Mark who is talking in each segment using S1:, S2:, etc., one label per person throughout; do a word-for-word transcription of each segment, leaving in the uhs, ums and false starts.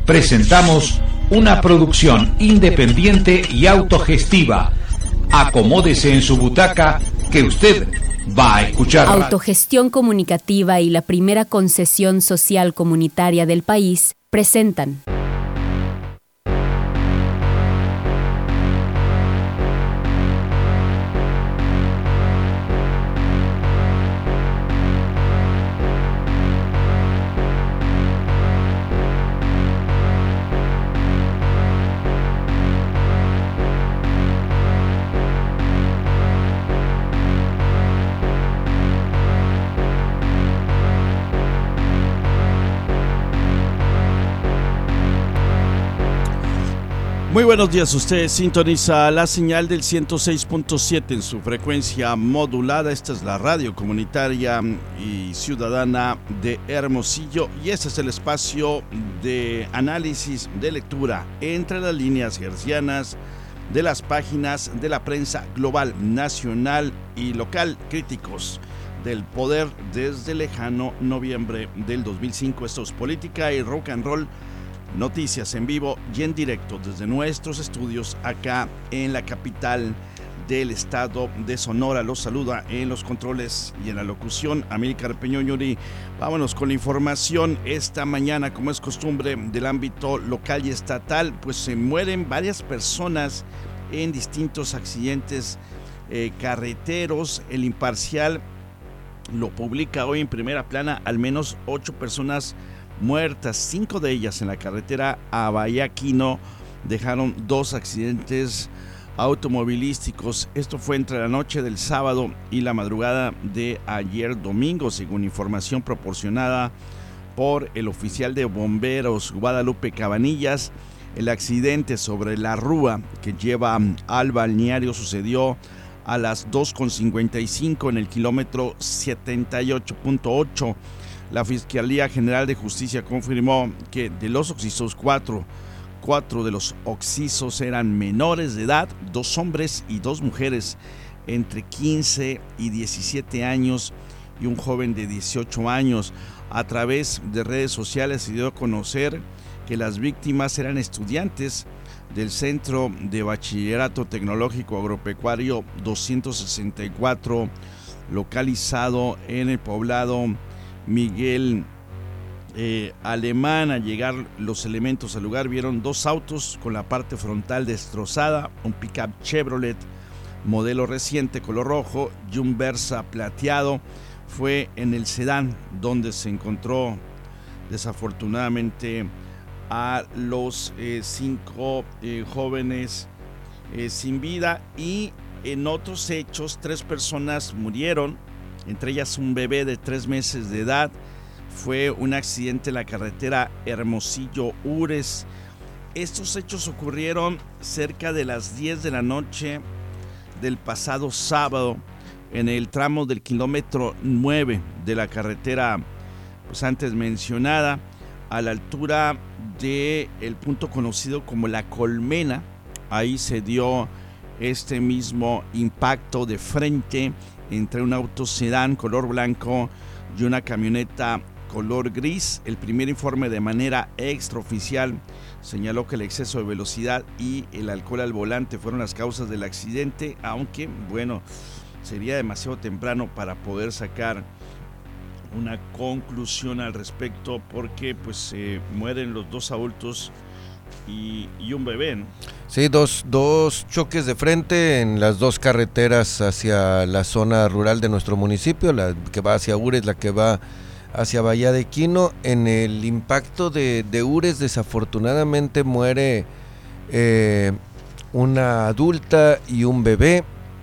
S1: presentamos una producción independiente y autogestiva. Acomódese en su butaca que usted va a escuchar.
S2: Autogestión Comunicativa y la primera concesión social comunitaria del país presentan.
S3: Muy buenos días, usted sintoniza la señal del ciento seis punto siete en su frecuencia modulada. Esta es la radio comunitaria y ciudadana de Hermosillo y este es el espacio de análisis, de lectura entre las líneas hertzianas de las páginas de la prensa global, nacional y local, críticos del poder desde lejano noviembre del dos mil cinco. Esto es política y rock and roll. Noticias en vivo y en directo desde nuestros estudios acá en la capital del estado de Sonora. Los saluda en los controles y en la locución Amílcar Peñoñori. Vámonos con la información esta mañana, como es costumbre del ámbito local y estatal. Pues se mueren varias personas en distintos accidentes eh, carreteros. El Imparcial lo publica hoy en primera plana, al menos ocho personas muertas, cinco de ellas en la carretera a Bayaquino. Dejaron dos accidentes automovilísticos. Esto fue entre la noche del sábado y la madrugada de ayer domingo, según información proporcionada por el oficial de bomberos Guadalupe Cabanillas. El accidente sobre la rúa que lleva al balneario sucedió a las dos con cincuenta y cinco en el kilómetro setenta y ocho punto ocho. La Fiscalía General de Justicia confirmó que de los occisos, cuatro, cuatro de los occisos eran menores de edad, dos hombres y dos mujeres entre quince y diecisiete años y un joven de dieciocho años. A través de redes sociales se dio a conocer que las víctimas eran estudiantes del Centro de Bachillerato Tecnológico Agropecuario doscientos sesenta y cuatro, localizado en el poblado Miguel eh, Alemán. Al llegar los elementos al lugar vieron dos autos con la parte frontal destrozada, un pickup Chevrolet modelo reciente color rojo y un Versa plateado. Fue en el sedán donde se encontró desafortunadamente a los eh, cinco eh, jóvenes eh, sin vida, y en otros hechos tres personas murieron, entre ellas un bebé de tres meses de edad. Fue un accidente en la carretera Hermosillo-Ures. Estos hechos ocurrieron cerca de las diez de la noche del pasado sábado en el tramo del kilómetro nueve de la carretera pues antes mencionada, a la altura del punto conocido como La Colmena. Ahí se dio este mismo impacto de frente entre un auto sedán color blanco y una camioneta color gris. El primer informe, de manera extraoficial, señaló que el exceso de velocidad y el alcohol al volante fueron las causas del accidente, aunque bueno, sería demasiado temprano para poder sacar una conclusión al respecto, porque pues eh, mueren los dos adultos y, y un bebé, ¿no?
S4: Sí, dos, dos choques de frente en las dos carreteras hacia la zona rural de nuestro municipio, la que va hacia Ures, la que va hacia Bahía de Quino. En el impacto de, de Ures, desafortunadamente muere eh, una adulta y un bebé.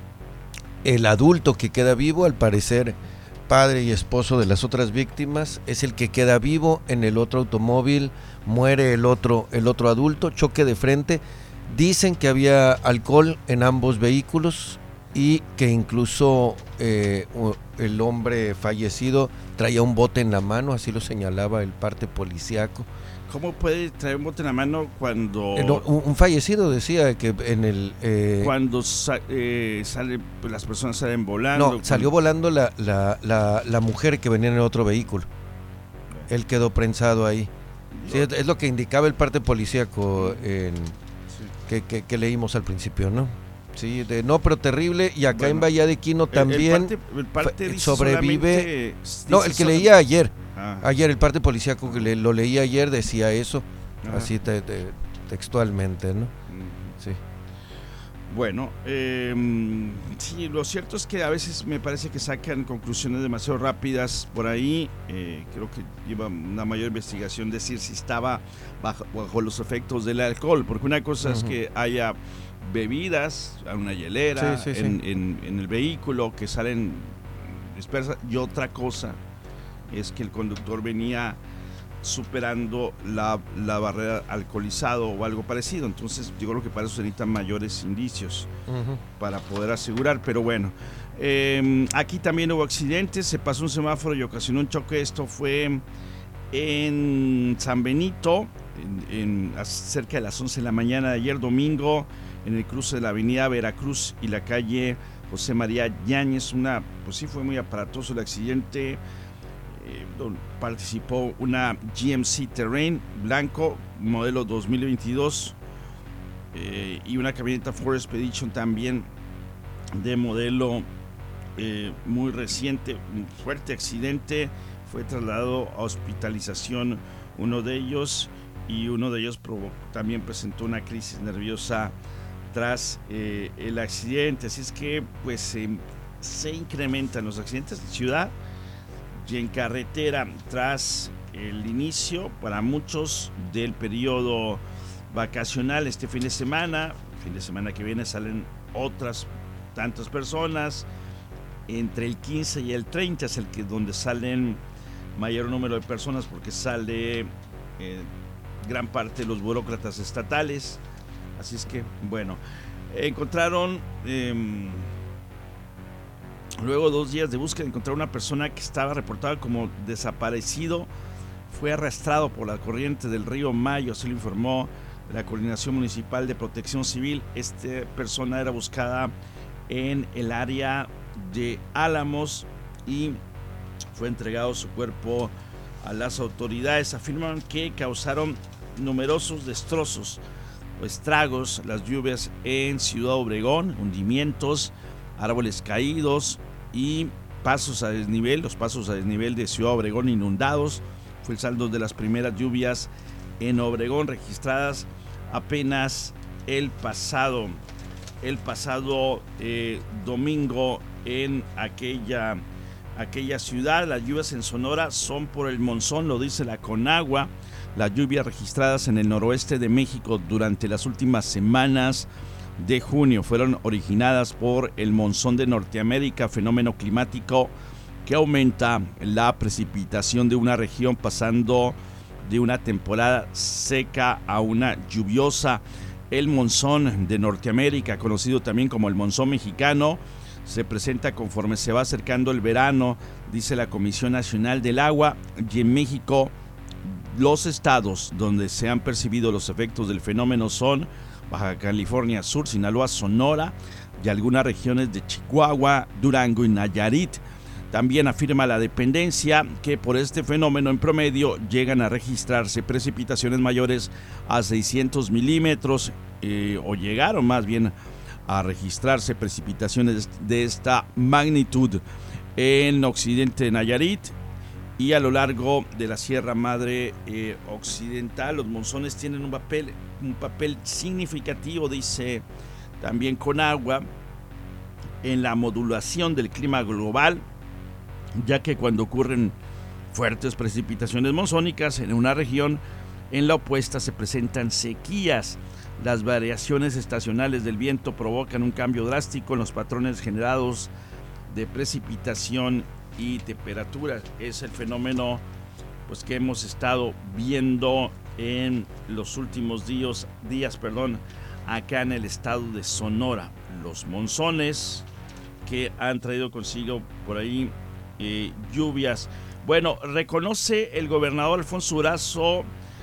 S4: El adulto que queda vivo, al parecer padre y esposo de las otras víctimas, es el que queda vivo. En el otro automóvil muere el otro, el otro adulto, choque de frente. Dicen que había alcohol en ambos vehículos y que incluso eh, el hombre fallecido traía un bote en la mano, así lo señalaba el parte policíaco.
S3: ¿Cómo puede traer un bote en la mano cuando...
S4: Eh, no, un, un fallecido decía que en el... Eh,
S3: cuando sa- eh, sale, pues las personas salen volando.
S4: No,
S3: cuando...
S4: salió volando la, la, la, la mujer que venía en el otro vehículo. Él quedó prensado ahí. Sí, es, es lo que indicaba el parte policíaco en, sí. que, que, que leímos al principio, ¿no? Sí, de no, pero terrible. Y acá bueno, en Bahía de Quino también
S3: el parte, el parte dice
S4: sobrevive. No, el que leía ayer. Ah. Ayer, el parte policíaco que le, lo leí ayer decía eso, ah. así te, te, textualmente, ¿no? Mm. Sí.
S3: Bueno, eh, sí, lo cierto es que a veces me parece que sacan conclusiones demasiado rápidas por ahí. Eh, creo que lleva una mayor investigación decir si estaba bajo, bajo los efectos del alcohol, porque una cosa uh-huh. es que haya bebidas, una hielera sí, sí, en, sí. En, en el vehículo que salen dispersas, y otra cosa es que el conductor venía superando la, la barrera alcoholizado o algo parecido. Entonces yo creo que para eso se necesitan mayores indicios uh-huh. para poder asegurar, pero bueno, eh, aquí también hubo accidentes, se pasó un semáforo y ocasionó un choque. Esto fue en San Benito, en, en, cerca de las once de la mañana de ayer domingo, en el cruce de la avenida Veracruz y la calle José María Yáñez. Una, pues sí fue muy aparatoso el accidente. Eh, donde participó una G M C Terrain blanco, modelo dos mil veintidós, eh, y una camioneta Ford Expedition también de modelo eh, muy reciente. Un fuerte accidente, fue trasladado a hospitalización uno de ellos, y uno de ellos provocó, también presentó una crisis nerviosa tras eh, el accidente. Así es que pues eh, se incrementan los accidentes en ciudad y en carretera tras el inicio para muchos del periodo vacacional este fin de semana. Fin de semana que viene salen otras tantas personas. Entre el quince y el treinta es el que donde salen mayor número de personas, porque sale eh, gran parte de los burócratas estatales. Así es que bueno, encontraron eh, luego de dos días de búsqueda, encontraron una persona que estaba reportada como desaparecido. Fue arrastrado por la corriente del río Mayo, así lo informó la Coordinación Municipal de Protección Civil. Esta persona era buscada en el área de Álamos y fue entregado su cuerpo a las autoridades. Afirman que causaron numerosos destrozos o estragos las lluvias en Ciudad Obregón, hundimientos, árboles caídos y pasos a desnivel. Los pasos a desnivel de Ciudad Obregón inundados fue el saldo de las primeras lluvias en Obregón, registradas apenas el pasado el pasado eh, domingo en aquella aquella ciudad. Las lluvias en Sonora son por el monzón, lo dice la Conagua. Las lluvias registradas en el noroeste de México durante las últimas semanas de junio fueron originadas por el monzón de Norteamérica, fenómeno climático que aumenta la precipitación de una región, pasando de una temporada seca a una lluviosa. El monzón de Norteamérica, conocido también como el monzón mexicano, se presenta conforme se va acercando el verano, dice la Comisión Nacional del Agua, y en México los estados donde se han percibido los efectos del fenómeno son Baja California Sur, Sinaloa, Sonora y algunas regiones de Chihuahua, Durango y Nayarit. También afirma la dependencia que por este fenómeno en promedio llegan a registrarse precipitaciones mayores a seiscientos milímetros eh, o llegaron más bien a registrarse precipitaciones de esta magnitud en occidente de Nayarit y a lo largo de la Sierra Madre eh, Occidental. Los monzones tienen un papel, un papel significativo, dice también Conagua, en la modulación del clima global, ya que cuando ocurren fuertes precipitaciones monzónicas en una región, en la opuesta se presentan sequías. Las variaciones estacionales del viento provocan un cambio drástico en los patrones generados de precipitación y temperatura. Es el fenómeno pues, que hemos estado viendo en los últimos días, días perdón, acá en el estado de Sonora. Los monzones que han traído consigo por ahí eh, lluvias. Bueno, reconoce el gobernador Alfonso Durazo,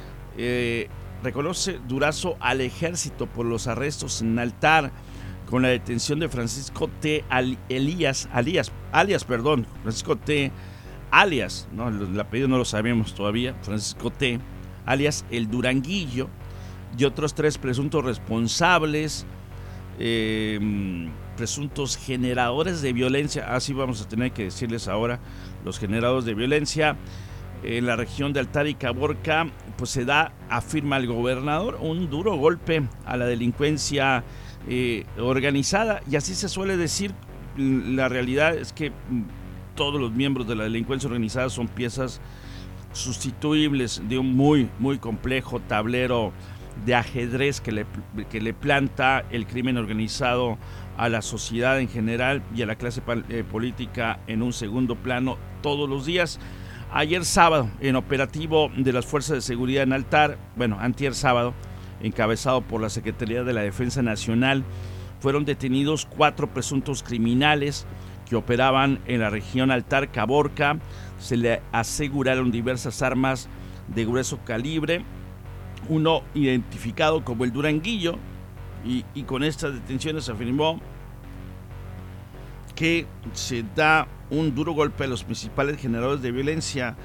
S3: eh, reconoce Durazo al ejército por los arrestos en altar con la detención de Francisco T. Elías, alias, alias, perdón, Francisco T. alias, no, el apellido no lo sabemos todavía, Francisco T. alias el Duranguillo, y otros tres presuntos responsables, eh, presuntos generadores de violencia, así vamos a tener que decirles ahora, los generadores de violencia en la región de Altar y Caborca. Pues se da, afirma el gobernador, un duro golpe a la delincuencia eh, organizada, y así se suele decir. La realidad es que todos los miembros de la delincuencia organizada son piezas sustituibles de un muy, muy complejo tablero de ajedrez que le, que le planta el crimen organizado a la sociedad en general y a la clase eh, política en un segundo plano todos los días. Ayer sábado, en operativo de las Fuerzas de Seguridad en Altar, bueno, antier sábado, encabezado por la Secretaría de la Defensa Nacional, fueron detenidos cuatro presuntos criminales que operaban en la región Altar Caborca. Se le aseguraron diversas armas de grueso calibre, uno identificado como el Duranguillo, y, y con estas detenciones se afirmó que se da un duro golpe a los principales generadores de violencia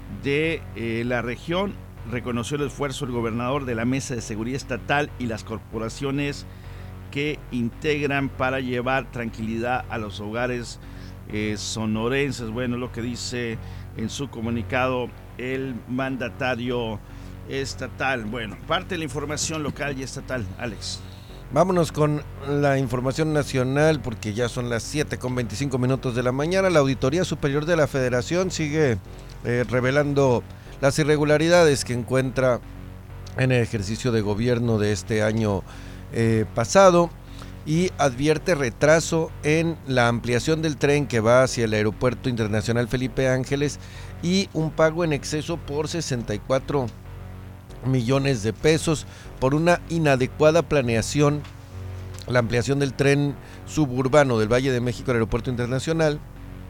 S3: de eh, la región. Reconoció el esfuerzo el gobernador de la Mesa de Seguridad Estatal y las corporaciones que integran para llevar tranquilidad a los hogares eh, sonorenses. Bueno, lo que dice en su comunicado el mandatario estatal. Bueno, parte de la información local y estatal. Alex.
S4: Vámonos con la información nacional, porque ya son las siete con veinticinco minutos de la mañana. La Auditoría Superior de la Federación sigue eh, revelando las irregularidades que encuentra en el ejercicio de gobierno de este año eh, pasado, y advierte retraso en la ampliación del tren que va hacia el Aeropuerto Internacional Felipe Ángeles y un pago en exceso por sesenta y cuatro millones de pesos por una inadecuada planeación. La ampliación del tren suburbano del Valle de México al Aeropuerto Internacional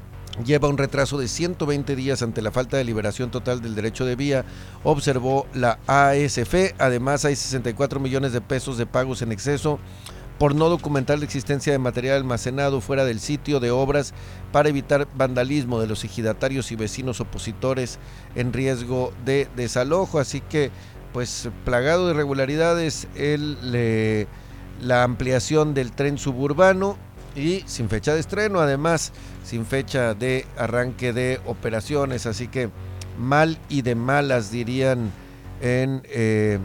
S4: lleva un retraso de ciento veinte días ante la falta de liberación total del derecho de vía, observó la A S F. Además, hay sesenta y cuatro millones de pesos de pagos en exceso por no documentar la existencia de material almacenado fuera del sitio de obras para evitar vandalismo de los ejidatarios y vecinos opositores en riesgo de desalojo. Así que, pues, plagado de irregularidades el, le, la ampliación del tren suburbano, y sin fecha de estreno, además sin fecha de arranque de operaciones. Así que mal y de malas, dirían en, eh,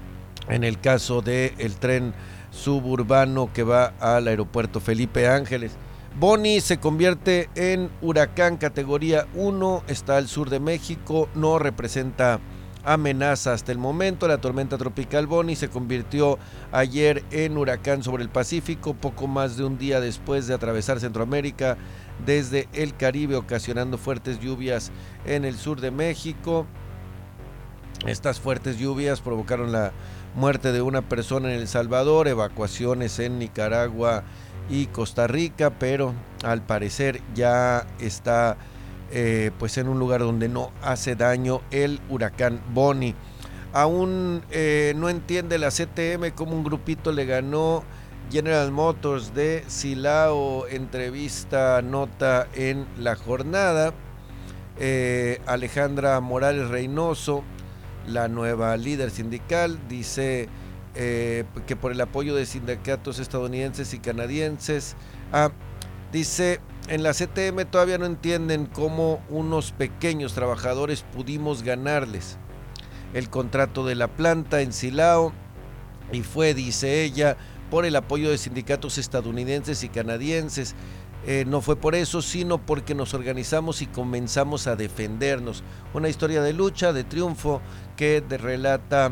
S4: en el caso del tren suburbano que va al aeropuerto Felipe Ángeles. Bonnie se convierte en huracán categoría uno, está al sur de México, no representa amenaza hasta el momento. La tormenta tropical Bonnie se convirtió ayer en huracán sobre el Pacífico, poco más de un día después de atravesar Centroamérica desde el Caribe, ocasionando fuertes lluvias en el sur de México. Estas fuertes lluvias provocaron la muerte de una persona en El Salvador, evacuaciones en Nicaragua y Costa Rica, pero al parecer ya está eh, pues en un lugar donde no hace daño el huracán Bonnie. Aún eh, no entiende la C T M cómo un grupito le ganó General Motors de Silao. Entrevista, nota en La Jornada. eh, Alejandra Morales Reynoso, la nueva líder sindical, dice eh, que por el apoyo de sindicatos estadounidenses y canadienses, ah, dice, en la C T M todavía no entienden cómo unos pequeños trabajadores pudimos ganarles el contrato de la planta en Silao, y fue, dice ella, por el apoyo de sindicatos estadounidenses y canadienses. Eh, no fue por eso, sino porque nos organizamos y comenzamos a defendernos. Una historia de lucha, de triunfo, que de relata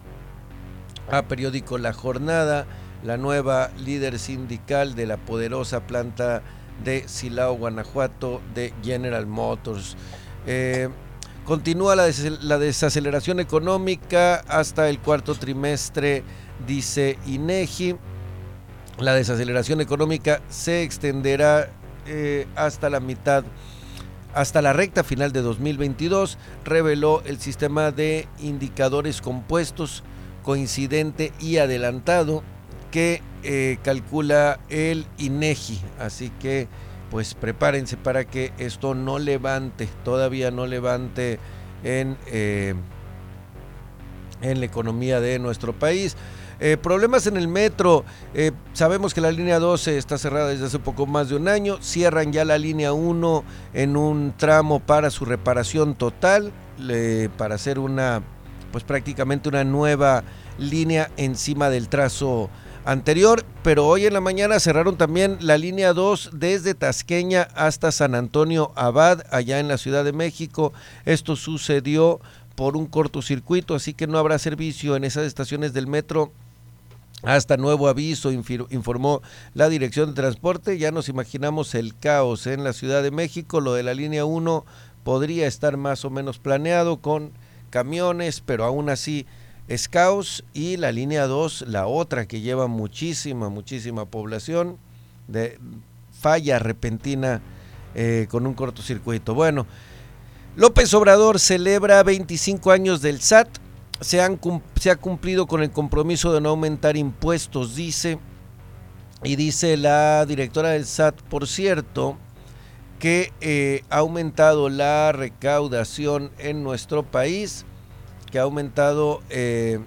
S4: a periódico La Jornada, la nueva líder sindical de la poderosa planta de Silao, Guanajuato, de General Motors. Eh, continúa la, des- la desaceleración económica hasta el cuarto trimestre, dice INEGI. La desaceleración económica se extenderá eh, hasta la mitad, hasta la recta final de dos mil veintidós, reveló el sistema de indicadores compuestos, coincidente y adelantado que eh, calcula el INEGI. Así que, pues, prepárense para que esto no levante, todavía no levante en, eh, en la economía de nuestro país. Eh, problemas en el metro, eh, sabemos que la línea doce está cerrada desde hace poco más de un año, cierran ya la línea uno en un tramo para su reparación total, eh, para hacer una, pues prácticamente una nueva línea encima del trazo anterior, pero hoy en la mañana cerraron también la línea dos desde Tasqueña hasta San Antonio Abad, allá en la Ciudad de México. Esto sucedió por un cortocircuito, así que no habrá servicio en esas estaciones del metro hasta nuevo aviso, informó la Dirección de Transporte. Ya nos imaginamos el caos en la Ciudad de México. Lo de la línea uno podría estar más o menos planeado con camiones, pero aún así es caos. Y la línea dos, la otra que lleva muchísima, muchísima población, de falla repentina eh, con un cortocircuito. Bueno, López Obrador celebra veinticinco años del S A T. Se, han, se ha cumplido con el compromiso de no aumentar impuestos, dice, y dice la directora del S A T, por cierto, que eh, ha aumentado la recaudación en nuestro país, que ha aumentado eh,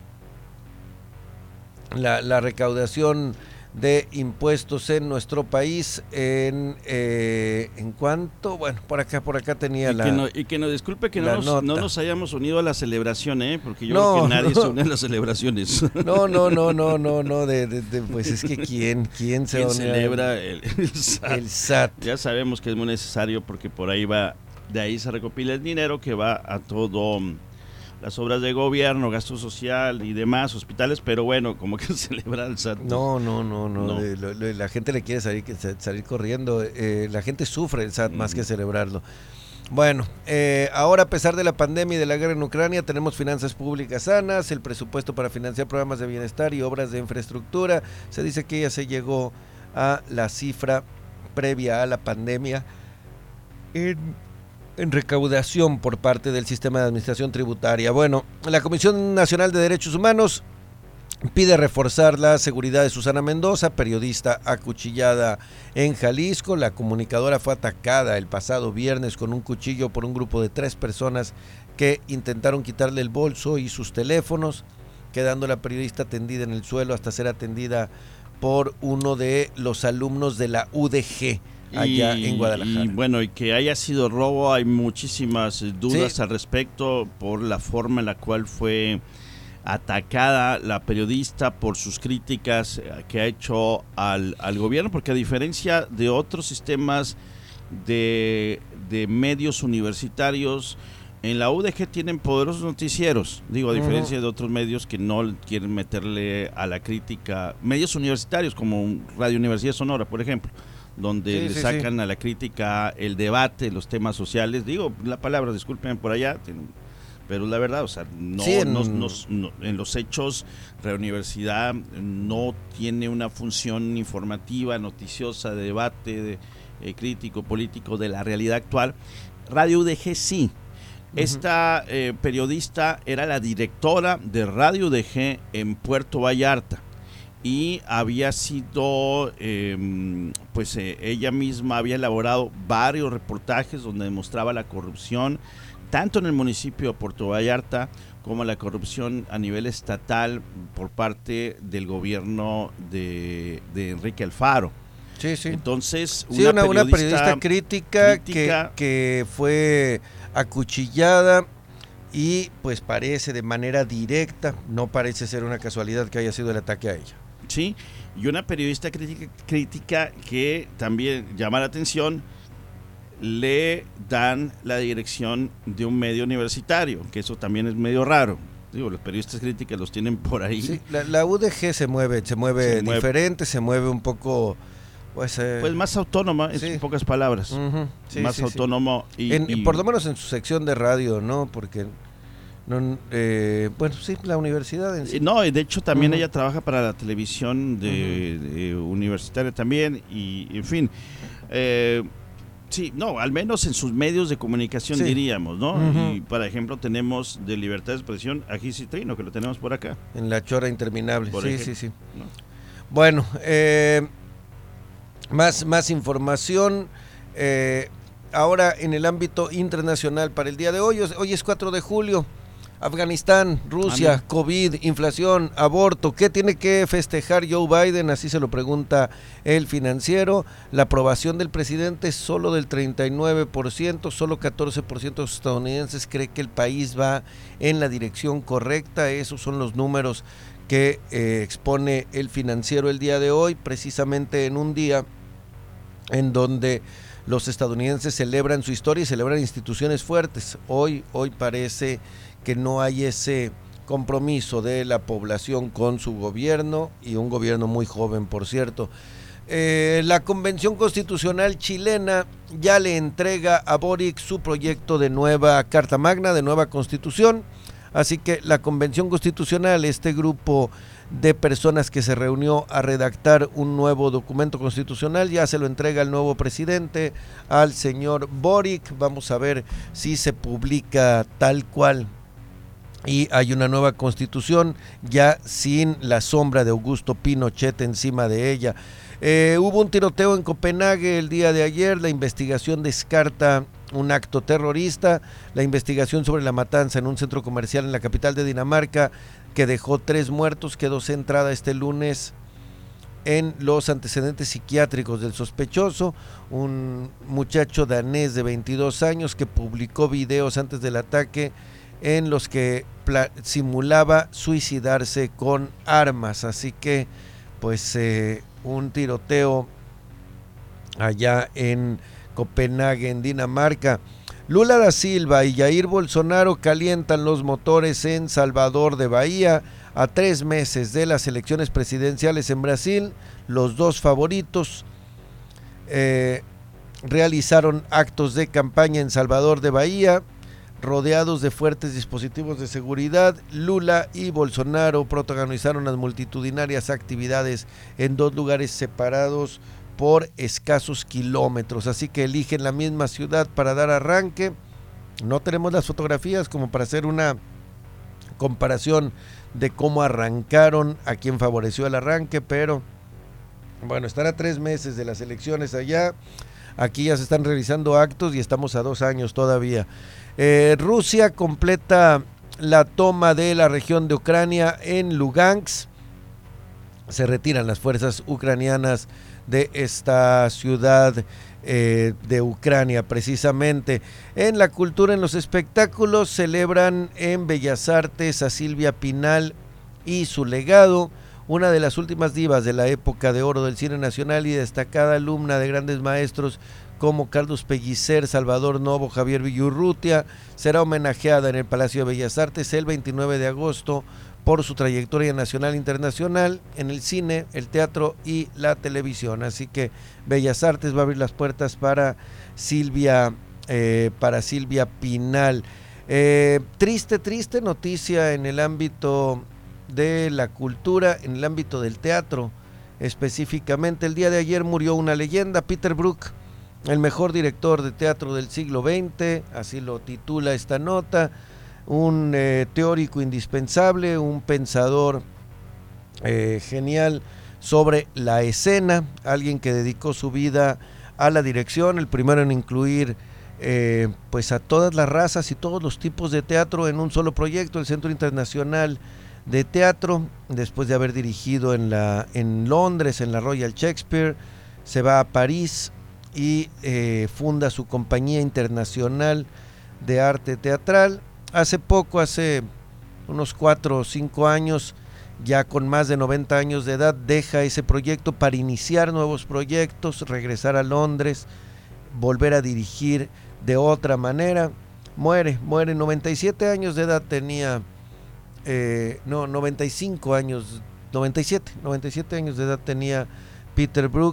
S4: la, la recaudación de impuestos en nuestro país en eh, en cuanto, bueno, por acá por acá tenía
S3: y
S4: la
S3: que no, y que nos disculpe que no nos, no nos hayamos unido a la celebración, ¿eh? Porque yo
S4: no,
S3: creo que nadie
S4: no.
S3: se une a las celebraciones.
S4: No, no, no, no, no, no, de, de, de, pues es que quién, quién se
S3: ¿Quién
S4: une
S3: celebra el, el S A T?
S4: El S A T.
S3: Ya sabemos que es muy necesario porque por ahí va, de ahí se recopila el dinero que va a todo las obras de gobierno, gasto social y demás, hospitales, pero bueno, como que celebrar el S A T.
S4: No, no, no, no,
S3: no.
S4: De, lo, lo, la gente le quiere salir, salir corriendo, eh, la gente sufre el S A T mm. más que celebrarlo. Bueno, eh, ahora a pesar de la pandemia y de la guerra en Ucrania, tenemos finanzas públicas sanas, el presupuesto para financiar programas de bienestar y obras de infraestructura, se dice que ya se llegó a la cifra previa a la pandemia en... en recaudación por parte del sistema de administración tributaria. Bueno, la Comisión Nacional de Derechos Humanos pide reforzar la seguridad de Susana Mendoza, periodista acuchillada en Jalisco. La comunicadora fue atacada el pasado viernes con un cuchillo por un grupo de tres personas que intentaron quitarle el bolso y sus teléfonos, quedando la periodista tendida en el suelo hasta ser atendida por uno de los alumnos de la U D G. Allá
S3: y,
S4: en Guadalajara.
S3: Y bueno, y que haya sido robo, hay muchísimas dudas
S4: sí.
S3: al respecto por la forma en la cual fue atacada la periodista, por sus críticas que ha hecho al, al gobierno, porque a diferencia de otros sistemas de, de medios universitarios, en la U D G tienen poderosos noticieros, digo, a diferencia uh-huh. de otros medios que no quieren meterle a la crítica, medios universitarios como Radio Universidad Sonora, por ejemplo, donde sí, le sí, sacan sí. a la crítica el debate, los temas sociales, digo la palabra, discúlpenme por allá, pero la verdad, o sea, no, sí, en... No, no, no, en los hechos, la universidad no tiene una función informativa, noticiosa, de debate, de, eh, crítico, político de la realidad actual. Radio U D G sí. Uh-huh. Esta eh, periodista era la directora de Radio U D G en Puerto Vallarta. Y había sido, eh, pues eh, ella misma había elaborado varios reportajes donde demostraba la corrupción, tanto en el municipio de Puerto Vallarta como la corrupción a nivel estatal por parte del gobierno de, de Enrique Alfaro.
S4: Sí, sí.
S3: Entonces,
S4: sí, una, una, periodista, una periodista crítica, crítica que, que fue acuchillada. Y pues parece de manera directa, no parece ser una casualidad que haya sido el ataque a ella.
S3: Sí, y una periodista crítica, crítica que también llama la atención, le dan la dirección de un medio universitario, que eso también es medio raro. Digo, los periodistas críticos los tienen por ahí.
S4: Sí, la, la U D G se mueve, se mueve se diferente, mueve. se mueve un poco... Pues, eh,
S3: pues más autónoma, sí. en pocas palabras.
S4: Uh-huh. Sí,
S3: más
S4: sí,
S3: autónomo.
S4: Sí.
S3: Y,
S4: en,
S3: y...
S4: Por lo menos en su sección de radio, ¿no? Porque, no, eh, bueno, sí, la universidad en sí.
S3: No, de hecho también uh-huh. ella trabaja para la televisión de, uh-huh. de universitaria también, y en fin. Eh, sí, no, al menos en sus medios de comunicación sí. diríamos, ¿no? Uh-huh. Y, por ejemplo, tenemos de Libertad de Expresión a Gis Citrino, que lo tenemos por acá.
S4: En La Chora Interminable,
S3: por
S4: sí,
S3: ejemplo,
S4: sí, sí.
S3: ¿no?
S4: Bueno, eh... Más, más información, eh, ahora en el ámbito internacional para el día de hoy, hoy es cuatro de julio, Afganistán, Rusia,
S3: Ah,
S4: COVID, inflación, aborto, ¿qué tiene que festejar Joe Biden? Así se lo pregunta el Financiero. La aprobación del presidente es solo del treinta y nueve por ciento, solo catorce por ciento de los estadounidenses cree que el país va en la dirección correcta. Esos son los números que eh, expone el Financiero el día de hoy, precisamente en un día en donde los estadounidenses celebran su historia y celebran instituciones fuertes. Hoy, hoy parece que no hay ese compromiso de la población con su gobierno, y un gobierno muy joven, por cierto. Eh, la Convención Constitucional chilena ya le entrega a Boric su proyecto de nueva Carta Magna, de nueva Constitución. Así que la Convención Constitucional, este grupo de personas que se reunió a redactar un nuevo documento constitucional, ya se lo entrega al nuevo presidente, al señor Boric. Vamos a ver si se publica tal cual y hay una nueva constitución ya sin la sombra de Augusto Pinochet encima de ella. Eh, hubo un tiroteo en Copenhague el día de ayer. La investigación descarta un acto terrorista. La investigación sobre la matanza en un centro comercial en la capital de Dinamarca, que dejó tres muertos, quedó centrada este lunes en los antecedentes psiquiátricos del sospechoso, un muchacho danés de veintidós años que publicó videos antes del ataque en los que pla- simulaba suicidarse con armas. Así que pues eh, un tiroteo allá en Copenhague, en Dinamarca. Lula da Silva y Jair Bolsonaro calientan los motores en Salvador de Bahía. A tres meses de las elecciones presidenciales en Brasil, los dos favoritos eh, realizaron actos de campaña en Salvador de Bahía, rodeados de fuertes dispositivos de seguridad. Lula y Bolsonaro protagonizaron las multitudinarias actividades en dos lugares separados por escasos kilómetros, así que eligen la misma ciudad para dar arranque. No tenemos las fotografías como para hacer una comparación de cómo arrancaron, a quién favoreció el arranque, pero bueno, están a tres meses de las elecciones allá. Aquí ya se están realizando actos y estamos a dos años todavía. Eh, Rusia completa la toma de la región de Ucrania en Lugansk. Se retiran las fuerzas ucranianas de esta ciudad eh, de Ucrania, precisamente. En la cultura, en los espectáculos, celebran en Bellas Artes a Silvia Pinal y su legado, una de las últimas divas de la época de oro del cine nacional y destacada alumna de grandes maestros como Carlos Pellicer, Salvador Novo, Javier Villurrutia. Será homenajeada en el Palacio de Bellas Artes el veintinueve de agosto por su trayectoria nacional e internacional en el cine, el teatro y la televisión. Así que Bellas Artes va a abrir las puertas para Silvia, eh, para Silvia Pinal. Eh, triste, triste noticia en el ámbito de la cultura, en el ámbito del teatro específicamente. El día de ayer murió una leyenda, Peter Brook, el mejor director de teatro del siglo veinte, así lo titula esta nota. Un eh, teórico indispensable, un pensador eh, genial sobre la escena, alguien que dedicó su vida a la dirección, el primero en incluir eh, pues a todas las razas y todos los tipos de teatro en un solo proyecto, el Centro Internacional de Teatro. Después de haber dirigido en, la, en Londres, en la Royal Shakespeare, se va a París y eh, funda su compañía internacional de arte teatral. Hace poco, hace unos cuatro o cinco años, ya con más de noventa años de edad, deja ese proyecto para iniciar nuevos proyectos, regresar a Londres, volver a dirigir de otra manera. Muere, muere, noventa y siete años de edad tenía, eh, no, noventa y cinco años, noventa y siete, noventa y siete años de edad tenía Peter Brook,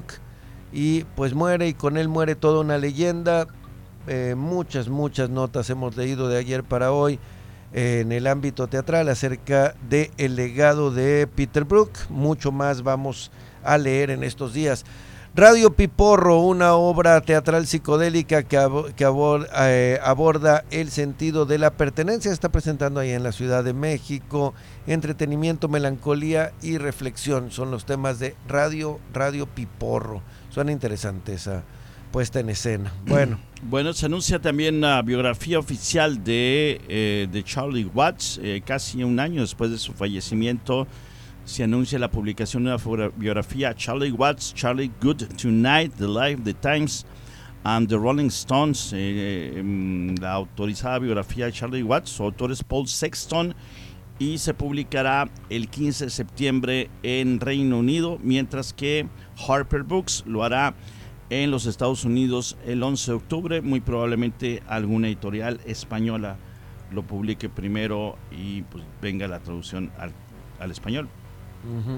S4: y pues muere, y con él muere toda una leyenda. Eh, muchas, muchas notas hemos leído de ayer para hoy eh, en el ámbito teatral acerca del legado de Peter Brook. Mucho más vamos a leer en estos días. Radio Piporro, una obra teatral psicodélica que, ab- que abor- eh, aborda el sentido de la pertenencia. Está presentando ahí en la Ciudad de México. Entretenimiento, melancolía y reflexión son los temas de Radio, Radio Piporro. Suena interesante esa puesta en escena. Bueno.
S3: Bueno, se anuncia también la biografía oficial de, eh, de Charlie Watts, eh, casi un año después de su fallecimiento. Se anuncia la publicación de una biografía, Charlie Watts, Charlie Good Tonight, The Life, The Times and The Rolling Stones. Eh, eh, la autorizada biografía de Charlie Watts, su autor es Paul Sexton, y se publicará el quince de septiembre en Reino Unido, mientras que Harper Books lo hará en los Estados Unidos el once de octubre. Muy probablemente alguna editorial española lo publique primero y pues venga la traducción al, al español. Uh-huh.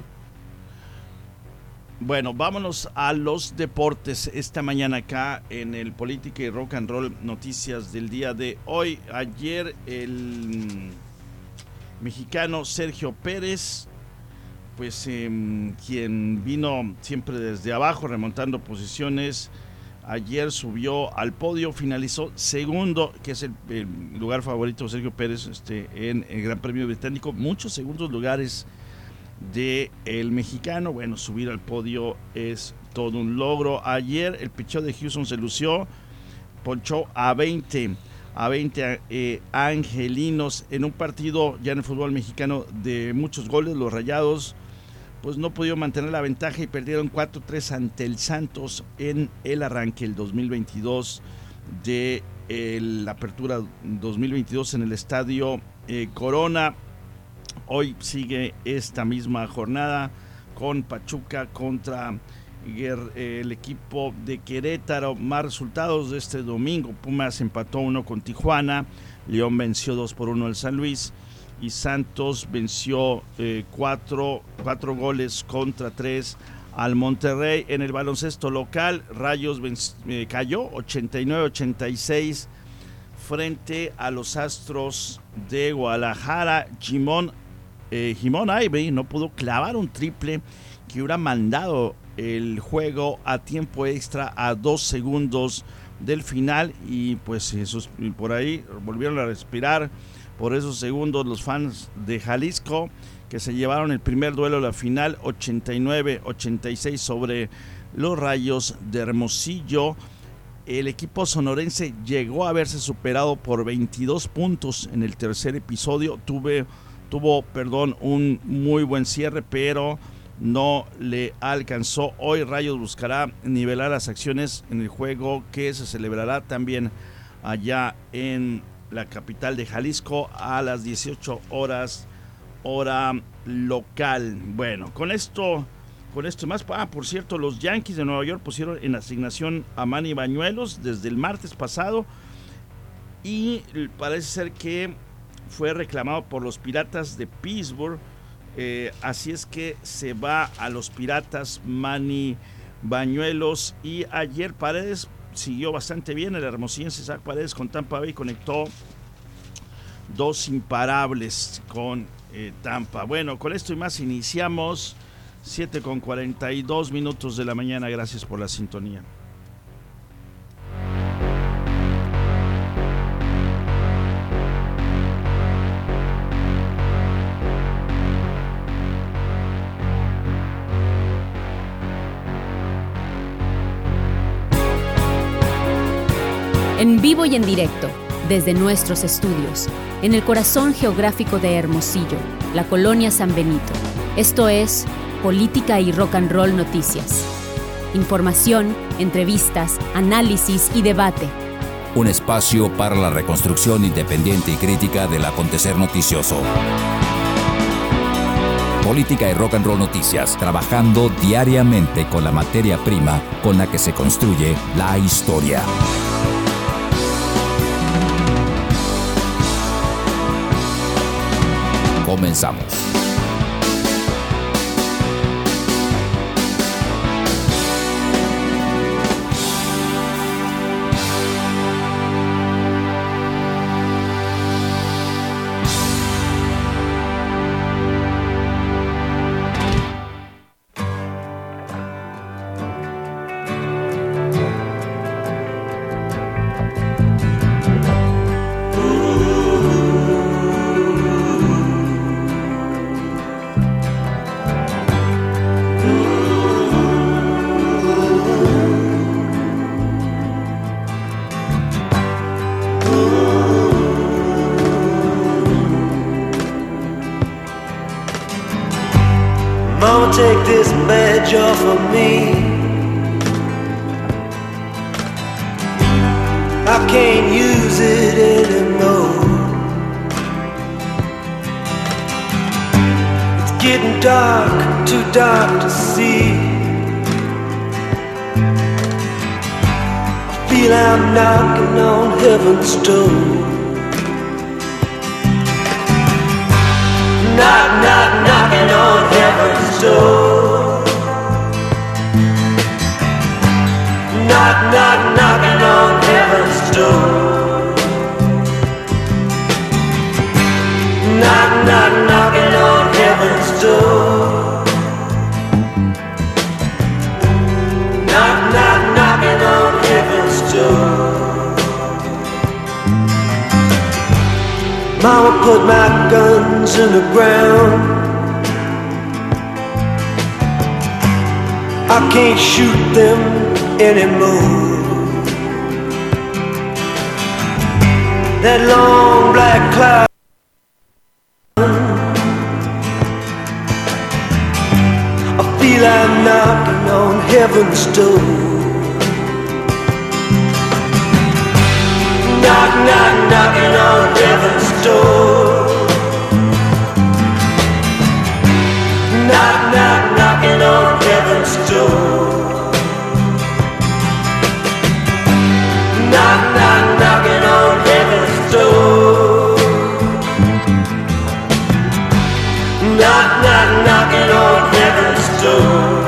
S3: Bueno, vámonos a los deportes esta mañana acá en el Política y Rock and Roll Noticias del día de hoy. Ayer el mexicano Sergio Pérez, pues eh, quien vino siempre desde abajo remontando posiciones, ayer subió al podio, finalizó segundo, que es el, el lugar favorito de Sergio Pérez este, en el Gran Premio Británico. Muchos segundos lugares de el mexicano. Bueno, subir al podio es todo un logro. Ayer el picheo de Houston se lució, ponchó a veinte a veinte eh, angelinos en un partido ya en el fútbol mexicano de muchos goles. Los Rayados pues no pudieron mantener la ventaja y perdieron cuatro tres ante el Santos en el arranque el dos mil veintidós de eh, la apertura dos mil veintidós en el estadio eh, Corona. Hoy sigue esta misma jornada con Pachuca contra el equipo de Querétaro. Más resultados de este domingo: Pumas empató uno con Tijuana, León venció dos por uno al San Luis y Santos venció eh, cuatro, cuatro goles contra tres al Monterrey. En el baloncesto local, Rayos venc- eh, cayó ochenta y nueve a ochenta y seis frente a los Astros de Guadalajara. Jimón eh, Jimón Ivey no pudo clavar un triple que hubiera mandado el juego a tiempo extra a dos segundos del final, y pues esos, por ahí volvieron a respirar por esos segundos los fans de Jalisco, que se llevaron el primer duelo de la final ochenta y nueve a ochenta y seis sobre los Rayos de Hermosillo. El equipo sonorense llegó a verse superado por veintidós puntos en el tercer episodio. Tuve, tuvo perdón, un muy buen cierre, pero no le alcanzó. Hoy Rayos buscará nivelar las acciones en el juego que se celebrará también allá en la capital de Jalisco a las dieciocho horas hora local. Bueno, con esto con esto más, ah, por cierto, los Yankees de Nueva York pusieron en asignación a Manny Bañuelos desde el martes pasado y parece ser que fue reclamado por los Piratas de Pittsburgh. Eh, así es que se va a los Piratas Manny Bañuelos. Y ayer Paredes siguió bastante bien. El hermosillense Isaac Paredes con Tampa Bay conectó dos imparables con eh, Tampa. Bueno, con esto y más iniciamos siete con cuarenta y dos minutos de la mañana. Gracias por la sintonía.
S2: En vivo y en directo, desde nuestros estudios, en el corazón geográfico de Hermosillo, la colonia San Benito. Esto es Política y Rock and Roll Noticias. Información, entrevistas, análisis y debate.
S5: Un espacio para la reconstrucción independiente y crítica del acontecer noticioso. Política y Rock and Roll Noticias, trabajando diariamente con la materia prima con la que se construye la historia. Comenzamos.
S6: Mama, take this badge off of me. I can't use it anymore. It's getting dark, too dark to see. I feel I'm knocking on heaven's door. Knock, knock, knocking on heaven's door. Knock, knock, knocking on heaven's door. Knock, knock, knocking on heaven's door. Knock, knock, knocking on heaven's door. Mama put my guns in the ground. I can't shoot them anymore. That long black cloud, I feel I'm knocking on heaven's door. Knock, knock, knocking on heaven's door. Knock, knock, knocking on heaven's door. Knock, knock, knocking on heaven's door. Knock, knock, knocking on heaven's door.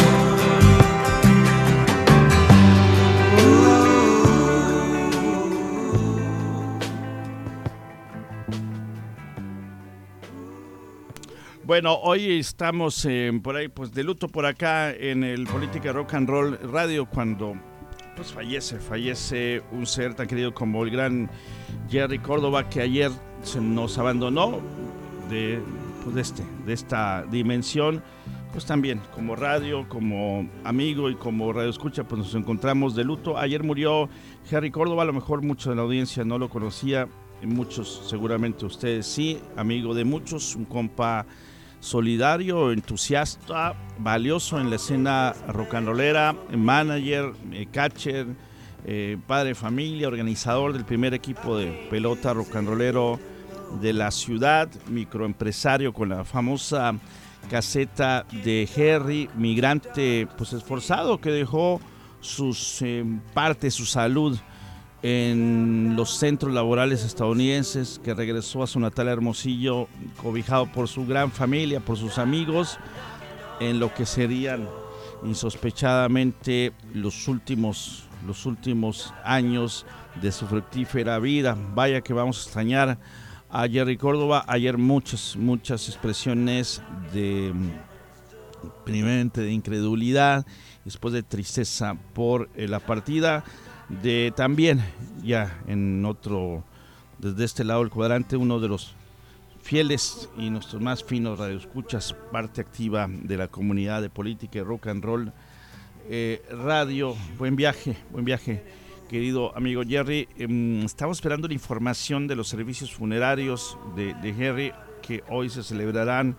S3: Bueno, hoy estamos eh, por ahí, pues de luto por acá en el Política Rock and Roll Radio cuando pues fallece, fallece un ser tan querido como el gran Jerry Córdoba, que ayer se nos abandonó de, pues de, este, de esta dimensión. Pues también como radio, como amigo y como radio escucha, pues nos encontramos de luto. Ayer murió Jerry Córdoba, a lo mejor mucho de la audiencia no lo conocía, muchos seguramente ustedes sí, amigo de muchos, un compa solidario, entusiasta, valioso en la escena rock and rollera, manager, eh, catcher, eh, padre de familia, organizador del primer equipo de pelota rock and rollero de la ciudad, microempresario con la famosa caseta de Jerry, migrante pues esforzado que dejó sus eh, parte, su salud en los centros laborales estadounidenses, que regresó a su natal Hermosillo cobijado por su gran familia, por sus amigos, en lo que serían insospechadamente los últimos, los últimos años de su fructífera vida. Vaya que vamos a extrañar a Jerry Córdoba. Ayer muchas, muchas expresiones de, primeramente de incredulidad, después de tristeza por eh, la partida de también, ya en otro, desde este lado del cuadrante, uno de los fieles y nuestros más finos radioescuchas, parte activa de la comunidad de política y rock and roll eh, radio. Buen viaje, buen viaje, querido amigo Jerry. Eh, estamos esperando la información de los servicios funerarios de, de Jerry, que hoy se celebrarán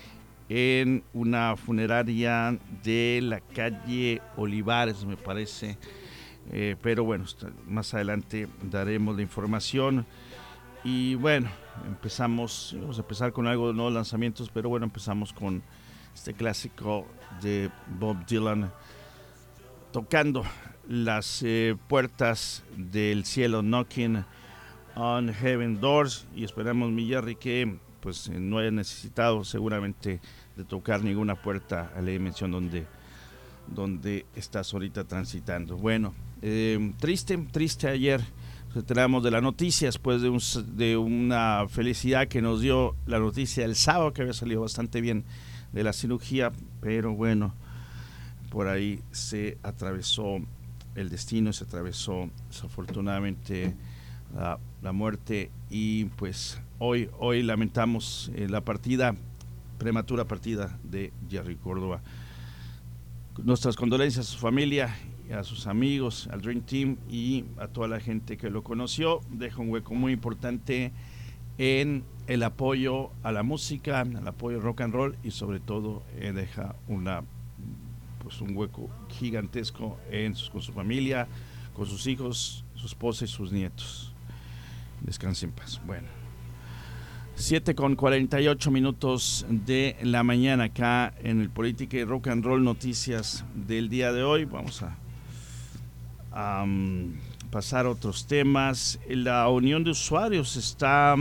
S3: en una funeraria de la calle Olivares, me parece. Eh, pero bueno, más adelante daremos la información. Y bueno, empezamos, vamos a empezar con algo de nuevos lanzamientos, pero bueno, empezamos con este clásico de Bob Dylan, tocando las eh, puertas del cielo, Knocking on Heaven Doors, y esperamos, mi Jerry, que pues no haya necesitado seguramente de tocar ninguna puerta a la dimensión donde, donde estás ahorita transitando. Bueno, eh, triste, triste ayer. Nos enteramos de la noticia después de, un, de una felicidad que nos dio la noticia el sábado, que había salido bastante bien de la cirugía, pero bueno, por ahí se atravesó el destino, se atravesó desafortunadamente la, la muerte, y pues hoy, hoy lamentamos eh, la partida, prematura partida de Jerry Córdoba. Nuestras condolencias a su familia, a sus amigos, al Dream Team y a toda la gente que lo conoció. Deja un hueco muy importante en el apoyo a la música, el apoyo al rock and roll y sobre todo eh, deja una pues un hueco gigantesco en sus, con su familia, con sus hijos, su esposa y sus nietos. Descanse en paz. Bueno, siete con cuarenta y ocho minutos de la mañana acá en el Política y Rock and Roll Noticias del día de hoy. Vamos a, a um, pasar a otros temas. La Unión de Usuarios está,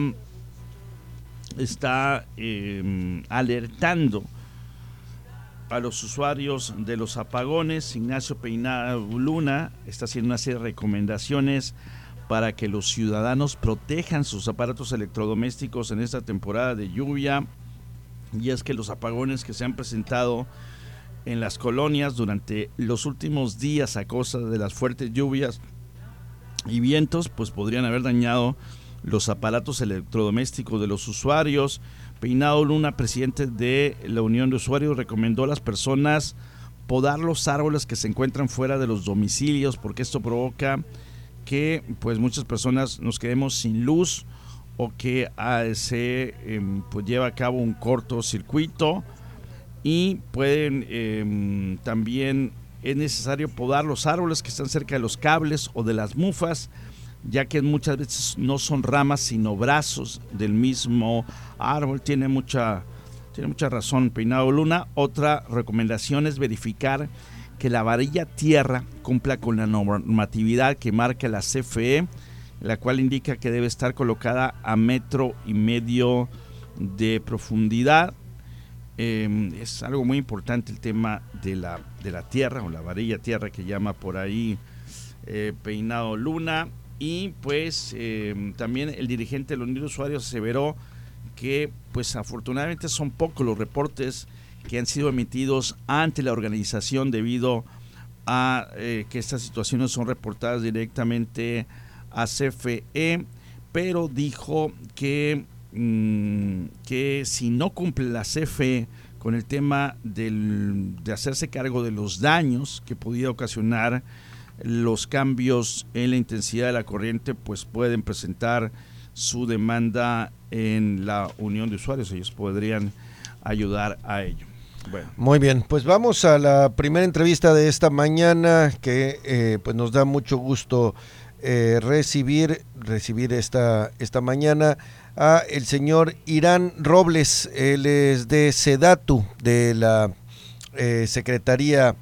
S3: está eh, alertando a los usuarios de los apagones. Ignacio Peinado Luna está haciendo una serie de recomendaciones para que los ciudadanos protejan sus aparatos electrodomésticos en esta temporada de lluvia, y es que los apagones que se han presentado en las colonias durante los últimos días a causa de las fuertes lluvias y vientos, pues podrían haber dañado los aparatos electrodomésticos de los usuarios. Peinado Luna, presidente de la Unión de Usuarios, recomendó a las personas podar los árboles que se encuentran fuera de los domicilios, porque esto provoca que pues muchas personas nos quedemos sin luz o que ah, se eh, pues lleva a cabo un cortocircuito, y pueden eh, también es necesario podar los árboles que están cerca de los cables o de las mufas, ya que muchas veces no son ramas sino brazos del mismo árbol. Tiene mucha, tiene mucha razón Peinado Luna. Otra recomendación es verificar que la varilla tierra cumpla con la normatividad que marca la C F E, la cual indica que debe estar colocada a metro y medio de profundidad. Eh, es algo muy importante el tema de la, de la tierra, o la varilla tierra que llama por ahí eh, Peinado Luna. Y pues eh, también el dirigente de la Unión de Usuarios aseveró que pues afortunadamente son pocos los reportes que han sido emitidos ante la organización debido a eh, que estas situaciones son reportadas directamente a C F E, pero dijo que, mmm, que si no cumple la C F E con el tema del, de hacerse cargo de los daños que podía ocasionar los cambios en la intensidad de la corriente, pues pueden presentar su demanda en la Unión de Usuarios. Ellos podrían ayudar a ello. Bueno.
S4: Muy bien, pues vamos a la primera entrevista de esta mañana, que eh, pues nos da mucho gusto eh, recibir recibir esta esta mañana a el señor Irán Robles. Él es de SEDATU, de la eh, Secretaría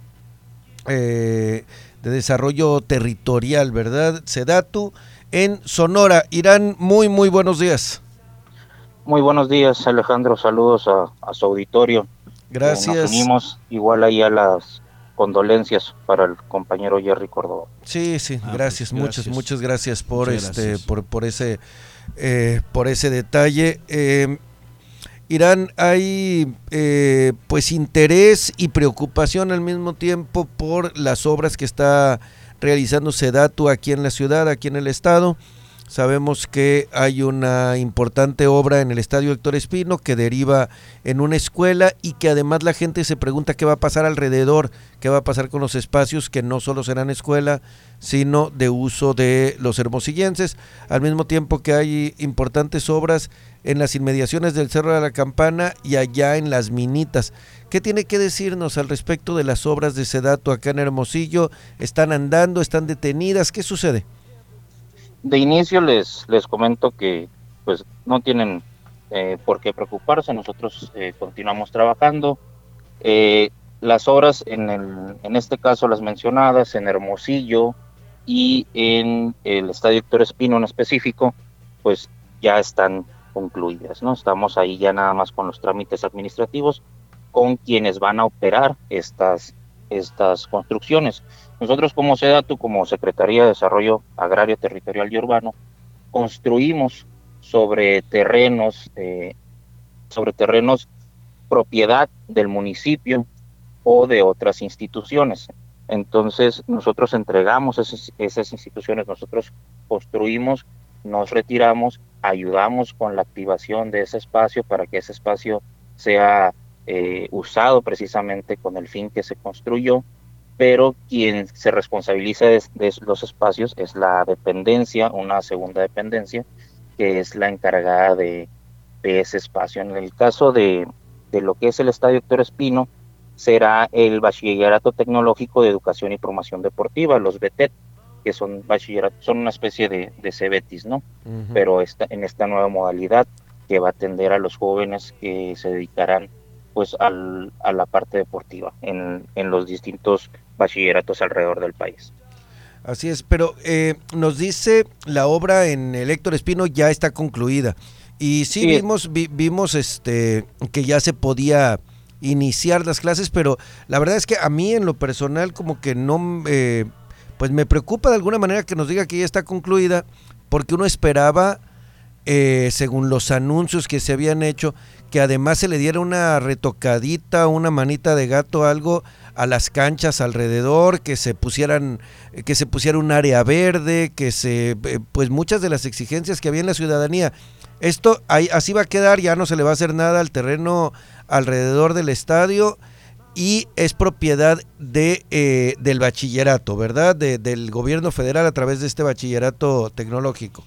S4: eh, de Desarrollo Territorial, ¿verdad? SEDATU en Sonora. Irán, muy muy buenos días.
S7: Muy buenos días, Alejandro, saludos a, a su auditorio.
S4: Gracias.
S7: Eh, nos unimos igual ahí a las condolencias para el compañero Jerry Córdoba.
S4: Sí, sí,
S3: ah,
S4: gracias,
S3: pues,
S4: muchas,
S3: gracias.
S4: muchas gracias por
S3: muchas
S4: este,
S3: gracias.
S4: por, por ese, eh, por ese detalle. Eh, Irán, hay eh, pues interés y preocupación al mismo tiempo por las obras que está realizando SEDATU aquí en la ciudad, aquí en el estado. Sabemos que hay una importante obra en el Estadio Héctor Espino que deriva en una escuela, y que además la gente se pregunta qué va a pasar alrededor, qué va a pasar con los espacios que no solo serán escuela, sino de uso de los hermosillenses, al mismo tiempo que hay importantes obras en las inmediaciones del Cerro de la Campana y allá en Las Minitas. ¿Qué tiene que decirnos al respecto de las obras de SEDATU acá en Hermosillo? ¿Están andando? ¿Están detenidas? ¿Qué sucede?
S7: De inicio les les comento que pues no tienen eh, por qué preocuparse. Nosotros eh, continuamos trabajando. Eh, las obras en el en este caso las mencionadas en Hermosillo y en el Estadio Héctor Espino en específico, pues ya están concluidas, ¿no? Estamos ahí ya nada más con los trámites administrativos con quienes van a operar estas estas construcciones. Nosotros como SEDATU, como Secretaría de Desarrollo Agrario, Territorial y Urbano, construimos sobre terrenos, eh, sobre terrenos propiedad del municipio o de otras instituciones. Entonces nosotros entregamos esas, esas instituciones, nosotros construimos, nos retiramos, ayudamos con la activación de ese espacio para que ese espacio sea eh, usado precisamente con el fin que se construyó, pero quien se responsabiliza de, de los espacios es la dependencia, una segunda dependencia, que es la encargada de, de ese espacio. En el caso de, de lo que es el Estadio Héctor Espino, será el Bachillerato Tecnológico de Educación y Promoción Deportiva, los B T E D, que son bachillerato, son una especie de, de CEBETIS, ¿no? Uh-huh. Pero esta, en esta nueva modalidad que va a atender a los jóvenes que se dedicarán pues al, a la parte deportiva en, en los distintos bachilleratos alrededor del país.
S4: Así es, pero eh, nos dice la obra en el Héctor Espino ya está concluida y sí, sí. vimos vi, vimos este que ya se podía iniciar las clases, pero la verdad es que a mí en lo personal como que no eh, pues me preocupa de alguna manera que nos diga que ya está concluida, porque uno esperaba eh, según los anuncios que se habían hecho, que además se le diera una retocadita, una manita de gato, algo a las canchas alrededor, que se pusieran, que se pusiera un área verde, que se, pues muchas de las exigencias que había en la ciudadanía. Esto ahí, así va a quedar, ya no se le va a hacer nada al terreno alrededor del estadio y es propiedad de eh, del bachillerato, ¿verdad? De, del gobierno federal a través de este bachillerato tecnológico.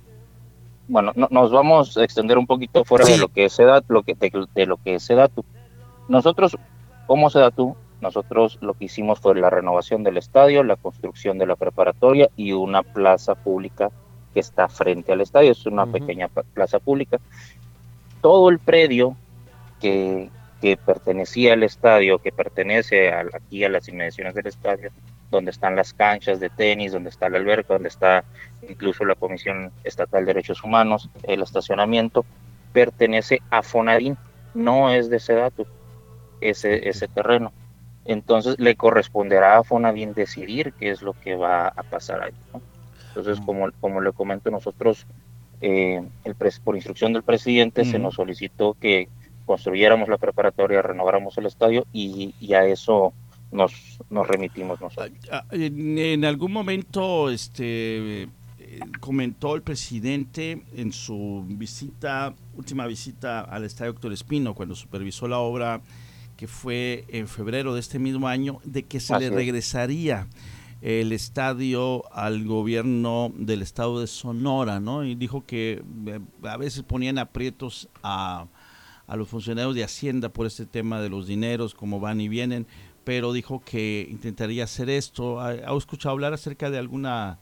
S7: Bueno, no, nos vamos a extender un poquito fuera sí. de lo que es SEDATU, lo que, de, de lo que es SEDATU. Nosotros, como SEDATU, nosotros lo que hicimos fue la renovación del estadio, la construcción de la preparatoria y una plaza pública que está frente al estadio, es una uh-huh. pequeña plaza pública. Todo el predio que, que pertenecía al estadio, que pertenece a, aquí a las inmediaciones del estadio, donde están las canchas de tenis, donde está la alberca, donde está incluso la Comisión Estatal de Derechos Humanos, el estacionamiento, pertenece a FONADIN, no es de SEDATU, ese, ese terreno. Entonces le corresponderá a FONADIN decidir qué es lo que va a pasar ahí, ¿no? Entonces, como, como le comento, nosotros, eh, el pres, por instrucción del presidente, uh-huh. se nos solicitó que construyéramos la preparatoria, renováramos el estadio y, y a eso nos, nos remitimos nosotros.
S3: En, en algún momento este comentó el presidente en su visita, última visita al Estadio Héctor Espino, cuando supervisó la obra, que fue en febrero de este mismo año, de que se Así le regresaría el estadio al gobierno del estado de Sonora, ¿no? Y dijo que a veces ponían aprietos a, a los funcionarios de Hacienda por este tema de los dineros, cómo van y vienen, pero dijo que intentaría hacer esto. ¿Ha, ha escuchado hablar acerca de alguna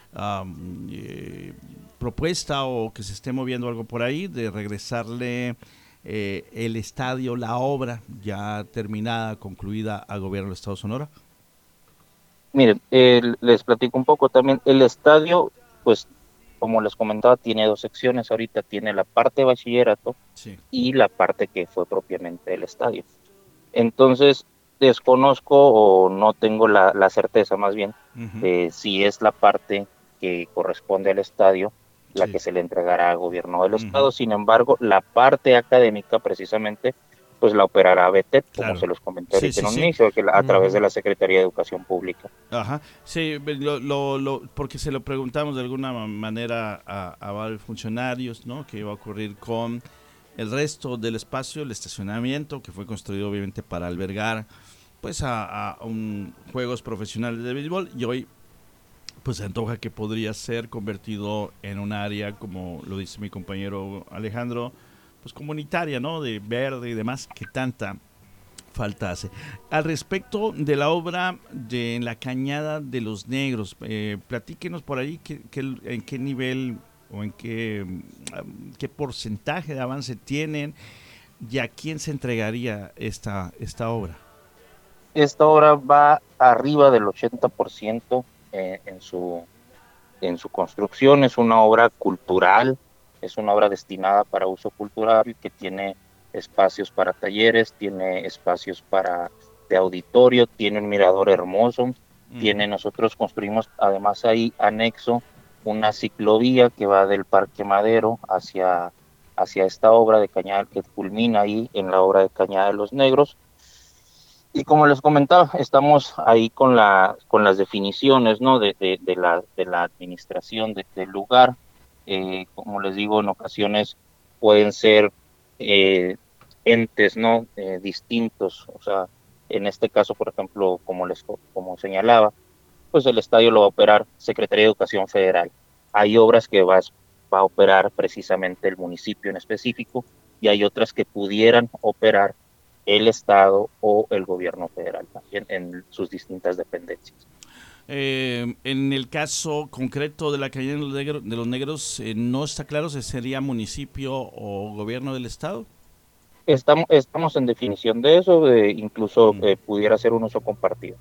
S3: um, eh, propuesta o que se esté moviendo algo por ahí de regresarle eh, el estadio, la obra ya terminada, concluida al gobierno del estado de Sonora?
S7: Miren, eh, les platico un poco también. El estadio, pues, como les comentaba, tiene dos secciones. Ahorita tiene la parte de bachillerato sí. y la parte que fue propiamente el estadio. Entonces, desconozco o no tengo la, la certeza más bien uh-huh. de si es la parte que corresponde al estadio la sí. que se le entregará al gobierno del uh-huh. estado. Sin embargo, la parte académica precisamente pues la operará B T E D, claro. como se los comenté ahorita sí, sí, en un sí. inicio, que la, a uh-huh. través de la Secretaría de Educación Pública.
S3: Ajá, sí, lo, lo, lo, porque se lo preguntamos de alguna manera a, a varios funcionarios, ¿no? ¿Qué iba a ocurrir con el resto del espacio, el estacionamiento, que fue construido obviamente para albergar pues a, a un juegos profesionales de béisbol, y hoy pues se antoja que podría ser convertido en un área, como lo dice mi compañero Alejandro, pues comunitaria, ¿no? De verde y demás, que tanta falta hace. Al respecto de la obra de en la Cañada de los Negros, eh, platíquenos por ahí que, que, en qué nivel o en qué, qué porcentaje de avance tienen y a quién se entregaría esta, esta obra.
S7: Esta obra va arriba del ochenta por ciento eh, en su, en su construcción. Es una obra cultural, es una obra destinada para uso cultural, que tiene espacios para talleres, tiene espacios para de auditorio, tiene un mirador hermoso, mm. tiene, nosotros construimos además ahí anexo una ciclovía que va del Parque Madero hacia, hacia esta obra de Cañada, que culmina ahí en la obra de Cañada de los Negros. Y como les comentaba, estamos ahí con la con las definiciones, ¿no? de, de, de, la, de la administración de, del lugar. Eh, como les digo, en ocasiones pueden ser eh, entes, ¿no? Eh, distintos. O sea, en este caso, por ejemplo, como les como señalaba, pues el estadio lo va a operar Secretaría de Educación Federal. Hay obras que va, va a operar precisamente el municipio en específico, y hay otras que pudieran operar el Estado o el gobierno federal también en sus distintas dependencias.
S3: Eh, en el caso concreto de la Cañada de los Negros, de los Negros eh, ¿no está claro si sería municipio o gobierno del Estado?
S7: Estamos, estamos en definición de eso, de incluso eh, pudiera ser un uso compartido.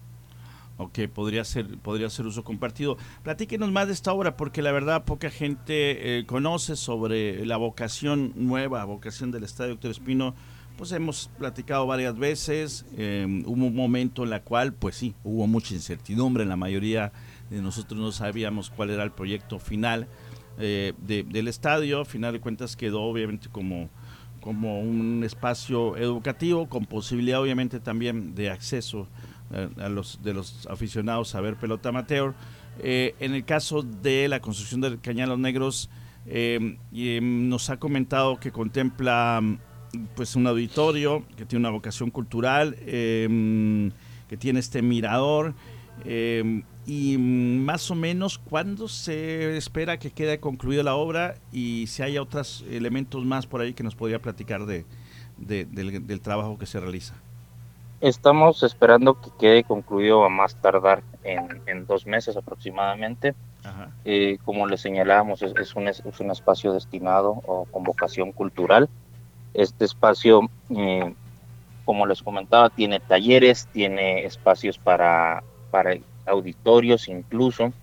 S3: Ok, podría ser, podría ser uso compartido. Platíquenos más de esta obra, porque la verdad poca gente eh, conoce sobre la vocación nueva, vocación del Estadio Héctor Espino. Pues hemos platicado varias veces, eh, hubo un momento en la cual, pues sí, hubo mucha incertidumbre, en la mayoría de nosotros no sabíamos cuál era el proyecto final eh, de, del estadio. A final de cuentas quedó obviamente como, como un espacio educativo, con posibilidad obviamente también de acceso a los de los aficionados a ver pelota amateur. Eh, en el caso de la construcción del Cañada de los Negros, eh, y, eh, nos ha comentado que contempla pues un auditorio, que tiene una vocación cultural, eh, que tiene este mirador, eh, y más o menos cuándo se espera que quede concluida la obra, y si hay otros elementos más por ahí que nos podría platicar de, de del, del trabajo que se realiza.
S7: Estamos esperando que quede concluido a más tardar en, en dos meses aproximadamente. Eh, como le señalábamos, es, es, un, es un espacio destinado o con vocación cultural. Este espacio, eh, como les comentaba, tiene talleres, tiene espacios para, para auditorios incluso.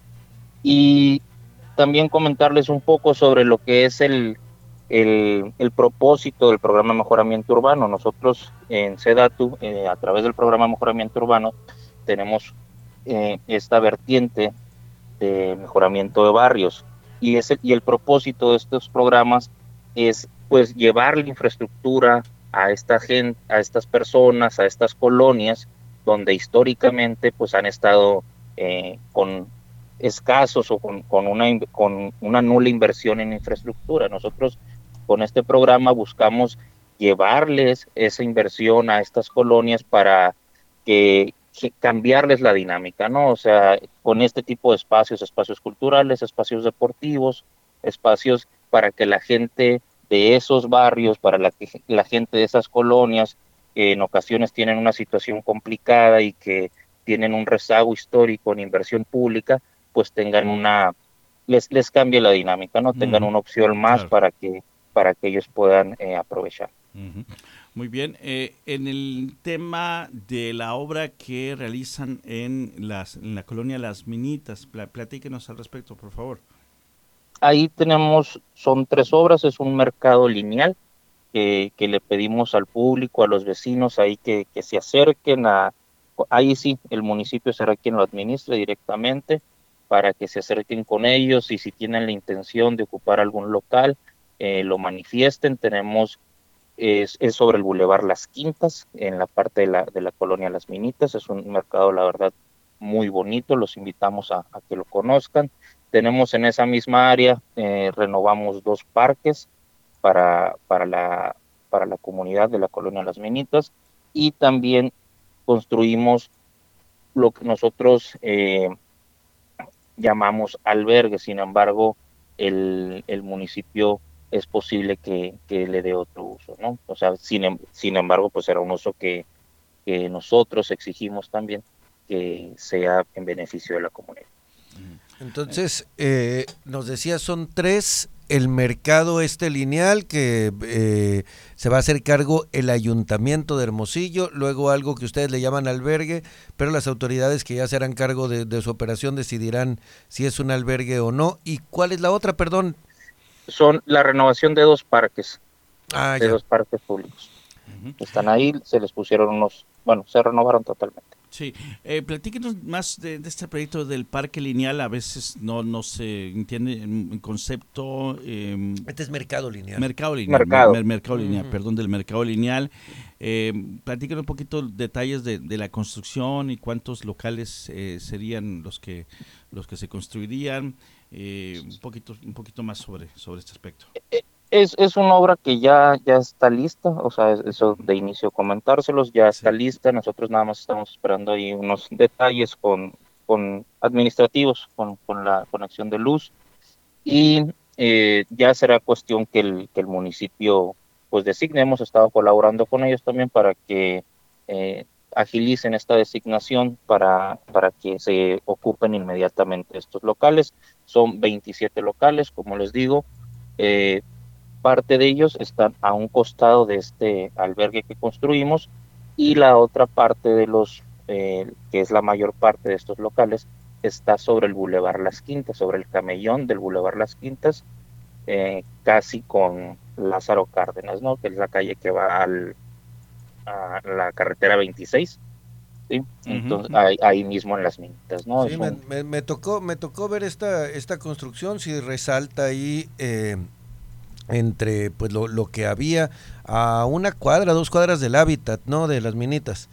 S7: Y también comentarles un poco sobre lo que es el, el, el propósito del programa de mejoramiento urbano. Nosotros en SEDATU, eh, a través del programa de mejoramiento urbano, tenemos eh, esta vertiente de mejoramiento de barrios, y, ese, y el propósito de estos programas es pues llevar la infraestructura a esta gente, a estas personas, a estas colonias donde históricamente pues han estado eh, con escasos o con, con, una, con una nula inversión en infraestructura. Nosotros con este programa buscamos llevarles esa inversión a estas colonias para que, que cambiarles la dinámica, ¿no? O sea, con este tipo de espacios, espacios culturales, espacios deportivos, espacios para que la gente de esos barrios, para la, que, la gente de esas colonias, que en ocasiones tienen una situación complicada y que tienen un rezago histórico en inversión pública, pues tengan una, les, les cambie la dinámica, ¿no? Tengan una opción más claro. para que para que ellos puedan eh, aprovechar.
S3: Uh-huh. Muy bien. Eh, en el tema de la obra que realizan en, las, en la colonia Las Minitas, pl- platíquenos al respecto, por favor.
S7: Ahí tenemos, son tres obras, es un mercado lineal que, que le pedimos al público, a los vecinos ahí que, que se acerquen a, ahí sí, el municipio será quien lo administre directamente, para que se acerquen con ellos, y si tienen la intención de ocupar algún local, eh, lo manifiesten. Tenemos, es, es sobre el Boulevard Las Quintas, en la parte de la, de la colonia Las Minitas. Es un mercado, la verdad, muy bonito, los invitamos a, a que lo conozcan. Tenemos en esa misma área, eh, renovamos dos parques para, para, la, para la comunidad de la colonia Las Minitas, y también construimos lo que nosotros eh, llamamos albergue. Sin embargo, el, el municipio es posible que, que le dé otro uso, ¿no? O sea, sin, sin embargo, pues era un uso que, que nosotros exigimos también que sea en beneficio de la comunidad.
S4: Entonces, eh, nos decía, son tres, el mercado este lineal que eh, se va a hacer cargo el Ayuntamiento de Hermosillo, luego algo que ustedes le llaman albergue, pero las autoridades que ya se harán cargo de, de su operación decidirán si es un albergue o no. ¿Y cuál es la otra, perdón?
S7: Son la renovación de dos parques,
S4: ah,
S7: de
S4: ya.
S7: dos parques públicos. Uh-huh. Están ahí, se les pusieron unos, bueno, se renovaron totalmente.
S3: Sí, eh, platíquenos más de, de este proyecto del parque lineal. A veces no, no se entiende el concepto. Eh,
S4: este es mercado lineal.
S3: Mercado lineal,
S7: mercado,
S3: mer, mercado lineal
S7: uh-huh.
S3: perdón, del mercado lineal. Eh, platíquenos un poquito detalles de, de la construcción y cuántos locales eh, serían los que los que se construirían. Eh, un poquito un poquito más sobre, sobre este aspecto.
S7: Es, es una obra que ya, ya está lista, o sea, eso de inicio comentárselos, ya está sí. lista. Nosotros nada más estamos esperando ahí unos detalles con, con administrativos, con, con la conexión de luz, y eh, ya será cuestión que el, que el municipio pues designe. Hemos estado colaborando con ellos también para que eh, agilicen esta designación para, para que se ocupen inmediatamente estos locales. Son veintisiete locales, como les digo. Eh, parte de ellos están a un costado de este albergue que construimos y la otra parte de los, eh, que es la mayor parte de estos locales, está sobre el Boulevard Las Quintas, sobre el camellón del Boulevard Las Quintas, eh, casi con Lázaro Cárdenas, ¿no? Que es la calle que va al, a la carretera veintiséis, ¿sí? Entonces, uh-huh. ahí, ahí mismo en Las Minitas, ¿no?
S4: Sí, me, un... me, me, tocó, me tocó ver esta, esta construcción, sí resalta ahí eh, entre pues lo, lo que había a una cuadra, dos cuadras del hábitat, ¿no? De Las Minitas.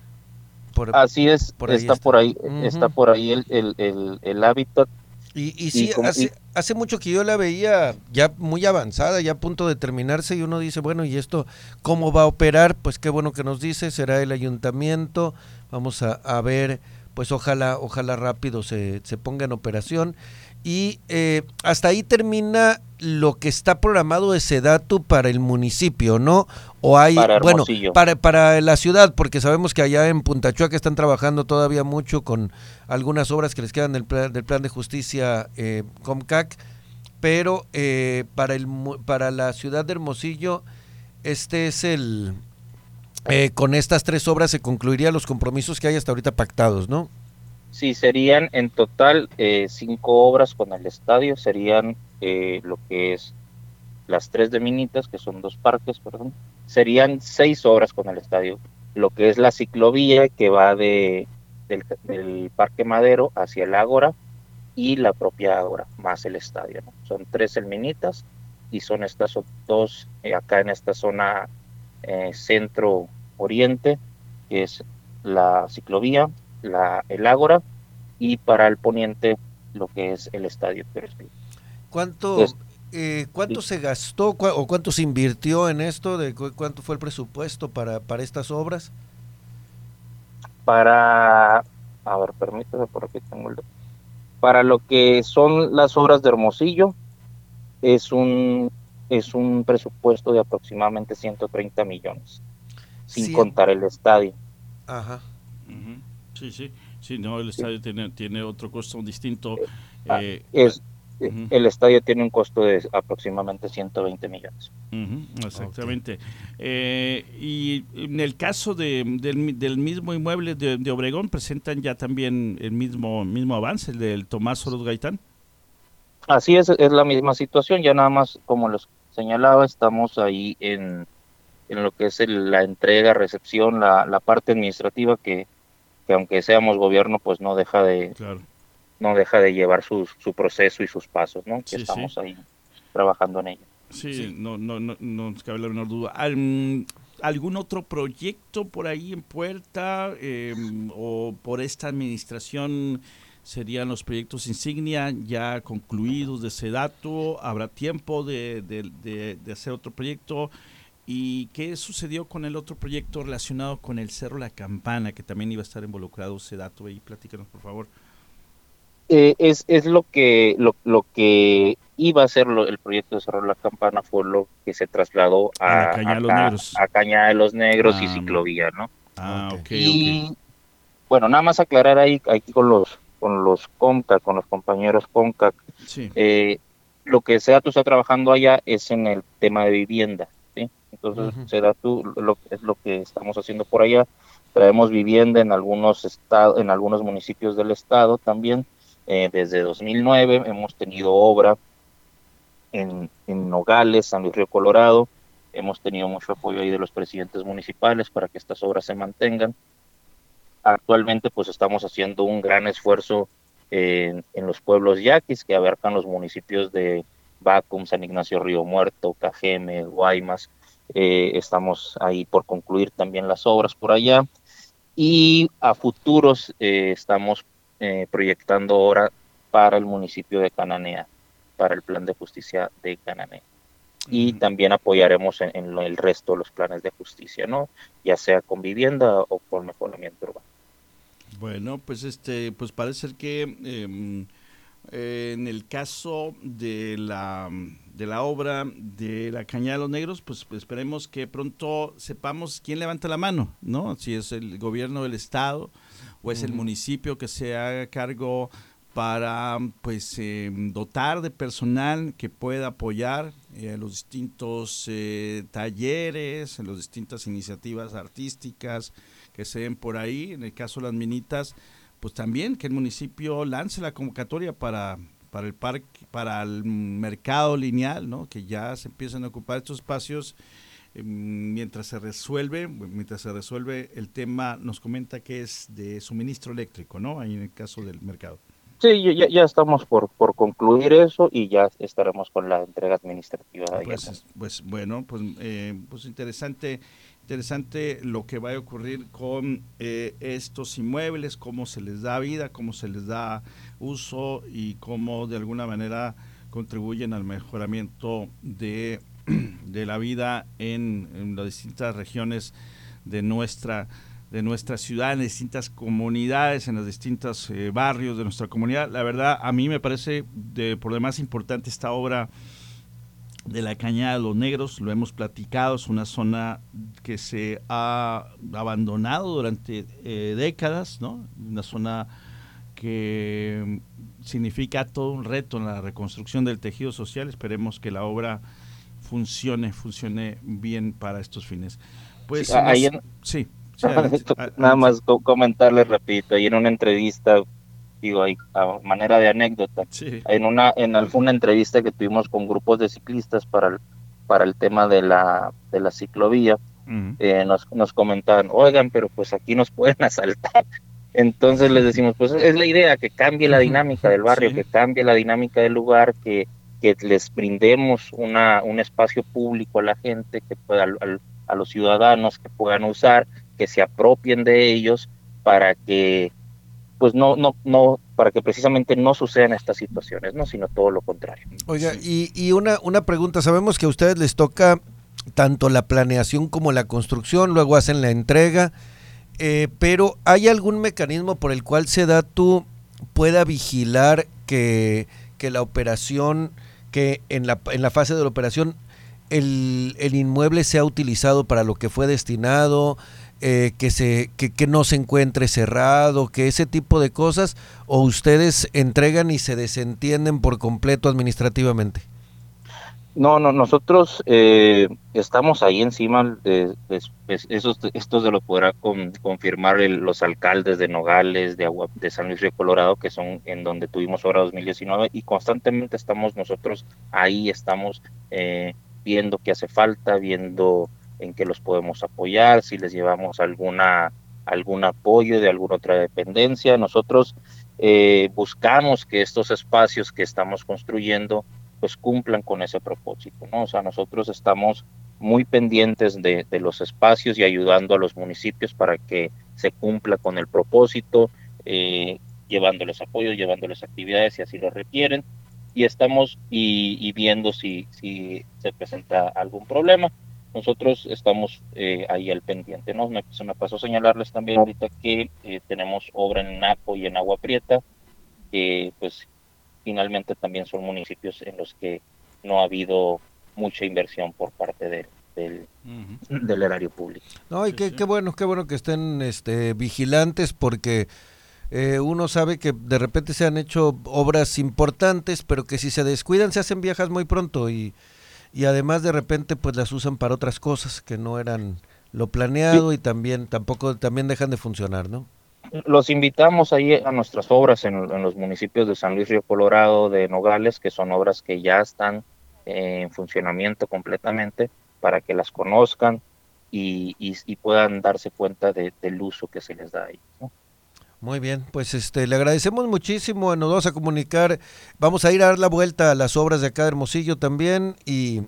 S7: Por, Así es, por está, está por ahí, uh-huh. está por ahí el, el, el, el hábitat.
S4: Y, y sí, y como, hace, y... hace mucho que yo la veía ya muy avanzada, ya a punto de terminarse, y uno dice, bueno, ¿y esto cómo va a operar? Pues qué bueno que nos dice, será el ayuntamiento, vamos a, a ver, pues ojalá, ojalá rápido se, se ponga en operación. Y eh, hasta ahí termina lo que está programado de Sedatu para el municipio, ¿no? O hay,
S7: para
S4: bueno, para, para la ciudad, porque sabemos que allá en Punta Chuaca están trabajando todavía mucho con algunas obras que les quedan del plan, del plan de justicia eh, Comcac, pero eh, para, el, para la ciudad de Hermosillo, este es el, eh, con estas tres obras se concluirían los compromisos que hay hasta ahorita pactados, ¿no?
S7: Sí, serían en total eh, cinco obras con el estadio, serían eh, lo que es las tres de Minitas, que son dos parques, perdón, serían seis obras con el estadio, lo que es la ciclovía que va de del, del Parque Madero hacia el Ágora y la propia Ágora, más el estadio, ¿no? Son tres el Minitas y son estas dos eh, acá en esta zona eh, centro-oriente, que es la ciclovía, La, el Ágora, y para el poniente lo que es el estadio.
S4: ¿Cuánto, es, eh, cuánto sí. se gastó cu- o cuánto se invirtió en esto? De cu- ¿Cuánto fue el presupuesto para, para estas obras?
S7: Para, a ver, permítame, por aquí tengo el... Para lo que son las obras de Hermosillo, es un, es un presupuesto de aproximadamente ciento treinta millones, sin sí. contar el estadio.
S3: Ajá. Uh-huh. Sí, sí, sí, no, el estadio sí. tiene, tiene otro costo distinto.
S7: Eh, es, uh-huh. El estadio tiene un costo de aproximadamente ciento veinte millones.
S3: Uh-huh, exactamente. Okay. Eh, y en el caso de, del, del mismo inmueble de, de Obregón, ¿presentan ya también el mismo, mismo avance, el del Tomás Oroz Gaitán?
S7: Así es, es la misma situación, ya nada más, como les señalaba, estamos ahí en, en lo que es el, la entrega, recepción, la, la parte administrativa que que aunque seamos gobierno, pues no deja de claro. no deja de llevar su, su proceso y sus pasos, ¿no? Que sí, estamos sí. ahí trabajando en ello.
S3: Sí, sí. no no no no nos cabe la menor duda. ¿Algún otro proyecto por ahí en puerta eh, o por esta administración serían los proyectos insignia ya concluidos de Sedatu? ¿Habrá tiempo de, de, de, de hacer otro proyecto? ¿Y qué sucedió con el otro proyecto relacionado con el Cerro La Campana, que también iba a estar involucrado Sedatu? Y platícanos, por favor.
S7: Eh, es, es lo que lo, lo que iba a ser lo, el proyecto de Cerro La Campana fue lo que se trasladó a,
S3: a, Cañada, a, los Negros.
S7: a Cañada de los Negros ah, y ciclovía, ¿no?
S3: Ah, ok,
S7: y,
S3: ok.
S7: Bueno, nada más aclarar ahí, aquí con los con los Comcac, con los compañeros Comcac,
S3: sí.
S7: eh, lo que Sedatu está trabajando allá es en el tema de vivienda. Entonces, uh-huh. Sedatu lo, es lo que estamos haciendo por allá. Traemos vivienda en algunos estados, en algunos municipios del estado también. Eh, desde dos mil nueve hemos tenido obra en, en Nogales, San Luis Río Colorado. Hemos tenido mucho apoyo ahí de los presidentes municipales para que estas obras se mantengan. Actualmente, pues estamos haciendo un gran esfuerzo en, en los pueblos yaquis que abarcan los municipios de Bacum, San Ignacio Río Muerto, Cajeme, Guaymas. Eh, estamos ahí por concluir también las obras por allá y a futuros eh, estamos eh, proyectando ahora para el municipio de Cananea, para el plan de justicia de Cananea. Y uh-huh. también apoyaremos en, en el resto de los planes de justicia, ¿no? Ya sea con vivienda o con mejoramiento urbano.
S3: Bueno, pues este, pues parece que eh, eh, en el caso de la, de la obra de la Cañada de los Negros, pues, pues esperemos que pronto sepamos quién levanta la mano, ¿no? Si es el gobierno del estado o es el municipio que se haga cargo para pues eh, dotar de personal que pueda apoyar eh, los distintos eh, talleres, las distintas iniciativas artísticas que se den por ahí. En el caso de las minitas, pues también que el municipio lance la convocatoria para, para el parque, para el mercado lineal, ¿no? Que ya se empiezan a ocupar estos espacios eh, mientras se resuelve, mientras se resuelve el tema, nos comenta que es de suministro eléctrico, ¿no? Ahí en el caso del mercado.
S7: Sí, ya, ya estamos por, por concluir eso y ya estaremos con la entrega administrativa.
S3: Pues, pues bueno, pues, eh, pues interesante, interesante lo que va a ocurrir con eh, estos inmuebles, cómo se les da vida, cómo se les da uso y cómo de alguna manera contribuyen al mejoramiento de, de la vida en, en las distintas regiones de nuestra de nuestra ciudad, en distintas comunidades, en los distintos eh, barrios de nuestra comunidad. La verdad, a mí me parece de, por demás importante esta obra de la Cañada de los Negros. Lo hemos platicado, es una zona que se ha abandonado durante eh, décadas, ¿no? Una zona que significa todo un reto en la reconstrucción del tejido social. Esperemos que la obra funcione, funcione bien para estos fines. Pues,
S7: sí, ahí
S3: nos,
S7: en...
S3: sí.
S7: Sí, nada más comentarles rapidito, ahí en una entrevista, digo, ahí, a manera de anécdota,
S3: sí.
S7: en una en alguna entrevista que tuvimos con grupos de ciclistas para el, para el tema de la de la ciclovía, uh-huh. eh, nos, nos comentaban, oigan, pero pues aquí nos pueden asaltar. Entonces les decimos, pues es la idea, que cambie la dinámica del barrio, sí. que cambie la dinámica del lugar, que, que les brindemos una un espacio público a la gente, que pueda, al, a los ciudadanos que puedan usar, que se apropien de ellos para que pues no no no para que precisamente no sucedan estas situaciones, no, sino todo lo contrario.
S4: Oiga, y, y una una pregunta, sabemos que a ustedes les toca tanto la planeación como la construcción, luego hacen la entrega, eh, pero ¿hay algún mecanismo por el cual SEDATU pueda vigilar que, que la operación, que en la en la fase de la operación el, el inmueble sea utilizado para lo que fue destinado? Eh, que se que, que no se encuentre cerrado, que ese tipo de cosas, o ustedes entregan y se desentienden por completo administrativamente?
S7: No, no, nosotros eh, estamos ahí encima, de, de, de esos, estos de lo podrá con, confirmar el, los alcaldes de Nogales, de Agua, de San Luis Río Colorado, que son en donde tuvimos obra dos mil diecinueve, y constantemente estamos nosotros ahí, estamos eh, viendo qué hace falta, viendo en qué los podemos apoyar, si les llevamos alguna algún apoyo de alguna otra dependencia. Nosotros eh, buscamos que estos espacios que estamos construyendo pues cumplan con ese propósito, ¿no? O sea, nosotros estamos muy pendientes de, de los espacios y ayudando a los municipios para que se cumpla con el propósito, eh, llevándoles apoyo, llevándoles actividades si así lo requieren, y estamos y, y viendo si, si se presenta algún problema. Nosotros estamos eh, ahí al pendiente, ¿no? Me, se me pasó señalarles también ahorita que eh, tenemos obra en Naco y en Agua Prieta, que pues finalmente también son municipios en los que no ha habido mucha inversión por parte de, del, uh-huh. del erario público.
S4: No, y qué, qué bueno, qué bueno que estén este, vigilantes, porque eh, uno sabe que de repente se han hecho obras importantes, pero que si se descuidan se hacen viejas muy pronto y y además de repente pues las usan para otras cosas que no eran lo planeado, sí. Y también tampoco también dejan de funcionar, ¿no?
S7: Los invitamos ahí a nuestras obras en, en los municipios de San Luis Río Colorado, de Nogales, que son obras que ya están eh, en funcionamiento completamente, para que las conozcan y, y, y puedan darse cuenta de, del uso que se les da ahí, ¿no?
S4: Muy bien, pues este le agradecemos muchísimo, nos vamos a comunicar, vamos a ir a dar la vuelta a las obras de acá de Hermosillo también, y,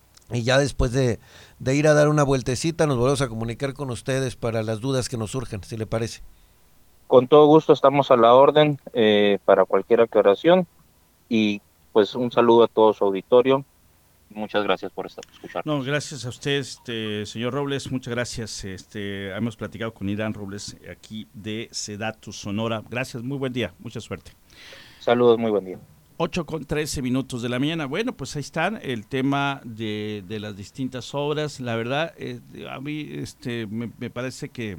S4: y ya después de, de ir a dar una vueltecita nos volvemos a comunicar con ustedes para las dudas que nos surjan, si le parece.
S7: Con todo gusto, estamos a la orden eh, para cualquier aclaración, y pues un saludo a todo su auditorio. Muchas gracias por estar escuchando.
S3: No, gracias a usted, este, señor Robles, muchas gracias. Este, hemos platicado con Irán Robles aquí de SEDATU Sonora. Gracias, muy buen día, mucha suerte.
S7: Saludos, muy buen día.
S3: ocho con trece minutos de la mañana. Bueno, pues ahí están el tema de, de las distintas obras. La verdad, eh, a mí este, me, me parece que,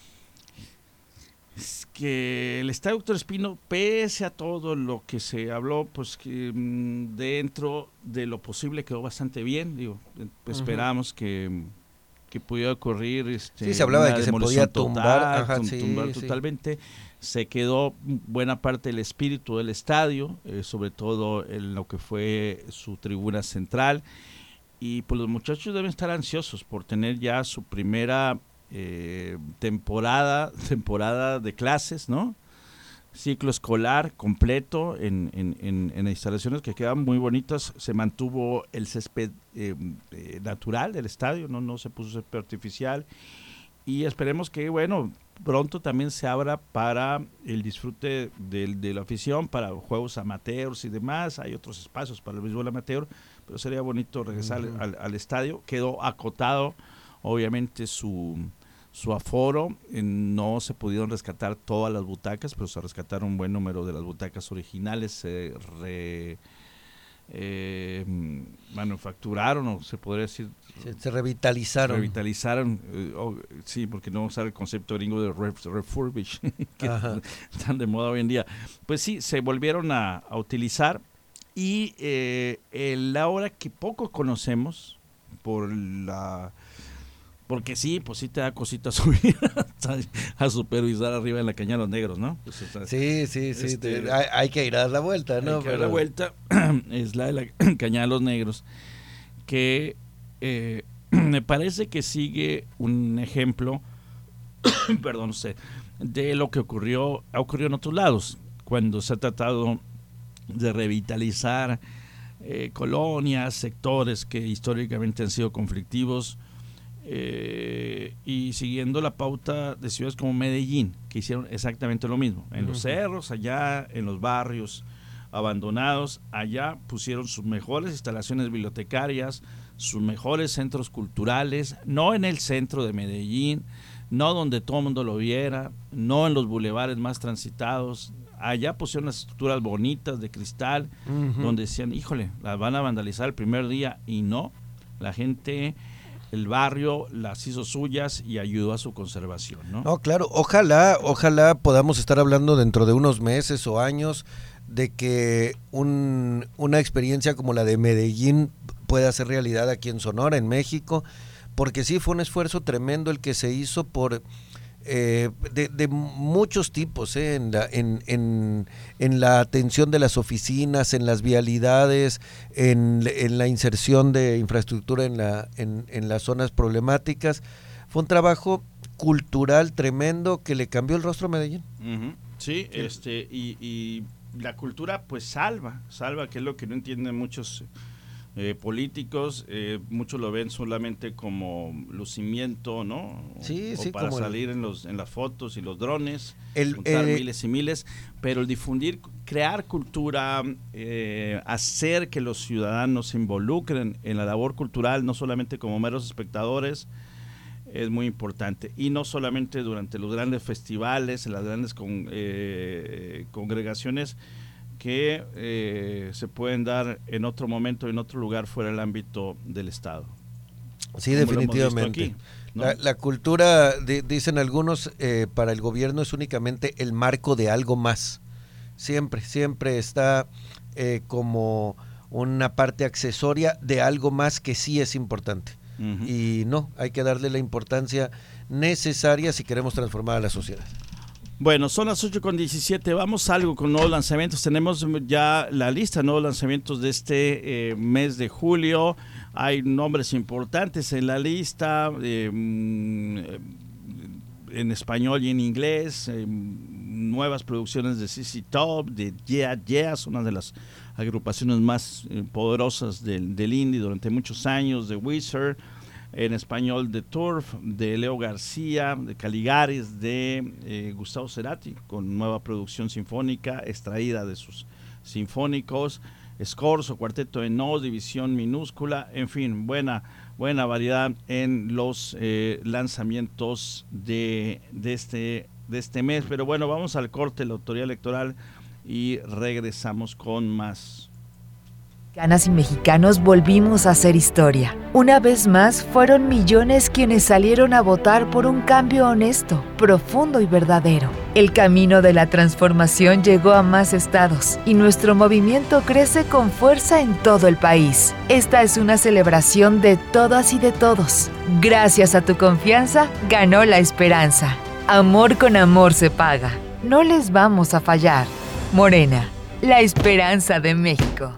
S3: que el Estadio Doctor Espino, pese a todo lo que se habló, pues que mmm, dentro de lo posible quedó bastante bien. Digo, esperamos uh-huh. que, que pudiera ocurrir. Este,
S4: sí, se hablaba de que se podía tumbar,
S3: total,
S4: ajá,
S3: tum,
S4: sí,
S3: tumbar
S4: sí.
S3: totalmente. Se quedó buena parte del espíritu del estadio, eh, sobre todo en lo que fue su tribuna central, y pues los muchachos deben estar ansiosos por tener ya su primera eh, temporada, temporada de clases, ¿no? Ciclo escolar completo en, en, en, en instalaciones que quedan muy bonitas. Se mantuvo el césped eh, eh, natural del estadio, no, no se puso césped artificial, y esperemos que, bueno, pronto también se abra para el disfrute de, de la afición, para juegos amateurs y demás. Hay otros espacios para el béisbol amateur, pero sería bonito regresar uh-huh. al, al estadio. Quedó acotado, obviamente, su, su aforo. No se pudieron rescatar todas las butacas, pero se rescataron un buen número de las butacas originales. Se re... Eh, manufacturaron, o se podría decir
S4: se, se revitalizaron
S3: revitalizaron eh, oh, sí, porque no usar el concepto gringo de ref, refurbish que Ajá. están de moda hoy en día. Pues sí, se volvieron a, a utilizar, y eh, el ahora que poco conocemos por la porque sí, pues sí te da cosita subir a supervisar arriba en la Cañada de los Negros, ¿no? Pues, o sea,
S4: sí, sí, sí,
S3: este,
S4: te, hay, hay que ir a dar la vuelta, ¿no?
S3: Hay que
S4: Pero...
S3: dar la vuelta, es la de la Cañada de los Negros, que eh, me parece que sigue un ejemplo, perdón usted, de lo que ocurrió, ha ocurrido en otros lados, cuando se ha tratado de revitalizar eh, colonias, sectores que históricamente han sido conflictivos. Eh, y siguiendo la pauta de ciudades como Medellín, que hicieron exactamente lo mismo, en los cerros, allá en los barrios abandonados, allá pusieron sus mejores instalaciones bibliotecarias, sus mejores centros culturales, no en el centro de Medellín, no donde todo el mundo lo viera, no en los bulevares más transitados. Allá pusieron las estructuras bonitas de cristal, uh-huh. donde decían, híjole, las van a vandalizar el primer día, y no, la gente... el barrio las hizo suyas y ayudó a su conservación, ¿no?
S4: No, claro, ojalá, ojalá podamos estar hablando dentro de unos meses o años de que un, una experiencia como la de Medellín pueda ser realidad aquí en Sonora, en México, porque sí fue un esfuerzo tremendo el que se hizo por eh, de, de muchos tipos, eh, en, la, en, en, en la atención de las oficinas, en las vialidades, en, en la inserción de infraestructura en, la, en, en las zonas problemáticas. Fue un trabajo cultural tremendo que le cambió el rostro a Medellín.
S3: Uh-huh. Sí, sí, este y, y la cultura pues salva, salva, que es lo que no entienden muchos eh, políticos, eh, muchos lo ven solamente como lucimiento, ¿no?
S4: Sí,
S3: o
S4: sí,
S3: para
S4: como
S3: salir
S4: el,
S3: en los en las fotos y los drones,
S4: el,
S3: juntar
S4: eh,
S3: miles y miles, pero el difundir, crear cultura, eh, hacer que los ciudadanos se involucren en la labor cultural, no solamente como meros espectadores, es muy importante, y no solamente durante los grandes festivales, en las grandes con, eh, congregaciones que eh, se pueden dar en otro momento, en otro lugar fuera del ámbito del Estado.
S4: Sí, definitivamente. Aquí, ¿no? la, la cultura, de, dicen algunos, eh, para el gobierno es únicamente el marco de algo más. Siempre, siempre está eh, como una parte accesoria de algo más que sí es importante. Uh-huh. Y no, hay que darle la importancia necesaria si queremos transformar a la sociedad.
S3: Bueno, son las ocho con diecisiete, vamos a algo con nuevos lanzamientos. Tenemos ya la lista de nuevos lanzamientos de este eh, mes de julio. Hay nombres importantes en la lista, eh, en español y en inglés, eh, nuevas producciones de C C Top, de Yeah Yeah, una de las agrupaciones más eh, poderosas del, del indie durante muchos años, de Wizard, en español de Turf, de Leo García, de Caligaris, de eh, Gustavo Cerati, con nueva producción sinfónica extraída de sus sinfónicos, Scorzo, Cuarteto de Nos, División Minúscula, en fin, buena, buena variedad en los eh, lanzamientos de, de, este, de este mes. Pero bueno, vamos al corte de la autoridad electoral y regresamos con más.
S8: Mexicanas y mexicanos volvimos a hacer historia. Una vez más, fueron millones quienes salieron a votar por un cambio honesto, profundo y verdadero. El camino de la transformación llegó a más estados y nuestro movimiento crece con fuerza en todo el país. Esta es una celebración de todas y de todos. Gracias a tu confianza, ganó la esperanza. Amor con amor se paga. No les vamos a fallar. Morena, la esperanza de México.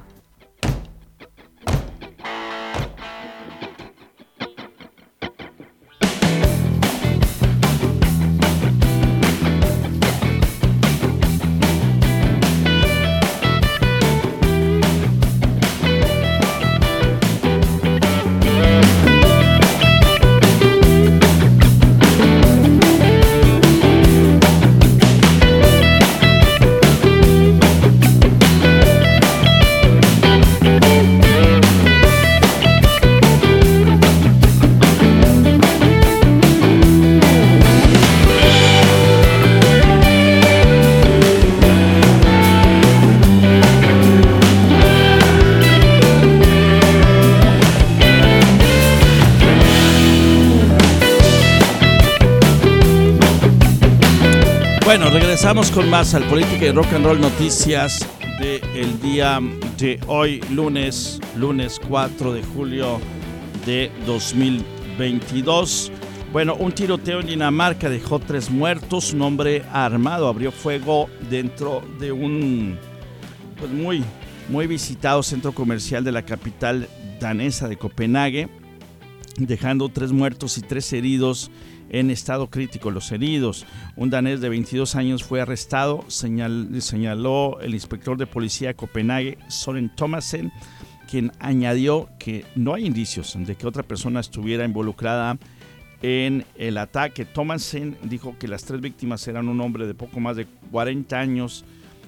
S3: Bueno, regresamos con más al Política y Rock and Roll Noticias del día de hoy, lunes, lunes cuatro de julio de dos mil veintidós. Bueno, un tiroteo en Dinamarca dejó tres muertos. Un hombre armado abrió fuego dentro de un pues muy, muy visitado centro comercial de la capital danesa de Copenhague, dejando tres muertos y tres heridos en estado crítico. Los heridos, un danés de veintidós años fue arrestado, señal, señaló el inspector de policía de Copenhague, Søren Thomasen, quien añadió que no hay indicios de que otra persona estuviera involucrada en el ataque. Thomasen dijo que las tres víctimas eran un hombre de poco más de cuarenta años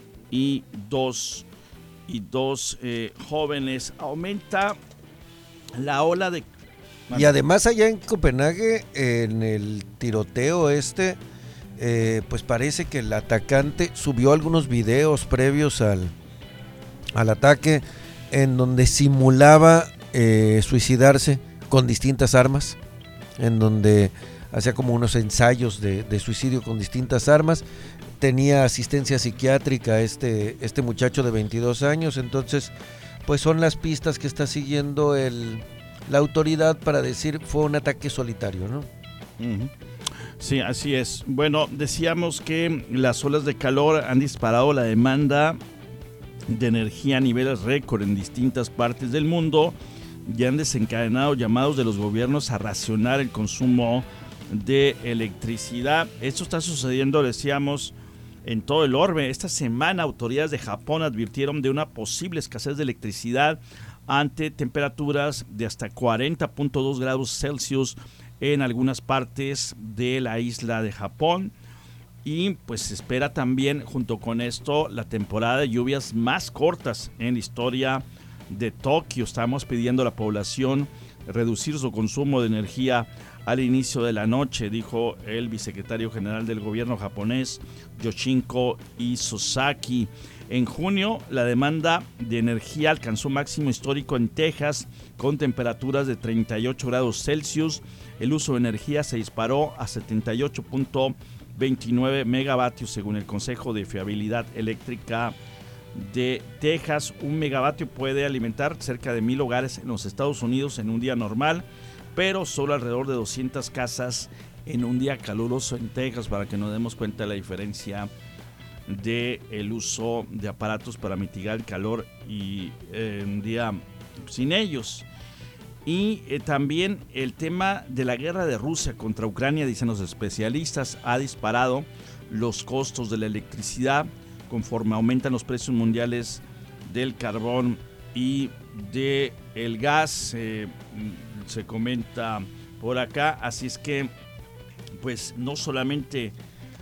S3: y dos, y dos eh, jóvenes. Aumenta la ola de...
S4: Y además allá en Copenhague, en el tiroteo este, eh, pues parece que el atacante subió algunos videos previos al, al ataque en donde simulaba eh, suicidarse con distintas armas, en donde hacía como unos ensayos de, de suicidio con distintas armas. Tenía asistencia psiquiátrica este, este muchacho de veintidós años, entonces pues son las pistas que está siguiendo el... la autoridad para decir fue un ataque solitario, ¿no?
S3: Uh-huh. Sí, así es. Bueno, decíamos que las olas de calor han disparado la demanda de energía a niveles récord en distintas partes del mundo y han desencadenado llamados de los gobiernos a racionar el consumo de electricidad. Esto está sucediendo, decíamos, en todo el orbe. Esta semana autoridades de Japón advirtieron de una posible escasez de electricidad ante temperaturas de hasta cuarenta punto dos grados Celsius en algunas partes de la isla de Japón. Y pues se espera también, junto con esto, la temporada de lluvias más cortas en la historia de Tokio. Estamos pidiendo a la población reducir su consumo de energía al inicio de la noche, dijo el vicesecretario general del gobierno japonés, Yoshihiko Isozaki. En junio, la demanda de energía alcanzó máximo histórico en Texas, con temperaturas de treinta y ocho grados Celsius. El uso de energía se disparó a setenta y ocho punto veintinueve megavatios, según el Consejo de Fiabilidad Eléctrica de Texas. Un megavatio puede alimentar cerca de mil hogares en los Estados Unidos en un día normal, pero solo alrededor de doscientas casas en un día caluroso en Texas, para que nos demos cuenta de la diferencia de el uso de aparatos para mitigar el calor y eh, un día sin ellos. Y eh, también el tema de la guerra de Rusia contra Ucrania, dicen los especialistas, ha disparado los costos de la electricidad conforme aumentan los precios mundiales del carbón y del gas, eh, se comenta por acá. Así es que pues no solamente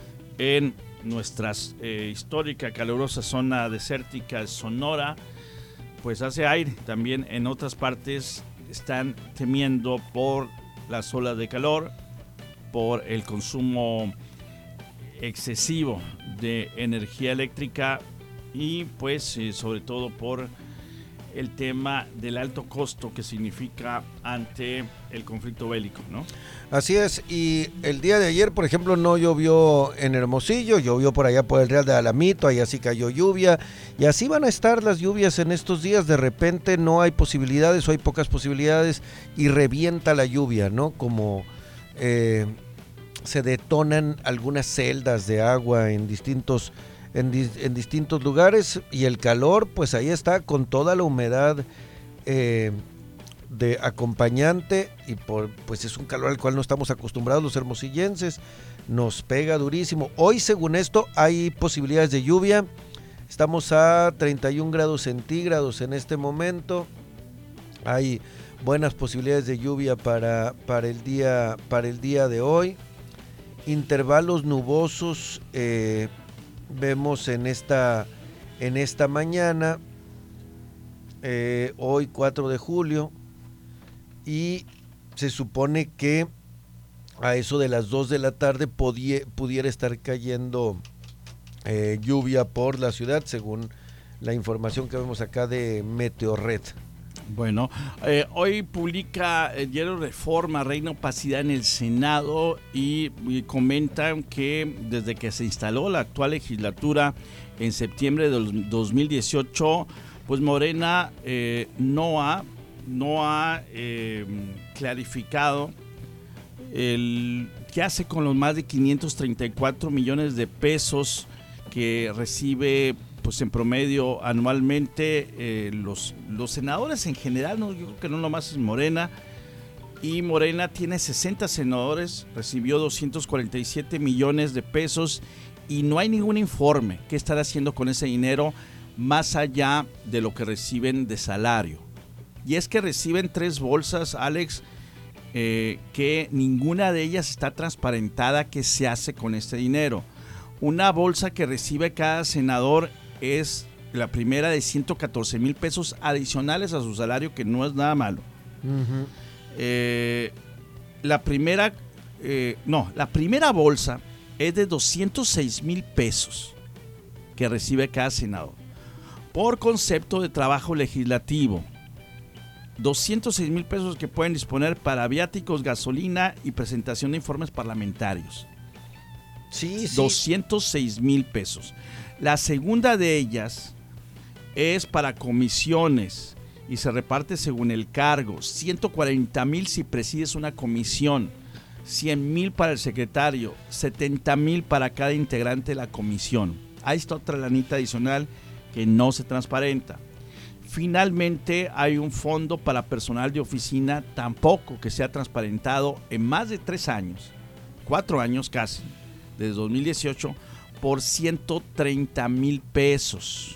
S3: en nuestra eh, histórica calurosa zona desértica de Sonora pues hace aire, también en otras partes están temiendo por las olas de calor, por el consumo excesivo de energía eléctrica y pues eh, sobre todo por el tema del alto costo que significa ante el conflicto bélico, ¿no?
S4: Así es, y el día de ayer, por ejemplo, no llovió en Hermosillo, llovió por allá por el Real de Alamito, allá sí cayó lluvia, y así van a estar las lluvias en estos días. De repente no hay posibilidades o hay pocas posibilidades y revienta la lluvia, ¿no? Como eh, se detonan algunas celdas de agua en distintos En, di- en distintos lugares, y el calor pues ahí está con toda la humedad eh, de acompañante, y por, pues es un calor al cual no estamos acostumbrados los hermosillenses, nos pega durísimo. Hoy, según esto, hay posibilidades de lluvia, estamos a treinta y un grados centígrados en este momento, hay buenas posibilidades de lluvia para, para, el, día, para el día de hoy, intervalos nubosos eh, vemos en esta en esta mañana, eh, hoy cuatro de julio, y se supone que a eso de las dos de la tarde podie, pudiera estar cayendo eh, lluvia por la ciudad, según la información que vemos acá de Meteorred.
S3: Bueno, eh, hoy publica el diario Reforma, reina opacidad en el Senado, y, y comentan que desde que se instaló la actual legislatura en septiembre de dos mil dieciocho, pues Morena eh, no ha, no ha eh, clarificado el qué hace con los más de quinientos treinta y cuatro millones de pesos que recibe pues en promedio anualmente eh, los, los senadores en general. No, yo creo que no nomás es Morena, y Morena tiene sesenta senadores, recibió doscientos cuarenta y siete millones de pesos y no hay ningún informe qué estar haciendo con ese dinero más allá de lo que reciben de salario. Y es que reciben tres bolsas, Alex, eh, que ninguna de ellas está transparentada qué se hace con este dinero. Una bolsa que recibe cada senador es la primera de ciento catorce mil pesos adicionales a su salario, que no es nada malo. Uh-huh. Eh, la primera, eh, no, la primera bolsa es de doscientos seis mil pesos que recibe cada senador por concepto de trabajo legislativo. doscientos seis mil pesos que pueden disponer para viáticos, gasolina y presentación de informes parlamentarios.
S4: Sí, sí.
S3: doscientos seis mil pesos. La segunda de ellas es para comisiones y se reparte según el cargo. ciento cuarenta mil si presides una comisión, cien mil para el secretario, setenta mil para cada integrante de la comisión. Ahí está otra lanita adicional que no se transparenta. Finalmente hay un fondo para personal de oficina, tampoco que se ha transparentado en más de tres años, cuatro años casi, desde dos mil dieciocho, por ciento treinta mil pesos.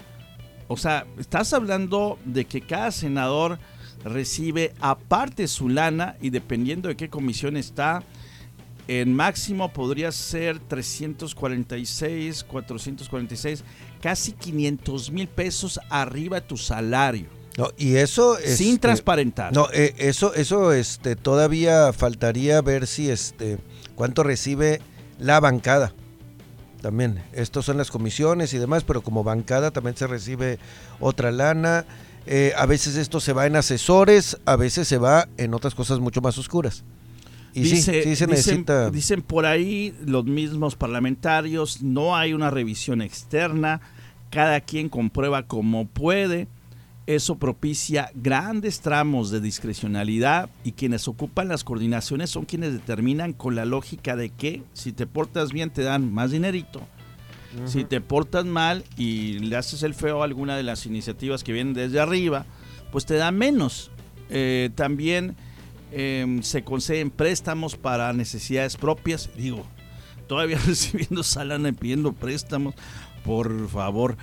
S3: O sea, estás hablando de que cada senador recibe aparte su lana, y dependiendo de qué comisión está, en máximo podría ser trescientos cuarenta y seis, cuatrocientos cuarenta y seis, casi quinientos mil pesos arriba de tu salario.
S4: No, y eso
S3: sin
S4: este,
S3: transparentar.
S4: No, eh, eso, eso, este, todavía faltaría ver si, este, cuánto recibe la bancada. También, estos son las comisiones y demás, pero como bancada también se recibe otra lana. Eh, a veces esto se va en asesores, a veces se va en otras cosas mucho más oscuras. Y
S3: Dice,
S4: sí, sí se
S3: dicen,
S4: necesita.
S3: Dicen por ahí los mismos parlamentarios, no hay una revisión externa, cada quien comprueba como puede. Eso propicia grandes tramos de discrecionalidad, y quienes ocupan las coordinaciones son quienes determinan con la lógica de que si te portas bien te dan más dinerito. Uh-huh. Si te portas mal y le haces el feo a alguna de las iniciativas que vienen desde arriba, pues te dan menos. Eh, también eh, se conceden préstamos para necesidades propias. Digo, todavía recibiendo salana y pidiendo préstamos, por favor.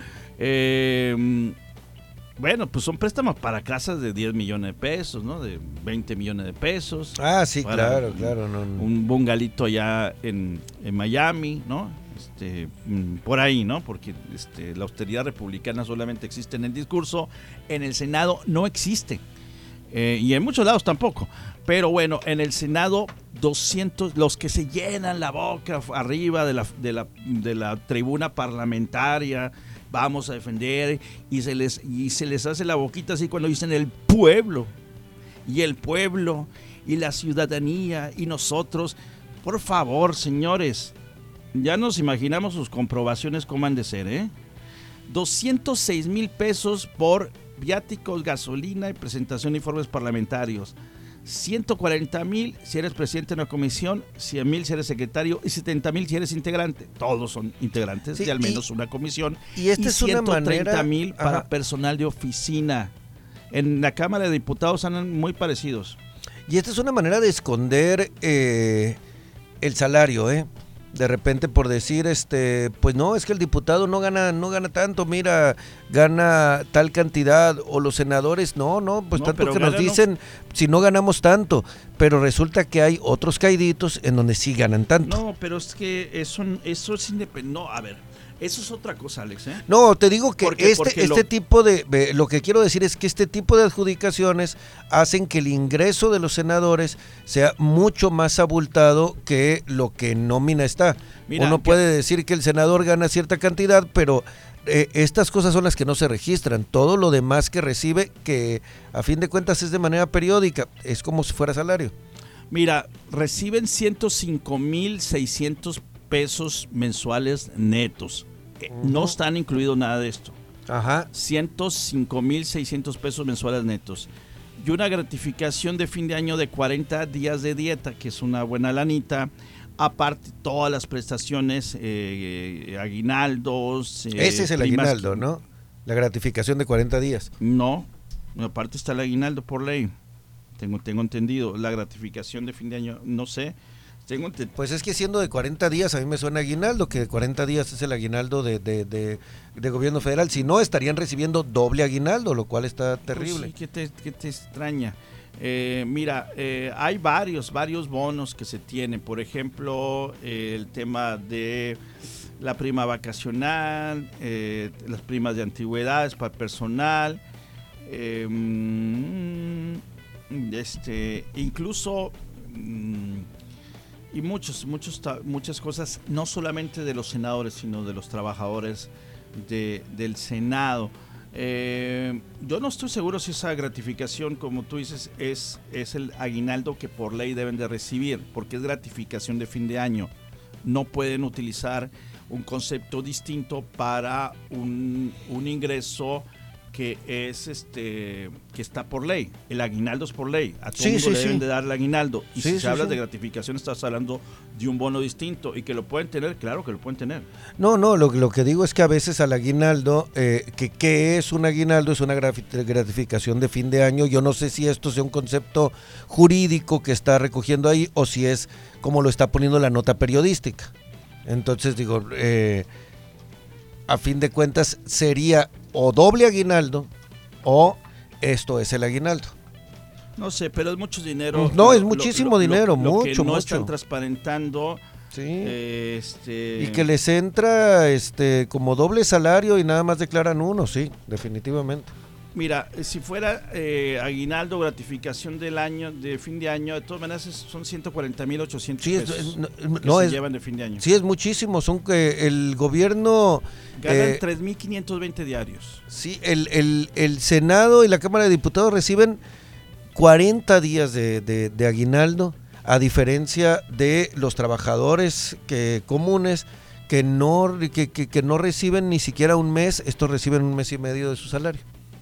S3: Eh... Bueno, pues son préstamos para casas de diez millones de pesos, ¿no? De veinte millones de pesos.
S4: Ah, sí, claro, claro. No, no.
S3: Un bungalito allá en, en Miami, ¿no? Este, por ahí, ¿no? Porque este, la austeridad republicana solamente existe en el discurso, en el Senado no existe. Eh, y en muchos lados tampoco. Pero bueno, en el Senado, doscientos, los que se llenan la boca arriba de la, de la, de la tribuna parlamentaria, vamos a defender, y se les, y se les hace la boquita así cuando dicen el pueblo, y el pueblo, y la ciudadanía, y nosotros. Por favor, señores, ya nos imaginamos sus comprobaciones cómo han de ser, ¿eh? doscientos seis mil pesos por viáticos, gasolina y presentación de informes parlamentarios. ciento cuarenta mil si eres presidente de una comisión, cien mil si eres secretario y setenta mil si eres integrante. Todos son integrantes
S4: sí,
S3: de al menos
S4: y,
S3: una comisión.
S4: Y esta es una manera...
S3: ciento treinta mil para ajá. personal de oficina. En la Cámara de Diputados andan muy parecidos.
S4: Y esta es una manera de esconder eh, el salario, ¿eh? De repente por decir, este, pues no, es que el diputado no gana, no gana tanto, mira, gana tal cantidad, o los senadores, no, no, pues no, tanto que nos dicen, si no ganamos tanto, pero resulta que hay otros caiditos en donde sí ganan tanto.
S3: No, pero es que eso, eso es independiente, no, a ver, eso es otra cosa, Alex, ¿eh?
S4: No, te digo que
S3: porque,
S4: este,
S3: porque
S4: este
S3: lo...
S4: tipo de, lo que quiero decir es que este tipo de adjudicaciones hacen que el ingreso de los senadores sea mucho más abultado que lo que en nómina está. Mira, Uno puede que... decir que el senador gana cierta cantidad, pero eh, estas cosas son las que no se registran. Todo lo demás que recibe, que a fin de cuentas es de manera periódica, es como si fuera salario.
S3: Mira, reciben ciento cinco mil seiscientos pesos mensuales netos. Uh-huh. No están incluido nada de esto.
S4: Ajá.
S3: ciento cinco mil seiscientos pesos mensuales netos. Y una gratificación de fin de año de cuarenta días de dieta, que es una buena lanita. Aparte, todas las prestaciones, eh, aguinaldos. Eh,
S4: Ese es el aguinaldo, ¿no? La gratificación de cuarenta días.
S3: No, aparte está el aguinaldo por ley. Tengo, tengo entendido. La gratificación de fin de año, no sé. Tengo ent-
S4: pues es que siendo de cuarenta días, a mí me suena aguinaldo, que de cuarenta días es el aguinaldo de, de, de, de gobierno federal. Si no, estarían recibiendo doble aguinaldo, lo cual está terrible.
S3: Pues sí, ¿qué te, qué te extraña? Eh, mira, eh, hay varios, varios bonos que se tienen. Por ejemplo, eh, el tema de la prima vacacional, eh, las primas de antigüedades para el personal, eh, este, incluso... Mm, y muchos, muchos, muchas cosas, no solamente de los senadores, sino de los trabajadores de, del Senado. Eh, yo no estoy seguro si esa gratificación, como tú dices, es, es el aguinaldo que por ley deben de recibir, porque es gratificación de fin de año. No pueden utilizar un concepto distinto para un, un ingreso que es este que está por ley. El aguinaldo es por ley, a todo
S4: sí,
S3: mundo
S4: sí,
S3: le deben
S4: sí.
S3: de dar el aguinaldo, y
S4: sí,
S3: si
S4: sí,
S3: se habla
S4: sí.
S3: de gratificación estás hablando de un bono distinto, y que lo pueden tener, claro que lo pueden tener.
S4: No, no, lo, lo que digo es que a veces al aguinaldo, eh, que ¿qué es un aguinaldo? Es una gratificación de fin de año. Yo no sé si esto sea un concepto jurídico que está recogiendo ahí, o si es como lo está poniendo la nota periodística. Entonces digo, eh, a fin de cuentas sería o doble aguinaldo o esto es el aguinaldo.
S3: No sé, pero es mucho dinero.
S4: No,
S3: lo,
S4: es muchísimo
S3: lo, lo,
S4: dinero,
S3: lo, lo
S4: mucho,
S3: que no
S4: mucho.
S3: están transparentando.
S4: Sí.
S3: Eh, este...
S4: Y que les entra este como doble salario y nada más declaran uno, sí, definitivamente.
S3: Mira, si fuera eh, aguinaldo, gratificación del año, de fin de año, de todas maneras es, son ciento cuarenta mil ochocientos
S4: sí,
S3: pesos
S4: es, no,
S3: que
S4: no,
S3: se
S4: es,
S3: llevan de fin de año.
S4: Sí, es muchísimo, son que el gobierno...
S3: Ganan
S4: eh,
S3: tres mil quinientos veinte diarios.
S4: Sí, el, el, el Senado y la Cámara de Diputados reciben cuarenta días de, de, de aguinaldo, a diferencia de los trabajadores que, comunes que no, que, que, que no reciben ni siquiera un mes. Estos reciben un mes y medio de su salario.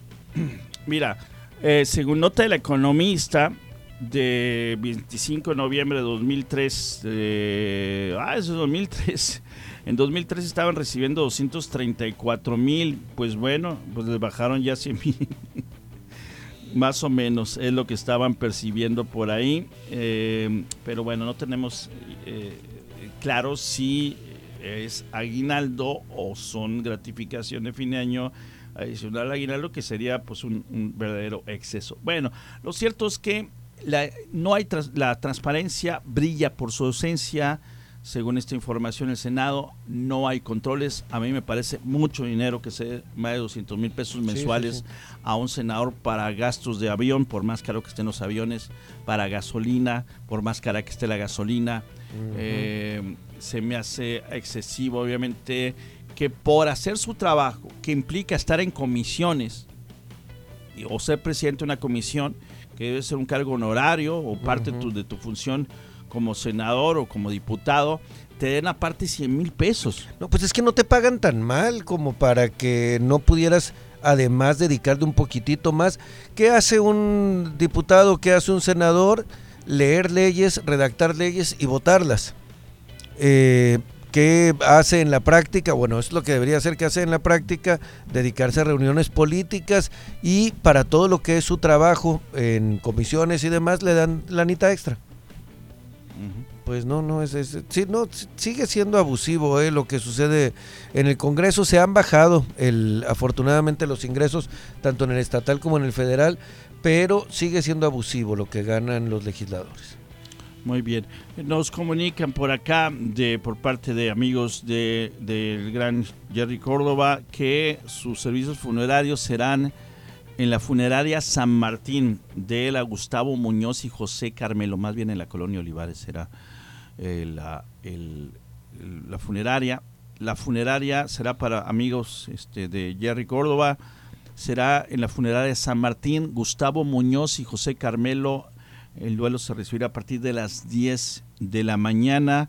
S3: Mira, eh, según nota del Economista de veinticinco de noviembre de dos mil tres, eh, ah, eso es dos mil tres, en dos mil tres estaban recibiendo doscientos treinta y cuatro mil, pues bueno, pues les bajaron ya cien mil, más o menos es lo que estaban percibiendo por ahí, eh, pero bueno, no tenemos eh, claro si es aguinaldo o son gratificación de fin de año adicional al aguinaldo, que sería pues un, un verdadero exceso. Bueno, lo cierto es que la, no hay tras, la transparencia brilla por su ausencia. Según esta información, el Senado no hay controles. A mí me parece mucho dinero que se dé más de doscientos mil pesos mensuales sí, sí, sí. a un senador para gastos de avión, por más caro que estén los aviones, para gasolina, por más cara que esté la gasolina. Uh-huh. Eh, se me hace excesivo, obviamente, que por hacer su trabajo, que implica estar en comisiones o ser presidente de una comisión, que debe ser un cargo honorario o parte uh-huh. tu, de tu función como senador o como diputado, te den aparte cien mil pesos.
S4: No, pues es que no te pagan tan mal como para que no pudieras además dedicarle un poquitito más. ¿Qué hace un diputado, qué hace un senador? Leer leyes, redactar leyes y votarlas. Eh, ¿Qué hace en la práctica? Bueno, es lo que debería hacer, que hace en la práctica, dedicarse a reuniones políticas, y para todo lo que es su trabajo en comisiones y demás le dan lanita extra. Uh-huh. Pues no, no, es, es sí, no, sigue siendo abusivo eh, lo que sucede en el Congreso. Se han bajado el, afortunadamente los ingresos, tanto en el estatal como en el federal, pero sigue siendo abusivo lo que ganan los legisladores.
S3: Muy bien, nos comunican por acá de por parte de amigos de del gran Jerry Córdoba que sus servicios funerarios serán en la funeraria San Martín de la Gustavo Muñoz y José Carmelo, más bien en la colonia Olivares será eh, la, el, el, la funeraria. La funeraria será para amigos este, de Jerry Córdoba, será en la funeraria San Martín, Gustavo Muñoz y José Carmelo. El duelo se recibirá a partir de las diez de la mañana.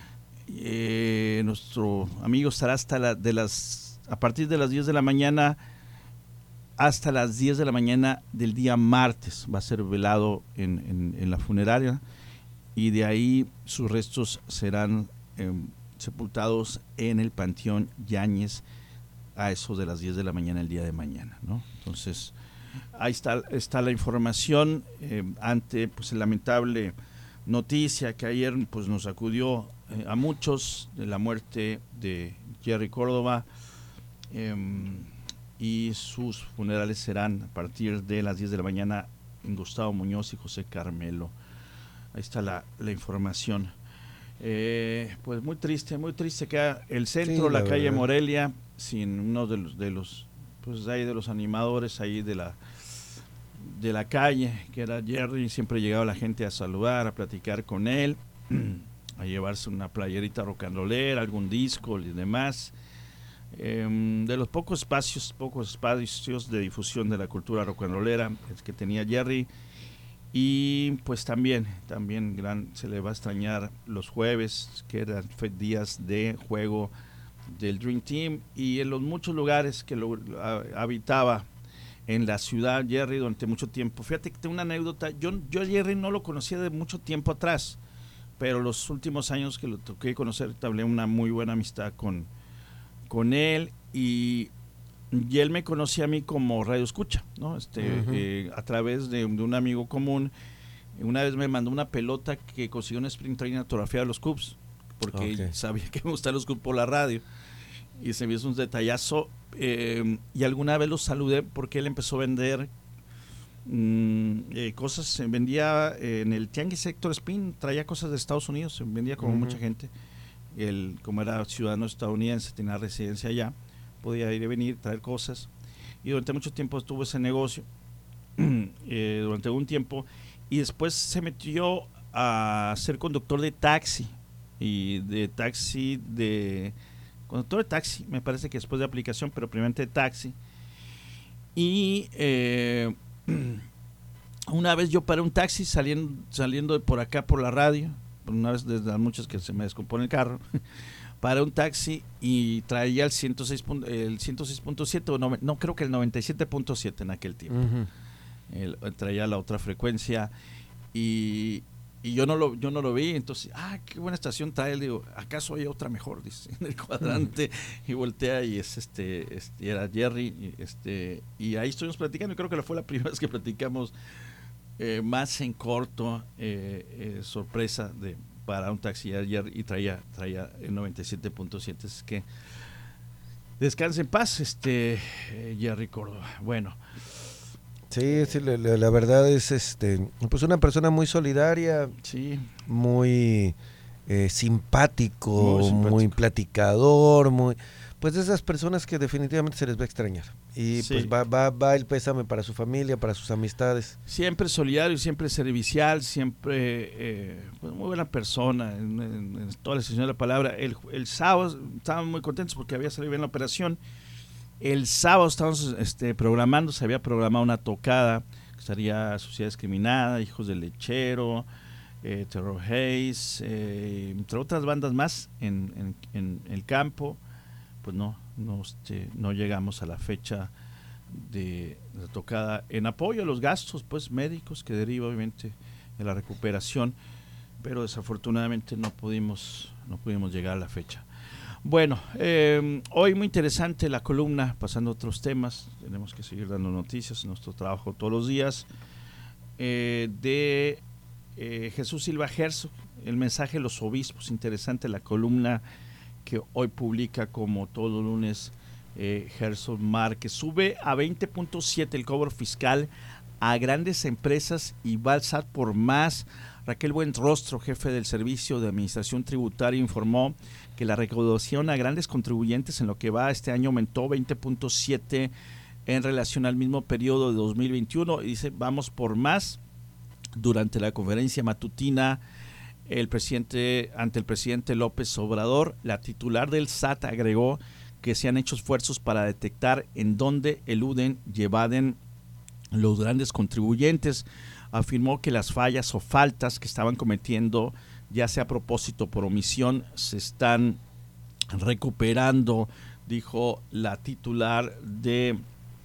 S3: Eh, nuestro amigo estará hasta la, de las a partir de las diez de la mañana hasta las diez de la mañana del día martes. Va a ser velado en, en, en la funeraria, y de ahí sus restos serán eh, sepultados en el Panteón Yáñez a eso de las diez de la mañana el día de mañana, ¿no? Entonces, ahí está, está la información eh, ante pues la lamentable noticia que ayer pues nos acudió eh, a muchos de la muerte de Jerry Córdoba, eh, y sus funerales serán a partir de las diez de la mañana en Gustavo Muñoz y José Carmelo. Ahí está la, la información. Eh, pues muy triste, muy triste que el centro, sí, la, la calle verdad. Morelia, sin uno de los de los pues ahí de los animadores ahí de la de la calle, que era Jerry. Siempre llegaba la gente a saludar, a platicar con él, a llevarse una playerita rock and rollera, algún disco y demás. Eh, de los pocos espacios, pocos espacios de difusión de la cultura rock and rollera que tenía Jerry. Y pues también, también gran, se le va a extrañar los jueves, que eran días de juego del Dream Team, y en los muchos lugares que lo a, habitaba en la ciudad Jerry durante mucho tiempo. Fíjate que tengo una anécdota. Yo, yo a Jerry no lo conocía de mucho tiempo atrás, pero los últimos años que lo toqué conocer, tablé una muy buena amistad con, con él, y, y él me conocía a mí como radio escucha, ¿no? Este, uh-huh. eh, a través de, de un amigo común. Una vez me mandó una pelota que consiguió un sprint training autografiada de los Cubs, porque okay. sabía que me gustaban los Cubs por la radio, y se me hizo un detallazo. Eh, y alguna vez lo saludé porque él empezó a vender mm, eh, cosas, se vendía eh, en el Tianguis Sector Spin, traía cosas de Estados Unidos, se vendía como uh-huh. mucha gente. Él, como era ciudadano estadounidense, tenía residencia allá, podía ir y venir, traer cosas, y durante mucho tiempo estuvo ese negocio, eh, durante un tiempo, y después se metió a ser conductor de taxi, y de taxi de... conductor de taxi, me parece que después de aplicación, pero primeramente de taxi. Y eh, una vez yo paré un taxi saliendo, saliendo de por acá por la radio, una vez desde las muchas que se me descompone el carro, paré un taxi y traía el ciento seis punto siete, o no, no, creo que el noventa y siete punto siete en aquel tiempo. Uh-huh. El, traía la otra frecuencia, y... Y yo no lo yo no lo vi, entonces, ah, qué buena estación trae. Le digo, ¿acaso hay otra mejor? Dice, en el cuadrante. Y voltea, y es este, este era Jerry, y, este, y ahí estuvimos platicando. Y creo que fue la primera vez que platicamos eh, más en corto, eh, eh, sorpresa de para un taxi ayer, y traía, traía el noventa y siete punto siete. Es que descanse en paz, este eh, Jerry Córdoba. Bueno.
S4: Sí, sí, la, la verdad es este pues una persona muy solidaria,
S3: sí,
S4: muy eh, simpático,
S3: muy simpático,
S4: muy platicador, muy... Pues de esas personas que definitivamente se les va a extrañar. Y sí. pues va, va, va el pésame para su familia, para sus amistades.
S3: Siempre solidario, siempre servicial, siempre eh, pues muy buena persona, en, en, en toda la extensión de la palabra. El, el sábado estábamos muy contentos porque había salido bien la operación. El sábado estábamos este, programando, se había programado una tocada, que estaría Sociedad Discriminada, Hijos del Lechero, eh, Terror Haze, eh, entre otras bandas más en, en, en el campo. Pues no, no, este, no llegamos a la fecha de la tocada en apoyo a los gastos pues médicos que deriva obviamente de la recuperación, pero desafortunadamente no pudimos, no pudimos llegar a la fecha. Bueno, eh, hoy muy interesante la columna, pasando a otros temas, tenemos que seguir dando noticias en nuestro trabajo todos los días, eh, de eh, Jesús Silva Herzog, el mensaje de los obispos, interesante la columna que hoy publica como todo lunes eh, Herzog Márquez. Sube a veinte punto siete el cobro fiscal a grandes empresas y va a alzar por más. Raquel Buenrostro, jefe del Servicio de Administración Tributaria, informó que la recaudación a grandes contribuyentes en lo que va este año aumentó veinte punto siete en relación al mismo periodo de dos mil veintiuno y dice vamos por más. Durante la conferencia matutina El presidente, ante el presidente López Obrador, la titular del S A T agregó que se han hecho esfuerzos para detectar en dónde eluden y evaden los grandes contribuyentes. Afirmó que las fallas o faltas que estaban cometiendo, ya sea a propósito o por omisión, se están recuperando, dijo la titular de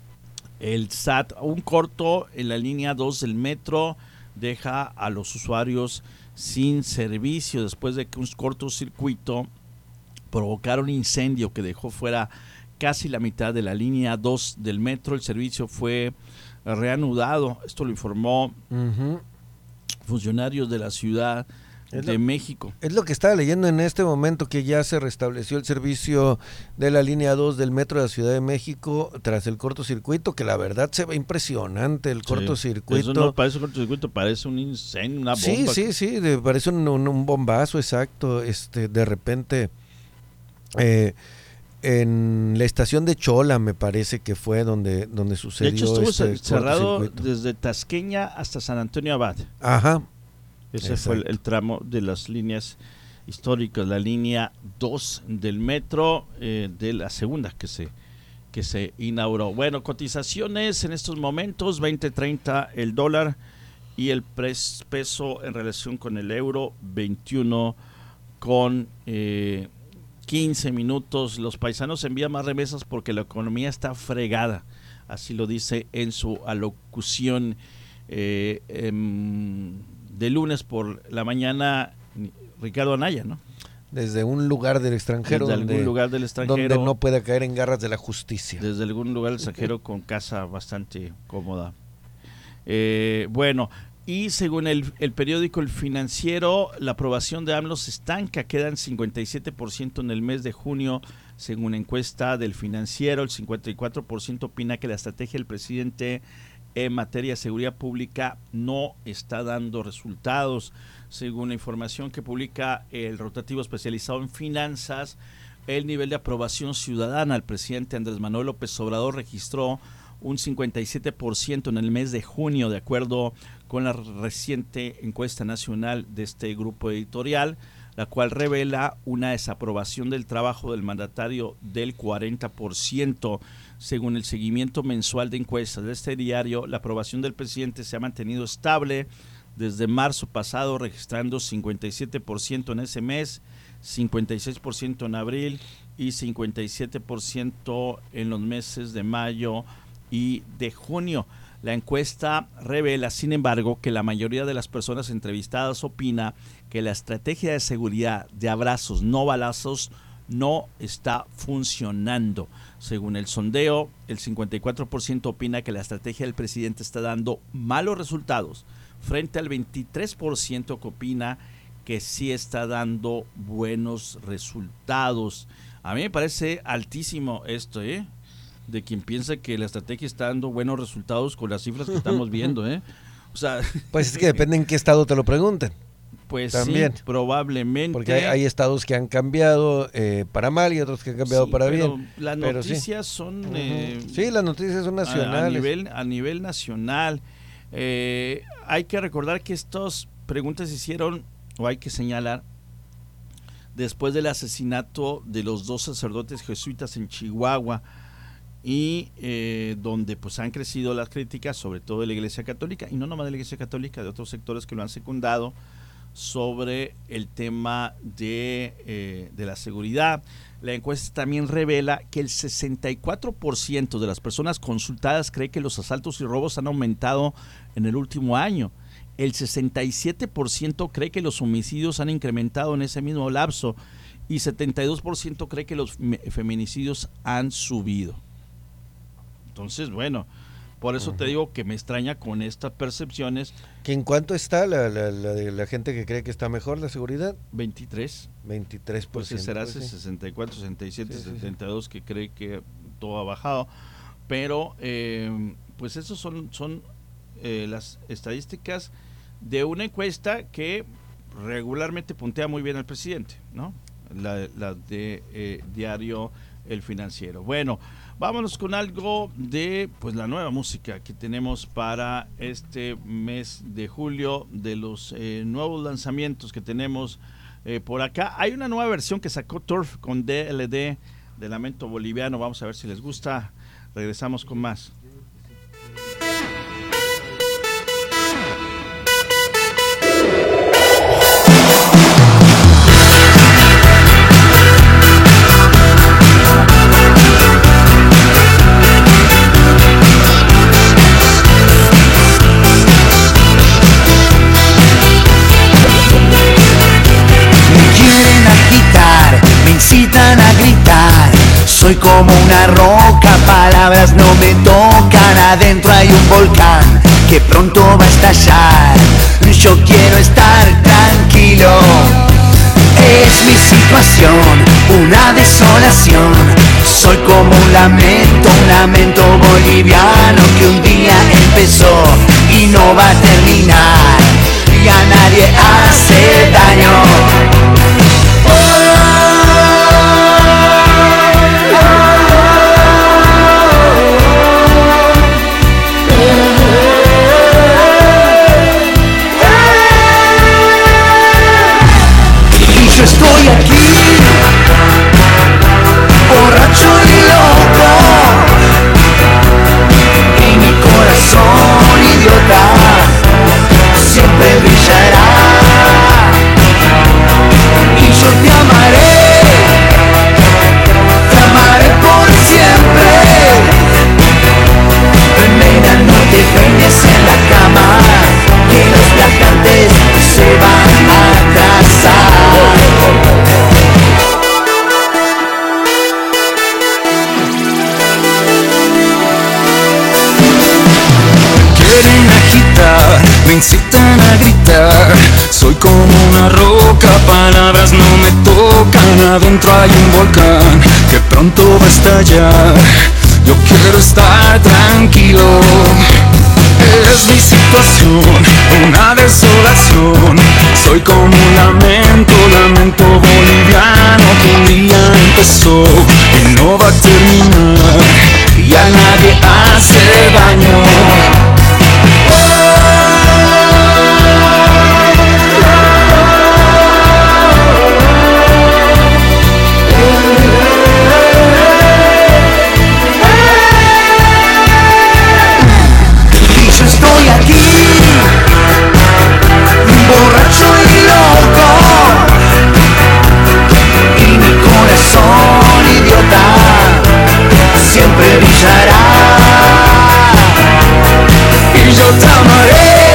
S3: el S A T. Un corto en la línea dos del metro deja a los usuarios sin servicio después de que un cortocircuito provocara un incendio que dejó fuera casi la mitad de la línea dos del metro. El servicio fue reanudado, esto lo informó uh-huh. funcionarios de la Ciudad es de
S4: lo,
S3: México.
S4: Es lo que estaba leyendo en este momento, que ya se restableció el servicio de la línea dos del metro de la Ciudad de México tras el cortocircuito, que la verdad se ve impresionante el sí, cortocircuito.
S3: Eso no parece un cortocircuito, parece un incendio, una bomba.
S4: Sí, sí, sí, de, parece un, un, un bombazo, exacto. Este, de repente, eh, en la estación de Chola me parece que fue donde, donde sucedió.
S3: De hecho estuvo
S4: este
S3: cerrado desde Tasqueña hasta San Antonio Abad.
S4: Ajá.
S3: Ese Exacto. fue el, el tramo de las líneas históricas, la línea dos del metro, eh, de la segunda que se, que se inauguró. Bueno, cotizaciones en estos momentos, veinte treinta el dólar y el pres, peso en relación con el euro, veintiuno con eh, quince minutos. Los paisanos envían más remesas porque la economía está fregada, así lo dice en su alocución eh, eh, de lunes por la mañana Ricardo Anaya, ¿no?
S4: Desde un lugar del extranjero,
S3: desde
S4: donde,
S3: algún lugar del extranjero,
S4: donde no pueda caer en garras de la justicia.
S3: Desde algún lugar del extranjero con casa bastante cómoda. Eh, bueno, y según el, el periódico El Financiero, la aprobación de AMLO se estanca, quedan cincuenta y siete por ciento en el mes de junio, según encuesta del Financiero. El cincuenta y cuatro por ciento opina que la estrategia del presidente en materia de seguridad pública no está dando resultados. Según la información que publica el rotativo especializado en finanzas, el nivel de aprobación ciudadana al presidente Andrés Manuel López Obrador registró un cincuenta y siete por ciento en el mes de junio, de acuerdo con la reciente encuesta nacional de este grupo editorial, la cual revela una desaprobación del trabajo del mandatario del cuarenta por ciento. Según el seguimiento mensual de encuestas de este diario, la aprobación del presidente se ha mantenido estable desde marzo pasado, registrando cincuenta y siete por ciento en ese mes, cincuenta y seis por ciento en abril y cincuenta y siete por ciento en los meses de mayo y de junio. La encuesta revela, sin embargo, que la mayoría de las personas entrevistadas opina que la estrategia de seguridad de abrazos, no balazos, no está funcionando. Según el sondeo, el cincuenta y cuatro por ciento opina que la estrategia del presidente está dando malos resultados, frente al veintitrés por ciento que opina que sí está dando buenos resultados. A mí me parece altísimo esto, ¿eh? De quien piensa que la estrategia está dando buenos resultados con las cifras que estamos viendo, ¿eh? O sea,
S4: pues es que depende en qué estado te lo pregunten.
S3: Pues
S4: también.
S3: Sí, probablemente.
S4: Porque hay, hay estados que han cambiado eh, para mal y otros que han cambiado
S3: sí,
S4: para
S3: pero
S4: bien.
S3: Las
S4: pero
S3: noticias
S4: sí.
S3: son...
S4: Uh-huh.
S3: Eh,
S4: sí, las noticias son nacionales.
S3: A, a, nivel, a nivel nacional. Eh, hay que recordar que estas preguntas se hicieron, o hay que señalar, después del asesinato de los dos sacerdotes jesuitas en Chihuahua, y eh, donde pues han crecido las críticas, sobre todo de la Iglesia Católica, y no nomás de la Iglesia Católica, de otros sectores que lo han secundado, sobre el tema de, eh, de la seguridad. La encuesta también revela que el sesenta y cuatro por ciento de las personas consultadas cree que los asaltos y robos han aumentado en el último año. El sesenta y siete por ciento cree que los homicidios han incrementado en ese mismo lapso y setenta y dos por ciento cree que los feminicidios han subido. Entonces, bueno, por eso uh-huh. te digo que me extraña con estas percepciones.
S4: ¿Que en cuánto está la, la, la, la gente que cree que está mejor la seguridad?
S3: veintitrés.
S4: veintitrés por ciento.
S3: Pues será
S4: pues, sí.
S3: sesenta y cuatro, sesenta y siete,
S4: sí, sí,
S3: setenta y dos sí. que cree que todo ha bajado. Pero, eh, pues esos son, son eh, las estadísticas de una encuesta que regularmente puntea muy bien al presidente, ¿no? La, la de eh, Diario El Financiero. Bueno, vámonos con algo de pues la nueva música que tenemos para este mes de julio, de los eh, nuevos lanzamientos que tenemos eh, por acá. Hay una nueva versión que sacó Turf con D L D de Lamento Boliviano. Vamos a ver si les gusta. Regresamos con más.
S9: A gritar, soy como una roca, palabras no me tocan, adentro hay un volcán que pronto va a estallar, yo quiero estar tranquilo, es mi situación, una desolación, soy como un lamento, un lamento boliviano que un día empezó y no va a terminar, y a nadie hace daño. Yo estoy aquí, borracho y loco, y mi corazón idiota siempre brillará, y yo te amaré, te amaré por siempre, nena, no te peines en la cama, que los viajantes se van a atrasar. Quieren agitar, me incitan a gritar, soy como una roca, palabras no me tocan, adentro hay un volcán que pronto va a estallar, yo quiero estar tranquilo. Es mi situación, una desolación, soy como un lamento, lamento boliviano que un día empezó y no va a terminar, y a nadie hace daño. Borracho y loco, y mi corazón idiota siempre brillará, y yo te amaré,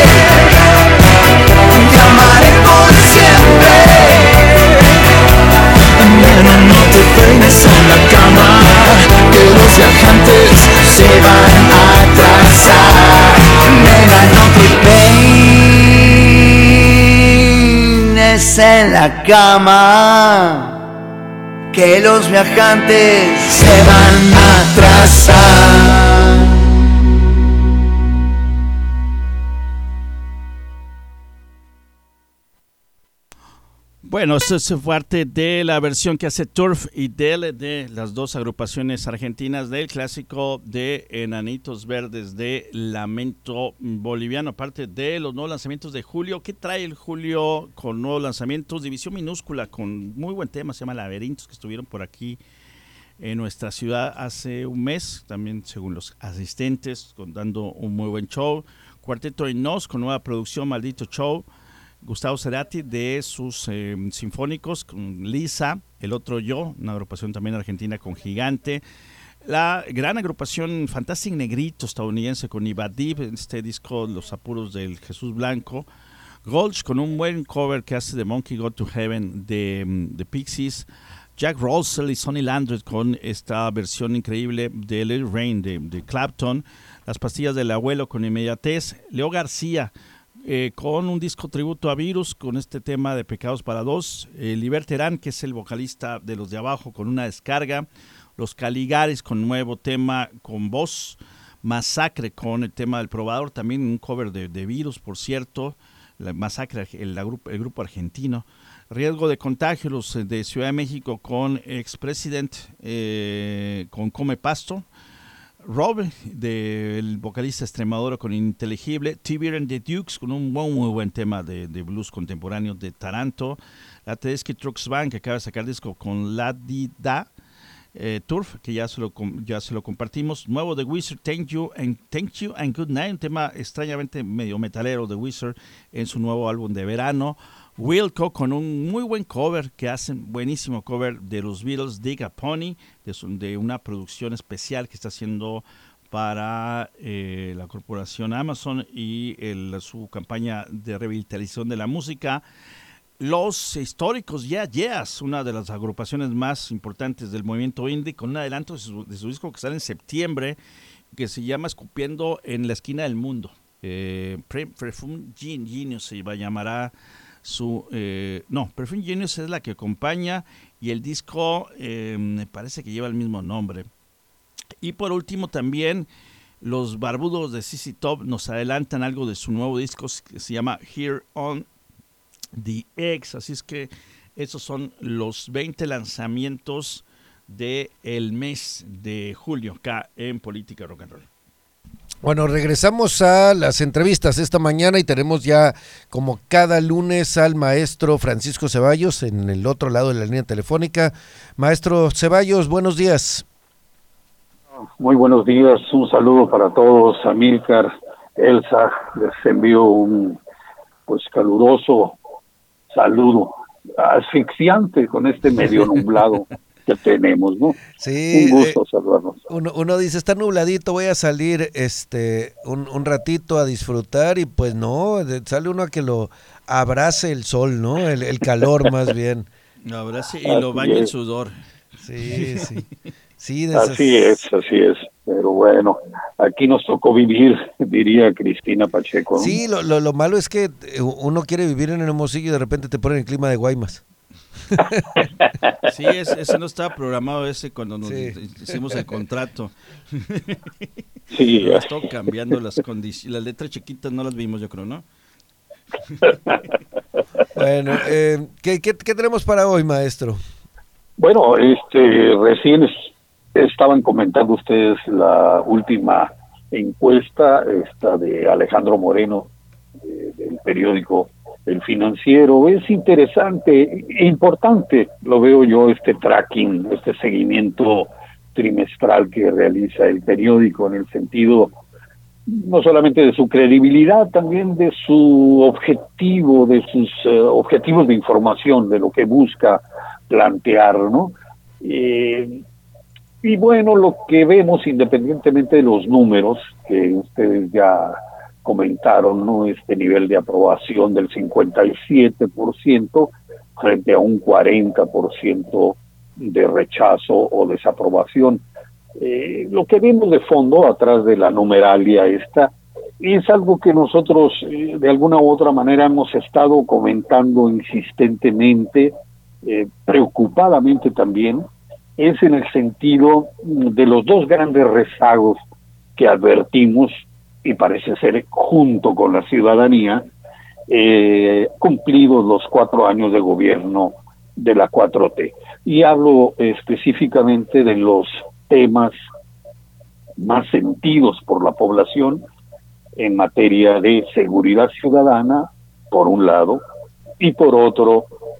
S9: te amaré por siempre, nena, no te peines en la cama, que los viajantes se van a atrasar, nena, no te peines en la cama, que los viajantes se van a atrasar.
S3: Bueno, esto es parte de la versión que hace Turf y Dele de las dos agrupaciones argentinas del clásico de Enanitos Verdes de Lamento Boliviano, aparte de los nuevos lanzamientos de Julio. ¿Qué trae el Julio con nuevos lanzamientos? División Minúscula con muy buen tema, se llama Laberintos, que estuvieron por aquí en nuestra ciudad hace un mes, también según los asistentes, con, dando un muy buen show. Cuarteto de Nos con nueva producción, Maldito Show. Gustavo Cerati de sus eh, sinfónicos con Lisa, El Otro Yo, una agrupación también argentina con Gigante. La gran agrupación Fantastic Negrito estadounidense con Ibadib, este disco Los Apuros del Jesús Blanco. Gulch con un buen cover que hace de Monkey Go to Heaven de, de Pixies. Jack Russell y Sonny Landreth con esta versión increíble de Little Rain de, de Clapton. Las Pastillas del Abuelo con Inmediatez. Leo García Eh, con un disco tributo a Virus, con este tema de Pecados para Dos. eh, Liber Terán, que es el vocalista de Los de Abajo, con una descarga. Los Caligaris con nuevo tema con voz. Masacre con el tema del Probador, también un cover de, de Virus, por cierto. La Masacre, el, la grupo, el grupo argentino. Riesgo de Contagio, los de Ciudad de México con Expresident, eh, con Come Pasto. Rob, del vocalista Extremadura con Ininteligible. Tibir and the Dukes con un muy, muy buen tema de, de blues contemporáneo de Taranto. La Tedeschi Trucks Band, que acaba de sacar disco con La Di Da. Eh, Turf, que ya se, lo, ya se lo compartimos. Nuevo de Wizard, Thank You and Thank You and Good Night, un tema extrañamente medio metalero de Wizard en su nuevo álbum de verano. Wilco con un muy buen cover, que hacen buenísimo cover de los Beatles, Dig a Pony, de, su, de una producción especial que está haciendo para eh, la corporación Amazon y el, su campaña de revitalización de la música. Los Históricos Yeah Yeahs, una de las agrupaciones más importantes del movimiento indie, con un adelanto de su, de su disco que sale en septiembre, que se llama Escupiendo en la Esquina del Mundo. Eh, Perfume Genius se va, llamará su... Eh, no, Perfume Genius es la que acompaña, y el disco eh, me parece que lleva el mismo nombre. Y por último también los barbudos de Z Z Top nos adelantan algo de su nuevo disco que se llama Here on The X, así es que esos son los veinte lanzamientos del mes de julio acá en Política Rock and Roll.
S4: Bueno, regresamos a las entrevistas esta mañana y tenemos ya, como cada lunes, al maestro Francisco Ceballos en el otro lado de la línea telefónica. Maestro Ceballos, buenos días.
S10: Muy buenos días, un saludo para todos. Amílcar, Elsa, les envío un pues caluroso saludo, asfixiante con este medio nublado que tenemos, ¿no?
S4: Sí.
S10: Un gusto
S4: eh,
S10: saludarnos.
S4: Uno, uno dice, está nubladito, voy a salir este un, un ratito a disfrutar, y pues no, sale uno a que lo abrace el sol, ¿no? El, el calor más bien.
S3: Lo abrace y lo baña el sudor.
S4: Sí, sí. sí
S10: así es, así es. Pero bueno, aquí nos tocó vivir, diría Cristina Pacheco, ¿no?
S4: Sí, lo, lo, lo malo es que uno quiere vivir en el Hermosillo y de repente te ponen el clima de Guaymas.
S3: Sí, ese, ese no estaba programado, ese cuando nos sí. hicimos el contrato.
S10: Sí.
S3: Están cambiando las condiciones. Las letras chiquitas no las vimos, yo creo, ¿no?
S4: Bueno, eh, ¿qué, qué, ¿qué tenemos para hoy, maestro?
S10: Bueno, este recién es, estaban comentando ustedes la última encuesta, esta de Alejandro Moreno, de, del periódico El Financiero. Es interesante e importante, lo veo yo, este tracking, este seguimiento trimestral que realiza el periódico, en el sentido no solamente de su credibilidad, también de su objetivo, de sus uh, objetivos de información, de lo que busca plantear, ¿no? Eh, y bueno, lo que vemos, independientemente de los números que ustedes ya comentaron, ¿no? Este nivel de aprobación del cincuenta y siete por ciento frente a un cuarenta por ciento de rechazo o desaprobación. Eh, lo que vemos de fondo, atrás de la numeralia esta, es algo que nosotros eh, de alguna u otra manera hemos estado comentando insistentemente, eh, preocupadamente también, es en el sentido de los dos grandes rezagos que advertimos, y parece ser junto con la ciudadanía, eh, cumplidos los cuatro años de gobierno de la cuatro T. Y hablo específicamente de los temas más sentidos por la población en materia de seguridad ciudadana, por un lado, y por otro,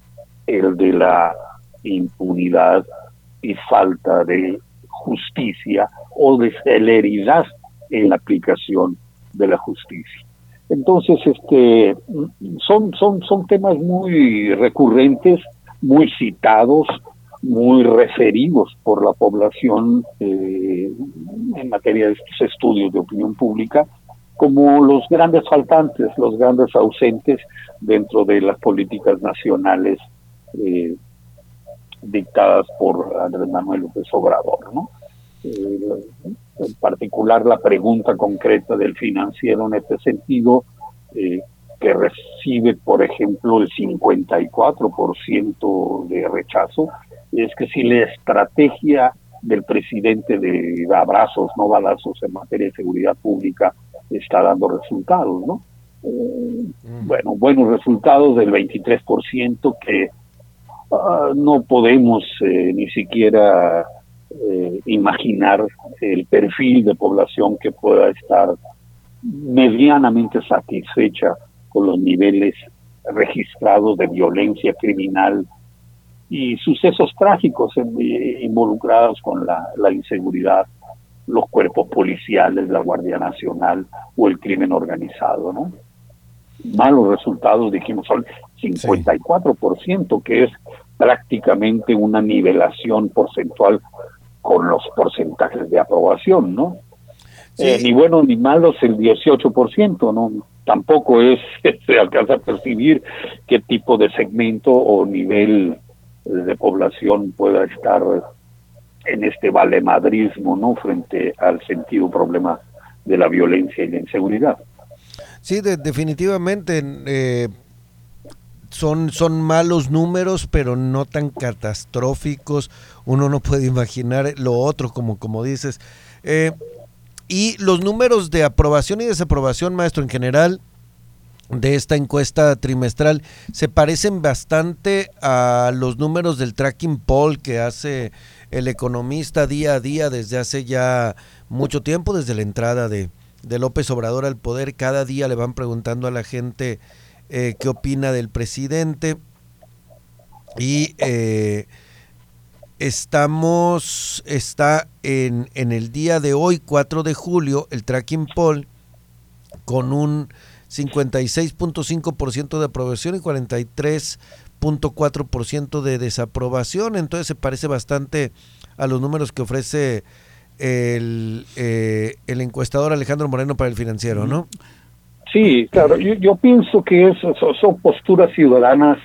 S10: el de la impunidad y falta de justicia o de celeridad en la aplicación de la justicia. Entonces, este, son, son, son temas muy recurrentes, muy citados, muy referidos por la población eh, en materia de estos estudios de opinión pública, como los grandes faltantes, los grandes ausentes dentro de las políticas nacionales eh, dictadas por Andrés Manuel López Obrador, ¿no? Eh, en particular la pregunta concreta del Financiero en este sentido, eh, que recibe, por ejemplo, el cincuenta y cuatro por ciento de rechazo, es que si la estrategia del presidente de abrazos, no balazos en materia de seguridad pública está dando resultados, ¿no? Eh, bueno, buenos resultados del veintitrés por ciento que uh, no podemos eh, ni siquiera eh, imaginar el perfil de población que pueda estar medianamente satisfecha con los niveles registrados de violencia criminal y sucesos trágicos en, eh, involucrados con la, la inseguridad, los cuerpos policiales, la Guardia Nacional o el crimen organizado, ¿no? Malos resultados, dijimos, son cincuenta y cuatro por ciento, que es prácticamente una nivelación porcentual con los porcentajes de aprobación, ¿no? Sí. Eh, ni bueno ni malos el dieciocho por ciento, ¿no? Tampoco es, se alcanza a percibir qué tipo de segmento o nivel de población pueda estar en este valemadrismo, ¿no?, frente al sentido problema de la violencia y la inseguridad.
S4: Sí, de, definitivamente eh, son, son malos números, pero no tan catastróficos. Uno no puede imaginar lo otro, como, como dices. Eh, y los números de aprobación y desaprobación, maestro, en general, de esta encuesta trimestral, se parecen bastante a los números del tracking poll que hace el Economista día a día desde hace ya mucho tiempo, desde la entrada de, de López Obrador al poder. Cada día le van preguntando a la gente eh, qué opina del presidente, y eh, estamos, está en, en el día de hoy, cuatro de julio, el tracking poll con un cincuenta y seis punto cinco por ciento de aprobación y cuarenta y tres punto cuatro por ciento de desaprobación. Entonces se parece bastante a los números que ofrece el, eh, el encuestador Alejandro Moreno para El Financiero, ¿no?
S10: Sí, claro, yo, yo pienso que eso, son, son posturas ciudadanas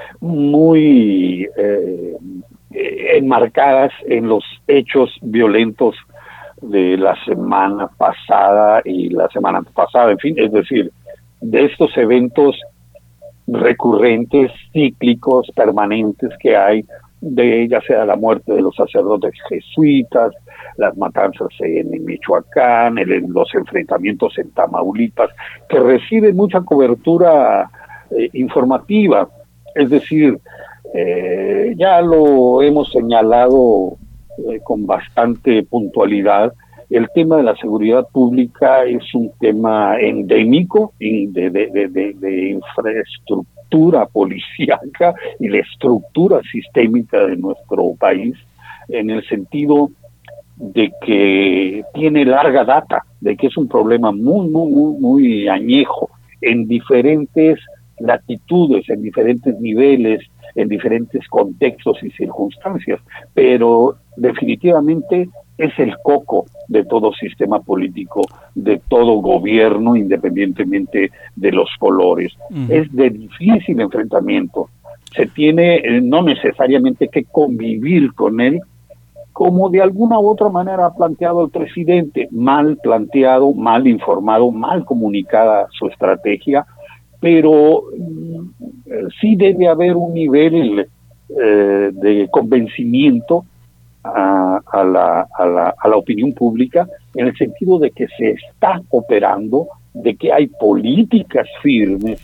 S10: muy eh, enmarcadas en los hechos violentos de la semana pasada y la semana pasada, en fin, es decir, de estos eventos recurrentes, cíclicos, permanentes que hay, de ya sea la muerte de los sacerdotes jesuitas, las matanzas en Michoacán, el, los enfrentamientos en Tamaulipas, que reciben mucha cobertura eh, informativa. Es decir, eh, ya lo hemos señalado eh, con bastante puntualidad. El tema de la seguridad pública es un tema endémico de, de, de, de, de infraestructura policíaca y la estructura sistémica de nuestro país, en el sentido de que tiene larga data, de que es un problema muy, muy, muy, muy añejo en diferentes latitudes, en diferentes niveles, en diferentes contextos y circunstancias, pero definitivamente es el coco de todo sistema político, de todo gobierno, independientemente de los colores. Uh-huh. Es de difícil enfrentamiento. Se tiene eh, no necesariamente que convivir con él, como de alguna u otra manera ha planteado el presidente, mal planteado, mal informado, mal comunicada su estrategia, pero eh, sí debe haber un nivel eh, de convencimiento A, a, la, a, la, a la opinión pública, en el sentido de que se está operando, de que hay políticas firmes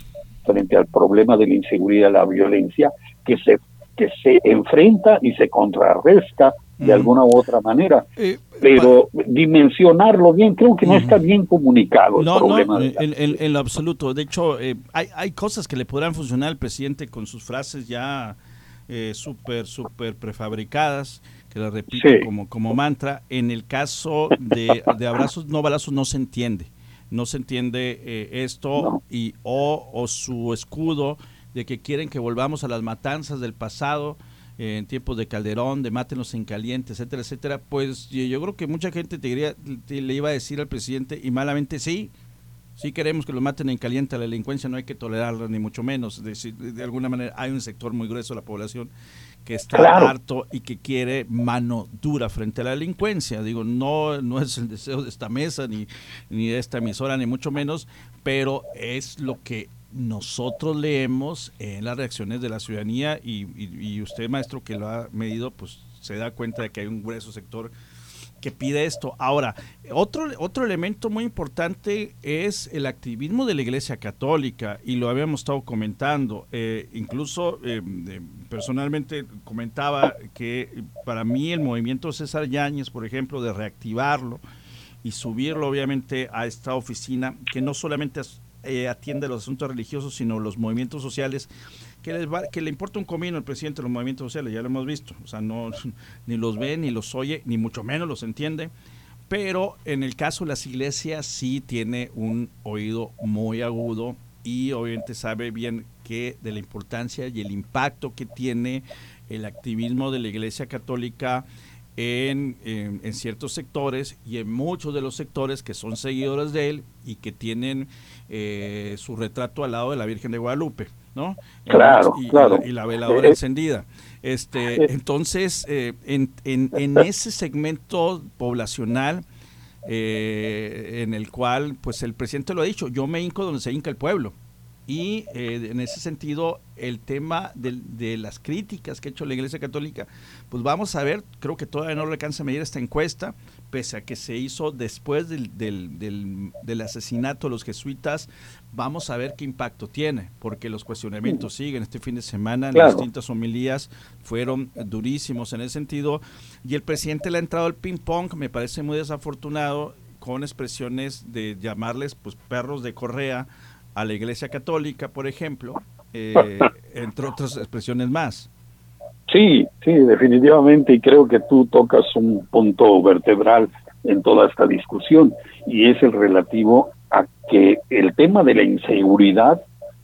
S10: frente al problema de la inseguridad y la violencia, que se, que se enfrenta y se contrarresta de mm. alguna u otra manera. Eh, Pero pa- dimensionarlo bien, creo que no mm. está bien comunicado el
S3: no,
S10: problema.
S3: No,
S10: de
S3: en, en, en lo absoluto. De hecho, eh, hay, hay cosas que le podrán funcionar al presidente con sus frases ya eh, súper, súper prefabricadas, que las repite sí. como, como mantra. En el caso de, de abrazos no balazos no se entiende. No se entiende eh, esto no. y o, o su escudo de que quieren que volvamos a las matanzas del pasado, eh, en tiempos de Calderón, de mátenos en caliente, etcétera, etcétera. Pues yo, yo creo que mucha gente te diría, te, le iba a decir al presidente, y malamente sí, sí queremos que los maten en caliente, la delincuencia no hay que tolerarla, ni mucho menos. De, de, de alguna manera hay un sector muy grueso de la población que está claro. harto y que quiere mano dura frente a la delincuencia. Digo, no, no es el deseo de esta mesa, ni, ni de esta emisora, ni mucho menos, pero es lo que nosotros leemos en las reacciones de la ciudadanía y, y, y usted, maestro, que lo ha medido, pues se da cuenta de que hay un grueso sector que pide esto. Ahora, otro, otro elemento muy importante es el activismo de la Iglesia Católica, y lo habíamos estado comentando. Eh, incluso eh, eh, personalmente comentaba que para mí el movimiento César Yáñez, por ejemplo, de reactivarlo y subirlo obviamente a esta oficina, que no solamente eh, atiende los asuntos religiosos, sino los movimientos sociales, que, les va, que le importa un comino al presidente de los movimientos sociales, ya lo hemos visto, o sea, no ni los ve, ni los oye, ni mucho menos los entiende, pero en el caso de las iglesias sí tiene un oído muy agudo y obviamente sabe bien que de la importancia y el impacto que tiene el activismo de la Iglesia Católica en, en, en ciertos sectores y en muchos de los sectores que son seguidores de él y que tienen eh, su retrato al lado de la Virgen de Guadalupe, ¿no?
S10: Claro,
S3: y,
S10: claro.
S3: Y la, y la veladora eh, encendida. Este, eh, entonces, eh, en, en, en ese segmento poblacional eh, en el cual, pues el presidente lo ha dicho, yo me hinco donde se hinca el pueblo. Y eh, en ese sentido, el tema de, de las críticas que ha hecho la Iglesia Católica, pues vamos a ver, creo que todavía no le alcanza a medir esta encuesta, pese a que se hizo después del, del, del, del asesinato de los jesuitas. Vamos a ver qué impacto tiene, porque los cuestionamientos siguen. Este fin de semana, claro, las distintas homilías fueron durísimos en ese sentido, y el presidente le ha entrado al ping-pong, me parece muy desafortunado, con expresiones de llamarles pues perros de correa a la Iglesia Católica, por ejemplo, eh, entre otras expresiones más.
S10: Sí, sí, definitivamente, y creo que tú tocas un punto vertebral en toda esta discusión, y es el relativo a que el tema de la inseguridad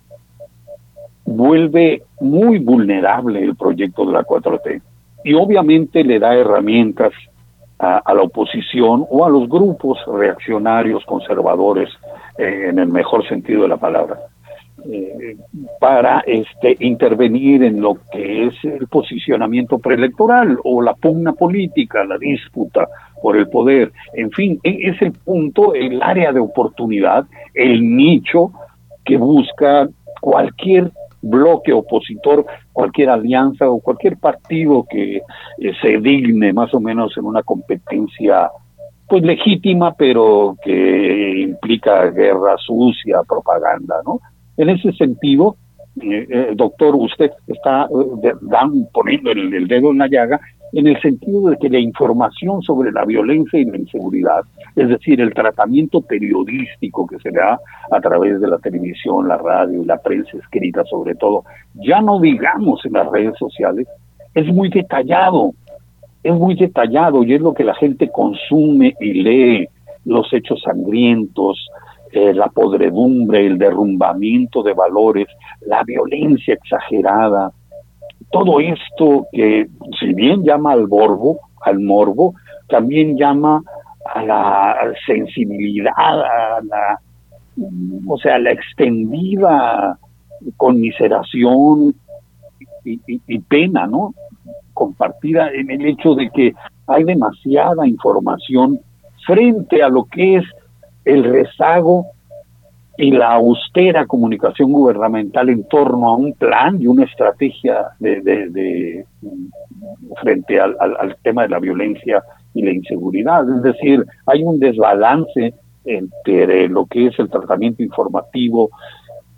S10: vuelve muy vulnerable el proyecto de la cuatro T, y obviamente le da herramientas a, a la oposición o a los grupos reaccionarios, conservadores, eh, en el mejor sentido de la palabra, eh, para este intervenir en lo que es el posicionamiento preelectoral o la pugna política, la disputa por el poder. En fin, es el punto, el área de oportunidad, el nicho que busca cualquier bloque opositor, cualquier alianza o cualquier partido que eh, se digne más o menos en una competencia pues legítima, pero que implica guerra sucia, propaganda, ¿no? En ese sentido, eh, eh, doctor, usted está eh, dan, poniendo el, el dedo en la llaga, en el sentido de que la información sobre la violencia y la inseguridad, es decir, el tratamiento periodístico que se da a través de la televisión, la radio y la prensa escrita sobre todo, ya no digamos en las redes sociales, es muy detallado, es muy detallado y es lo que la gente consume y lee, los hechos sangrientos, eh, la podredumbre, el derrumbamiento de valores, la violencia exagerada, todo esto que si bien llama al morbo, al morbo, también llama a la sensibilidad, a la, o sea, la extendida conmiseración y, y, y pena, ¿no? Compartida en el hecho de que hay demasiada información frente a lo que es el rezago y la austera comunicación gubernamental en torno a un plan y una estrategia de, de, de frente al, al, al tema de la violencia y la inseguridad. Es decir, hay un desbalance entre lo que es el tratamiento informativo,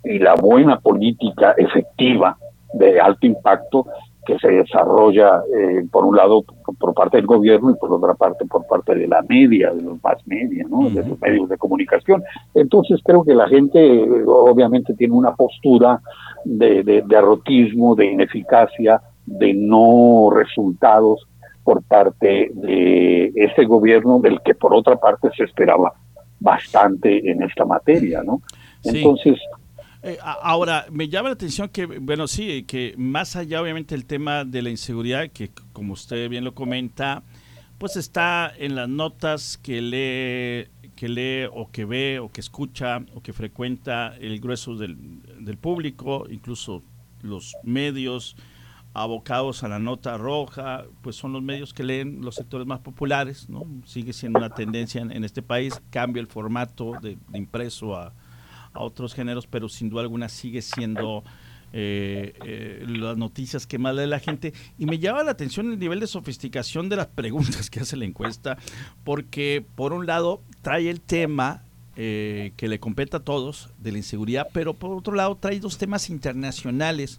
S10: y la buena política efectiva de alto impacto que se desarrolla eh, por un lado por parte del gobierno y por otra parte por parte de la media, de los más media, ¿no? Uh-huh. De los medios de comunicación. Entonces creo que la gente eh, obviamente tiene una postura de, de, de derrotismo, de ineficacia, de no resultados por parte de ese gobierno del que por otra parte se esperaba bastante en esta materia, ¿no?
S3: Sí.
S10: Entonces...
S3: Eh, ahora, me llama la atención que, bueno, sí, que más allá obviamente el tema de la inseguridad, que como usted bien lo comenta, pues está en las notas que lee, que lee o que ve o que escucha o que frecuenta el grueso del, del público, incluso los medios abocados a la nota roja, pues son los medios que leen los sectores más populares, ¿no? Sigue siendo una tendencia en, en este país, cambia el formato de, de impreso a a otros géneros, pero sin duda alguna sigue siendo eh, eh, las noticias que más lee la gente. Y me llama la atención el nivel de sofisticación de las preguntas que hace la encuesta, porque por un lado trae el tema eh, que le compete a todos de la inseguridad, pero por otro lado trae dos temas internacionales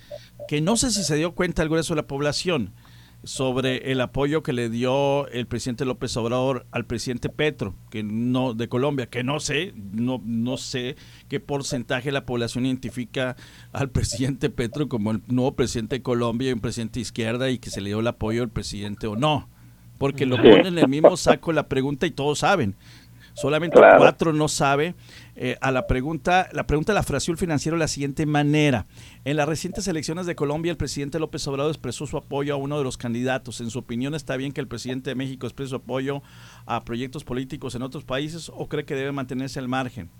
S3: que no sé si se dio cuenta el grueso de la población sobre el apoyo que le dio el presidente López Obrador al presidente Petro, que no de Colombia, que no sé, no no sé qué porcentaje de la población identifica al presidente Petro como el nuevo presidente de Colombia y un presidente de izquierda y que se le dio el apoyo al presidente o no, porque lo ponen en el mismo saco la pregunta y todos saben. Solamente claro. Cuatro no sabe. Eh, a la pregunta, la pregunta la fraseó el Financiero de la siguiente manera: en las recientes elecciones de Colombia, el presidente López Obrador expresó su apoyo a uno de los candidatos. En su opinión, ¿está bien que el presidente de México exprese su apoyo a proyectos políticos en otros países o cree que debe mantenerse al margen?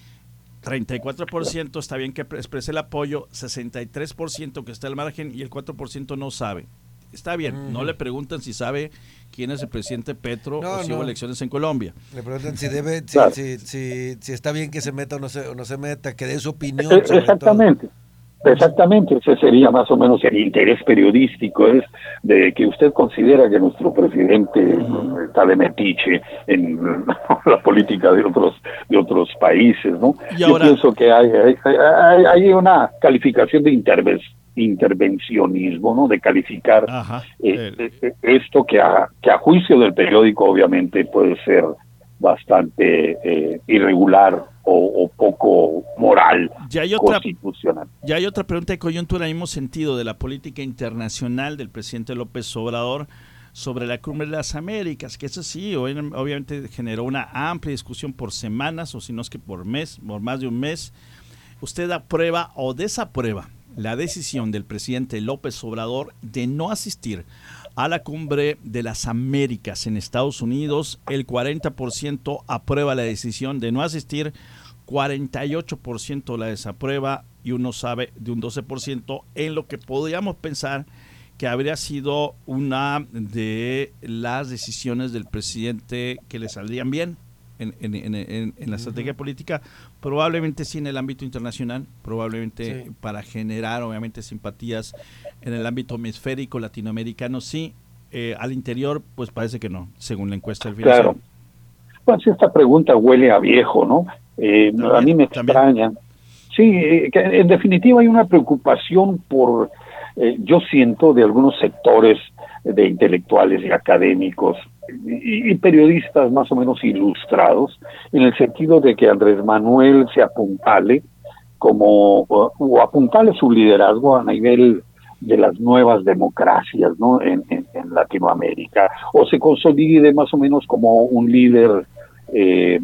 S3: treinta y cuatro por ciento está bien que exprese el apoyo, sesenta y tres por ciento que está al margen y el cuatro por ciento no sabe. Está bien, uh-huh. No le preguntan si sabe quién es el presidente Petro no, o si no. Hubo elecciones en Colombia.
S4: Le preguntan si debe, si, claro. si, si, si está bien que se meta o no se, o no se meta, que dé su opinión. Eh, sobre
S10: exactamente, todo. Exactamente, ese sería más o menos el interés periodístico, es de que usted considera que nuestro presidente uh-huh. está de metiche en la política de otros de otros países, ¿no? Y ahora, yo pienso que hay, hay, hay, hay una calificación de intervención. intervencionismo, ¿no? De calificar eh, eh, esto que a, que a juicio del periódico obviamente puede ser bastante eh, irregular o, o poco moral,
S3: ya hay otra,
S10: constitucional.
S3: Ya hay otra pregunta de coyuntura en el mismo sentido de la política internacional del presidente López Obrador sobre la Cumbre de las Américas, que eso sí, obviamente generó una amplia discusión por semanas, o si no es que por mes, por más de un mes. ¿Usted aprueba o desaprueba la decisión del presidente López Obrador de no asistir a la Cumbre de las Américas en Estados Unidos? El cuarenta por ciento aprueba la decisión de no asistir, cuarenta y ocho por ciento la desaprueba y uno sabe de un doce por ciento en lo que podríamos pensar que habría sido una de las decisiones del presidente que le saldrían bien en, en, en, en, en la estrategia uh-huh. política, probablemente sí en el ámbito internacional, probablemente sí. Para generar obviamente simpatías en el ámbito hemisférico latinoamericano, sí, eh, al interior pues parece que no, según la encuesta del Financiero.
S10: Claro, pues esta pregunta huele a viejo, ¿no? Eh, también, a mí me extraña. También. Sí, eh, que en definitiva hay una preocupación por, eh, yo siento, de algunos sectores de intelectuales y académicos y, y periodistas más o menos ilustrados, en el sentido de que Andrés Manuel se apuntale como, o, o apuntale su liderazgo a nivel de las nuevas democracias, ¿no? En, en, en Latinoamérica, o se consolide más o menos como un líder eh,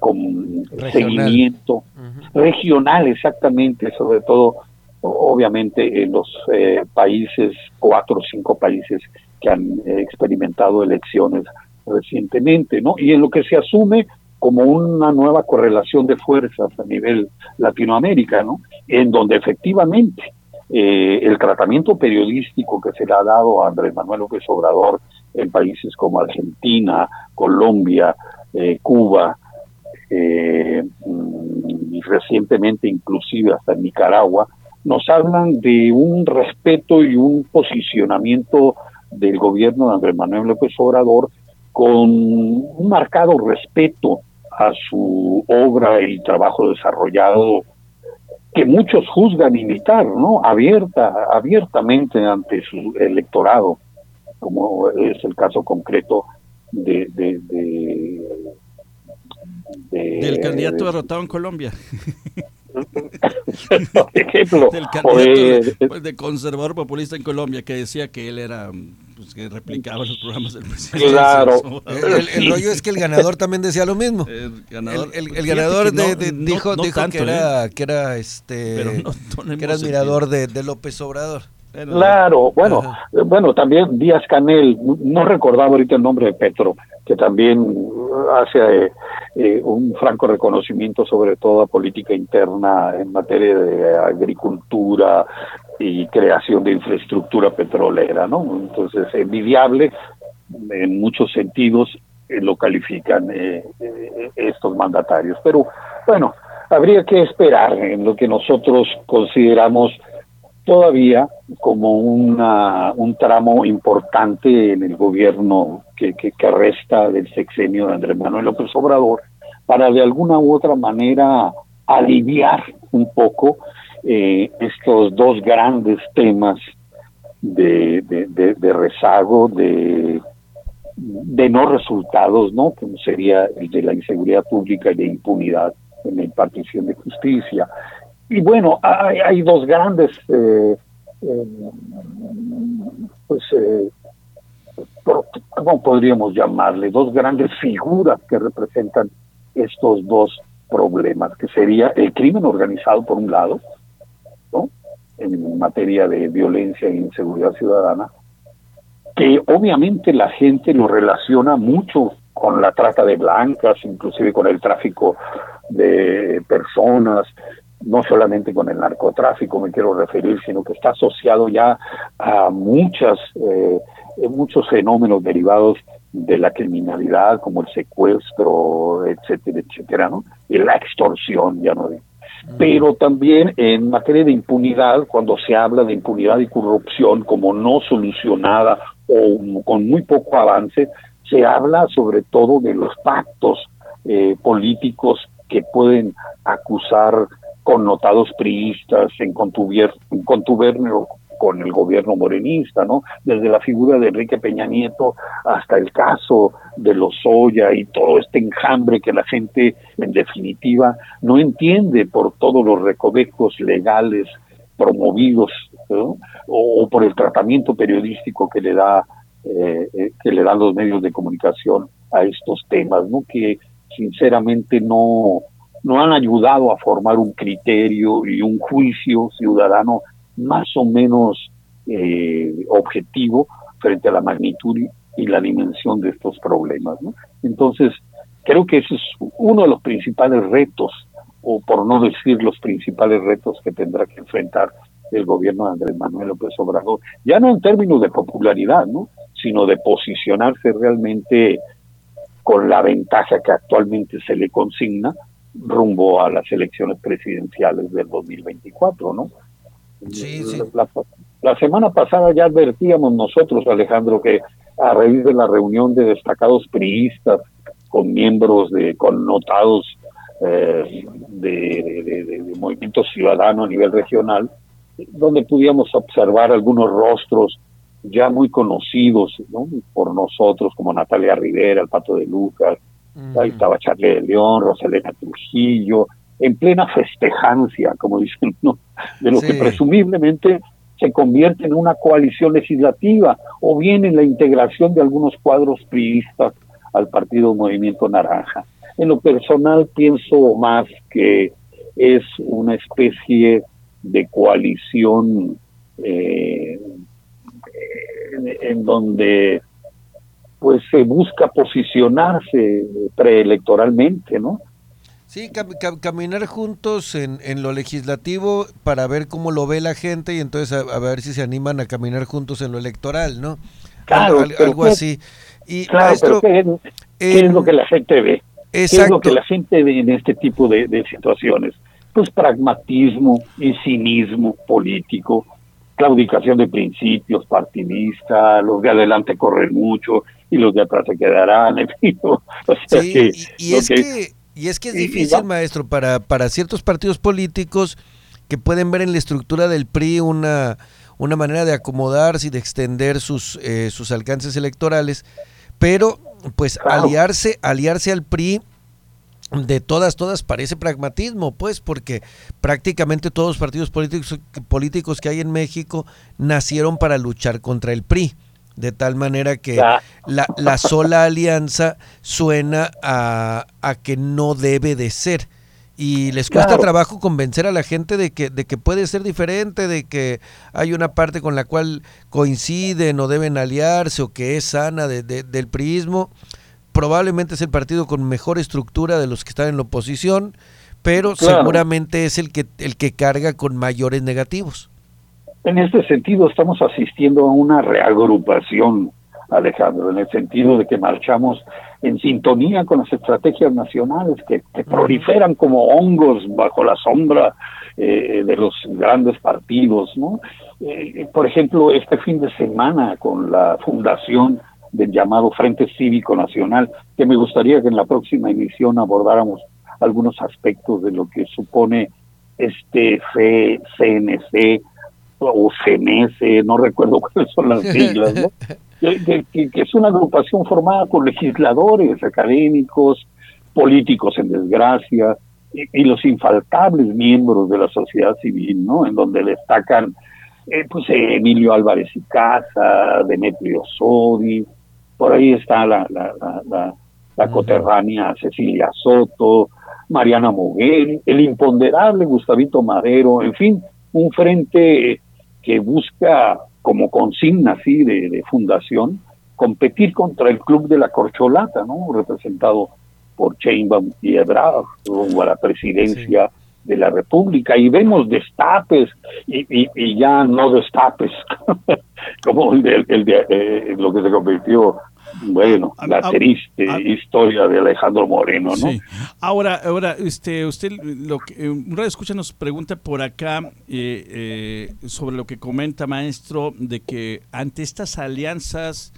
S10: con regional. Seguimiento uh-huh. regional, exactamente, sobre todo obviamente en los eh, países, cuatro o cinco países que han eh, experimentado elecciones recientemente, ¿no? Y en lo que se asume como una nueva correlación de fuerzas a nivel Latinoamérica, ¿no? En donde efectivamente eh, el tratamiento periodístico que se le ha dado a Andrés Manuel López Obrador en países como Argentina, Colombia, eh, Cuba, eh, y recientemente inclusive hasta en Nicaragua, nos hablan de un respeto y un posicionamiento del gobierno de Andrés Manuel López Obrador con un marcado respeto a su obra y trabajo desarrollado que muchos juzgan imitar, ¿no? Abierta, abiertamente ante su electorado, como es el caso concreto de, de, de, de
S3: del candidato derrotado en Colombia.
S10: Por ejemplo,
S3: del candidato
S10: de,
S3: de, de conservador populista en Colombia, que decía que él era, pues, que replicaba los programas del presidente.
S10: Claro.
S4: El, el, el rollo es que el ganador también decía lo mismo. El ganador, el, el, el ganador de, de, no, dijo, no dijo tanto, que era, ¿eh? que era este no, no que era admirador de, de López Obrador.
S10: Claro, bueno, Ajá. bueno, también Díaz Canel, no recordaba ahorita el nombre de Petro, que también hace eh, eh, un franco reconocimiento sobre todo a política interna en materia de agricultura y creación de infraestructura petrolera, ¿no? Entonces, envidiable en muchos sentidos, eh, lo califican eh, eh, estos mandatarios. Pero, bueno, habría que esperar en lo que nosotros consideramos todavía como una, un tramo importante en el gobierno que, que, que resta del sexenio de Andrés Manuel López Obrador, para de alguna u otra manera aliviar un poco eh, estos dos grandes temas de, de, de, de rezago, de, de no resultados, ¿no? Como sería el de la inseguridad pública y de impunidad en la impartición de justicia. Y bueno, hay, hay dos grandes, eh, eh, pues, eh, ¿cómo podríamos llamarle? Dos grandes figuras que representan estos dos problemas, que sería el crimen organizado por un lado, ¿no? En materia de violencia e inseguridad ciudadana, que obviamente la gente lo relaciona mucho con la trata de blancas, inclusive con el tráfico de personas, no solamente con el narcotráfico me quiero referir, sino que está asociado ya a muchas eh, muchos fenómenos derivados de la criminalidad, como el secuestro, etcétera, etcétera, ¿no? Y la extorsión, ya no digo. Pero también en materia de impunidad, cuando se habla de impunidad y corrupción como no solucionada o con muy poco avance, se habla sobre todo de los pactos eh, políticos que pueden acusar connotados priistas en, contuvier, en contubernio con el gobierno morenista, ¿no? Desde la figura de Enrique Peña Nieto hasta el caso de Lozoya y todo este enjambre que la gente, en definitiva, no entiende por todos los recovecos legales promovidos, ¿no? o, o por el tratamiento periodístico que le da eh, eh, que le dan los medios de comunicación a estos temas, ¿no? Que sinceramente no no han ayudado a formar un criterio y un juicio ciudadano más o menos eh, objetivo frente a la magnitud y la dimensión de estos problemas, ¿no? Entonces, creo que ese es uno de los principales retos, o por no decir los principales retos que tendrá que enfrentar el gobierno de Andrés Manuel López Obrador, ya no en términos de popularidad, ¿no? Sino de posicionarse realmente con la ventaja que actualmente se le consigna rumbo a las elecciones presidenciales del dos mil veinticuatro, ¿no?
S4: Sí, sí.
S10: La, la semana pasada ya advertíamos nosotros, Alejandro, que a raíz de la reunión de destacados priistas con miembros de connotados eh, de, de, de, de Movimiento Ciudadano a nivel regional, donde pudiéramos observar algunos rostros ya muy conocidos, ¿no? Por nosotros, como Natalia Rivera, el Pato de Lucas, uh-huh. Ahí estaba Charlie de León, Rosalena Trujillo, en plena festejancia, como dicen, ¿no? De lo sí. que presumiblemente se convierte en una coalición legislativa, o bien en la integración de algunos cuadros priistas al Partido Movimiento Naranja. En lo personal pienso más que es una especie de coalición eh, en, en donde pues se busca posicionarse preelectoralmente, ¿no?
S4: Sí, cam cam caminar juntos en, en lo legislativo para ver cómo lo ve la gente y entonces a, a ver si se animan a caminar juntos en lo electoral, ¿no?
S10: Claro,
S4: Al, al, algo
S10: qué,
S4: así. Y
S10: claro,
S4: maestro,
S10: pero ¿qué, ¿qué
S4: en,
S10: es lo que la gente ve?
S4: Exacto.
S10: ¿Qué es lo que la gente ve en este tipo de, de situaciones? Pues pragmatismo y cinismo político, claudicación de principios partidista, los de adelante corren mucho y los de atrás se quedarán, en fin. O sea
S4: sí,
S10: que,
S4: y, y, es
S10: que,
S4: que, y es que es difícil, y, y maestro, para, para ciertos partidos políticos que pueden ver en la estructura del P R I una, una manera de acomodarse y de extender sus, eh, sus alcances electorales, pero pues claro. aliarse, aliarse al P R I de todas, todas parece pragmatismo, pues, porque prácticamente todos los partidos políticos, políticos que hay en México nacieron para luchar contra el P R I, de tal manera que la, la sola alianza suena a, a que no debe de ser, y les cuesta claro. trabajo convencer a la gente de que, de que puede ser diferente, de que hay una parte con la cual coinciden o deben aliarse, o que es sana de, de, del priismo. Probablemente es el partido con mejor estructura de los que están en la oposición, pero claro. seguramente es el que el que carga con mayores negativos.
S10: En este sentido estamos asistiendo a una reagrupación, Alejandro, en el sentido de que marchamos en sintonía con las estrategias nacionales que, que proliferan como hongos bajo la sombra eh, de los grandes partidos, ¿no? Eh, por ejemplo, este fin de semana con la fundación del llamado Frente Cívico Nacional, que me gustaría que en la próxima emisión abordáramos algunos aspectos de lo que supone este C N C o C N S, no recuerdo cuáles son las siglas, ¿no? que, que, que es una agrupación formada por legisladores, académicos, políticos en desgracia, y, y los infaltables miembros de la sociedad civil, ¿no? En donde destacan eh, pues eh, Emilio Álvarez y Casa, Demetrio Sodi, por ahí está la, la, la, la, la coterránea Cecilia Soto, Mariana Moguel, el imponderable Gustavito Madero, en fin, un frente que busca como consigna así de, de fundación competir contra el Club de la Corcholata, ¿no? Representado por Sheinbaum y Ebrard rumbo a la presidencia sí. de la República, y vemos destapes y, y, y ya no destapes como el de, el de eh, lo que se convirtió, bueno, la a, triste a, a, historia de Alejandro Moreno, ¿no?
S3: Sí. Ahora, ahora, este, usted, lo que un radio escucha nos pregunta por acá eh, eh, sobre lo que comenta, maestro, de que ante estas alianzas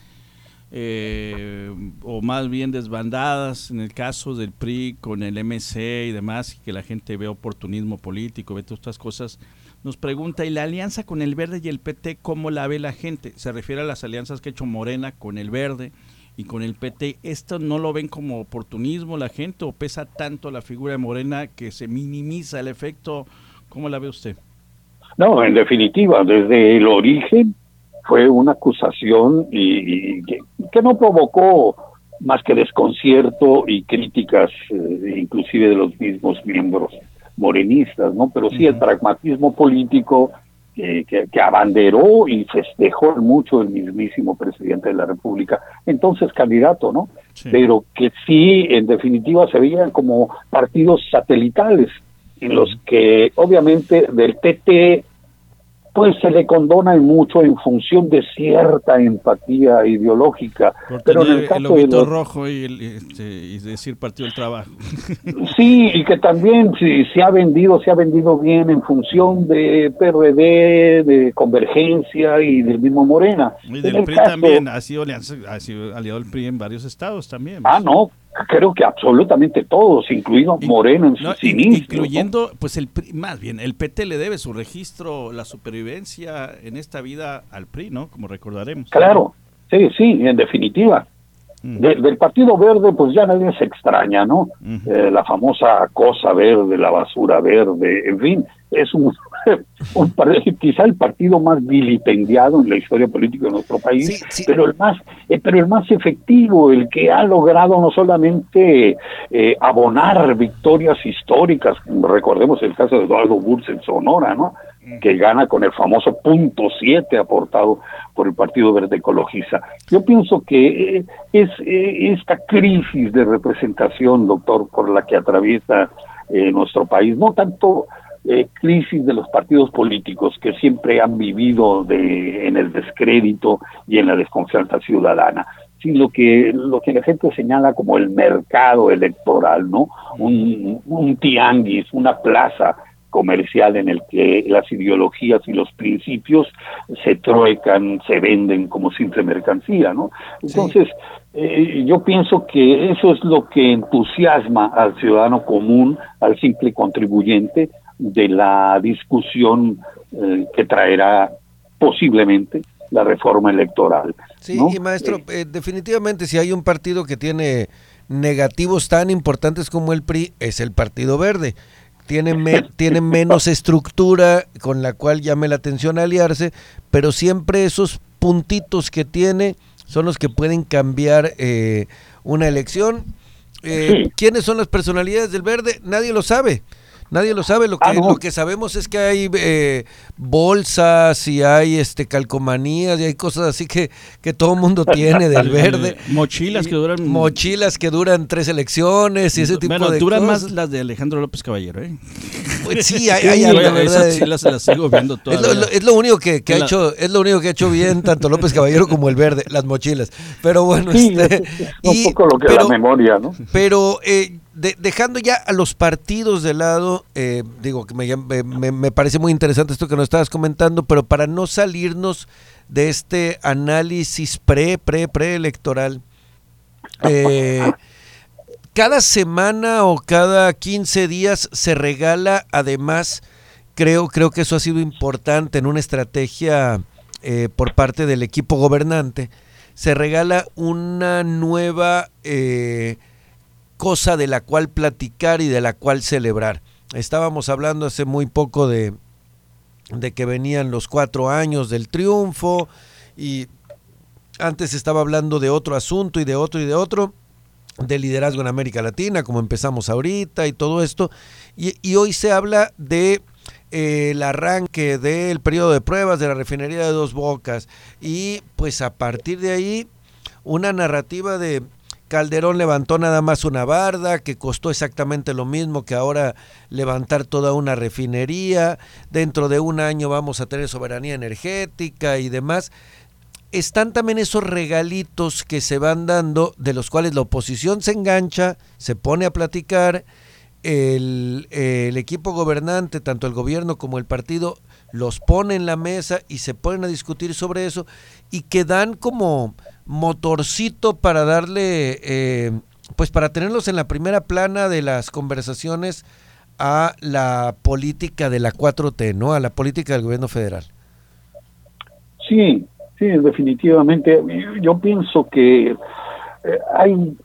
S3: eh, o más bien desbandadas, en el caso del P R I con el M C y demás, que la gente ve oportunismo político, ve todas estas cosas, nos pregunta, ¿y la alianza con el Verde y el P T cómo la ve la gente? Se refiere a las alianzas que ha hecho Morena con el Verde y con el P T. ¿Esto no lo ven como oportunismo la gente o pesa tanto la figura de Morena que se minimiza el efecto? ¿Cómo la ve usted?
S10: No, en definitiva, desde el origen fue una acusación y, y que, que no provocó más que desconcierto y críticas, eh, inclusive de los mismos miembros morenistas, ¿no? Pero sí uh-huh. el pragmatismo político eh, que, que abanderó y festejó mucho el mismísimo presidente de la República, entonces candidato, ¿no? Sí. Pero que sí, en definitiva, se veían como partidos satelitales, en uh-huh. los que obviamente del P T pues se le condona mucho en función de cierta empatía ideológica.
S3: Por
S10: pero en el
S3: el
S10: caso
S3: loguito
S10: de los...
S3: rojo y, el, este, y decir Partido del Trabajo.
S10: Sí, y que también si se ha vendido, se ha vendido bien en función de P R D, de Convergencia y del mismo Morena.
S3: Y del P R I caso... también, ha sido, alianza, ha sido aliado del P R I en varios estados también.
S10: Ah, no, creo que absolutamente todos, incluido y, Moreno en sus no, inicios.
S3: Incluyendo,
S10: ¿no?
S3: pues el P R I, más bien, el P T le debe su registro, la supervivencia en esta vida al P R I, ¿no? Como recordaremos.
S10: Claro, sí, sí, en definitiva. Uh-huh. De, del Partido Verde, pues ya nadie se extraña, ¿no? Uh-huh. Eh, la famosa cosa verde, la basura verde, en fin, es un, un quizá el partido más vilipendiado en la historia política de nuestro país, sí, sí. pero el más eh, pero el más efectivo, el que ha logrado no solamente eh, abonar victorias históricas, recordemos el caso de Eduardo Burz en Sonora, ¿no? Que gana con el famoso punto siete aportado por el Partido Verde Ecologista. Yo pienso que eh, es eh, esta crisis de representación, doctor, por la que atraviesa eh, nuestro país, no tanto eh, crisis de los partidos políticos que siempre han vivido de, en el descrédito y en la desconfianza ciudadana, sino que lo que la gente señala como el mercado electoral, ¿no? Un, un tianguis, una plaza comercial en el que las ideologías y los principios se truecan, se venden como simple mercancía, ¿no? Entonces, sí. eh, yo pienso que eso es lo que entusiasma al ciudadano común, al simple contribuyente, de la discusión eh, que traerá posiblemente la reforma electoral.
S4: Sí,
S10: ¿no?
S4: y maestro, eh, definitivamente si hay un partido que tiene negativos tan importantes como el P R I, es el Partido Verde. Tiene, me, tiene menos estructura con la cual llame la atención aliarse, pero siempre esos puntitos que tiene son los que pueden cambiar eh, una elección. Eh, sí. ¿Quiénes son las personalidades del Verde? Nadie lo sabe. Nadie lo sabe, lo que, ah, no. lo que sabemos es que hay eh, bolsas y hay este calcomanías y hay cosas así que, que todo el mundo tiene del Verde.
S3: Mochilas que duran...
S4: Mochilas que duran tres elecciones y ese tipo
S3: bueno,
S4: de
S3: duran
S4: cosas.
S3: más las de Alejandro López Caballero, ¿eh?
S4: Pues sí, hay, hay algo,
S3: bueno, ¿verdad? Sí las, las sigo viendo todas.
S4: Es lo, lo, es lo único que, que ha la... hecho, es lo único que ha hecho bien tanto López Caballero como el Verde, las mochilas. Pero bueno,
S10: sí,
S4: este...
S10: Es, es un y, poco lo que pero, la memoria, ¿no?
S4: Pero... Eh, De, dejando ya a los partidos de lado, eh, digo que me, me, me parece muy interesante esto que nos estabas comentando, pero para no salirnos de este análisis pre, pre, preelectoral, eh, cada semana o cada quince días se regala, además, creo, creo que eso ha sido importante en una estrategia eh, por parte del equipo gobernante, se regala una nueva... Eh, cosa de la cual platicar y de la cual celebrar. Estábamos hablando hace muy poco de, de que venían los cuatro años del triunfo y antes estaba hablando de otro asunto y de otro y de otro, de liderazgo en América Latina, como empezamos ahorita y todo esto, y, y hoy se habla de eh, el arranque del periodo de pruebas de la refinería de Dos Bocas y pues a partir de ahí una narrativa de Calderón levantó nada más una barda que costó exactamente lo mismo que ahora levantar toda una refinería, dentro de un año vamos a tener soberanía energética y demás. Están también esos regalitos que se van dando, de los cuales la oposición se engancha, se pone a platicar, el, el equipo gobernante, tanto el gobierno como el partido, los pone en la mesa y se ponen a discutir sobre eso y que dan como motorcito para darle, eh, pues para tenerlos en la primera plana de las conversaciones a la política de la cuatro T, ¿no? A la política del gobierno federal.
S10: Sí, sí, definitivamente. Yo pienso que eh, hay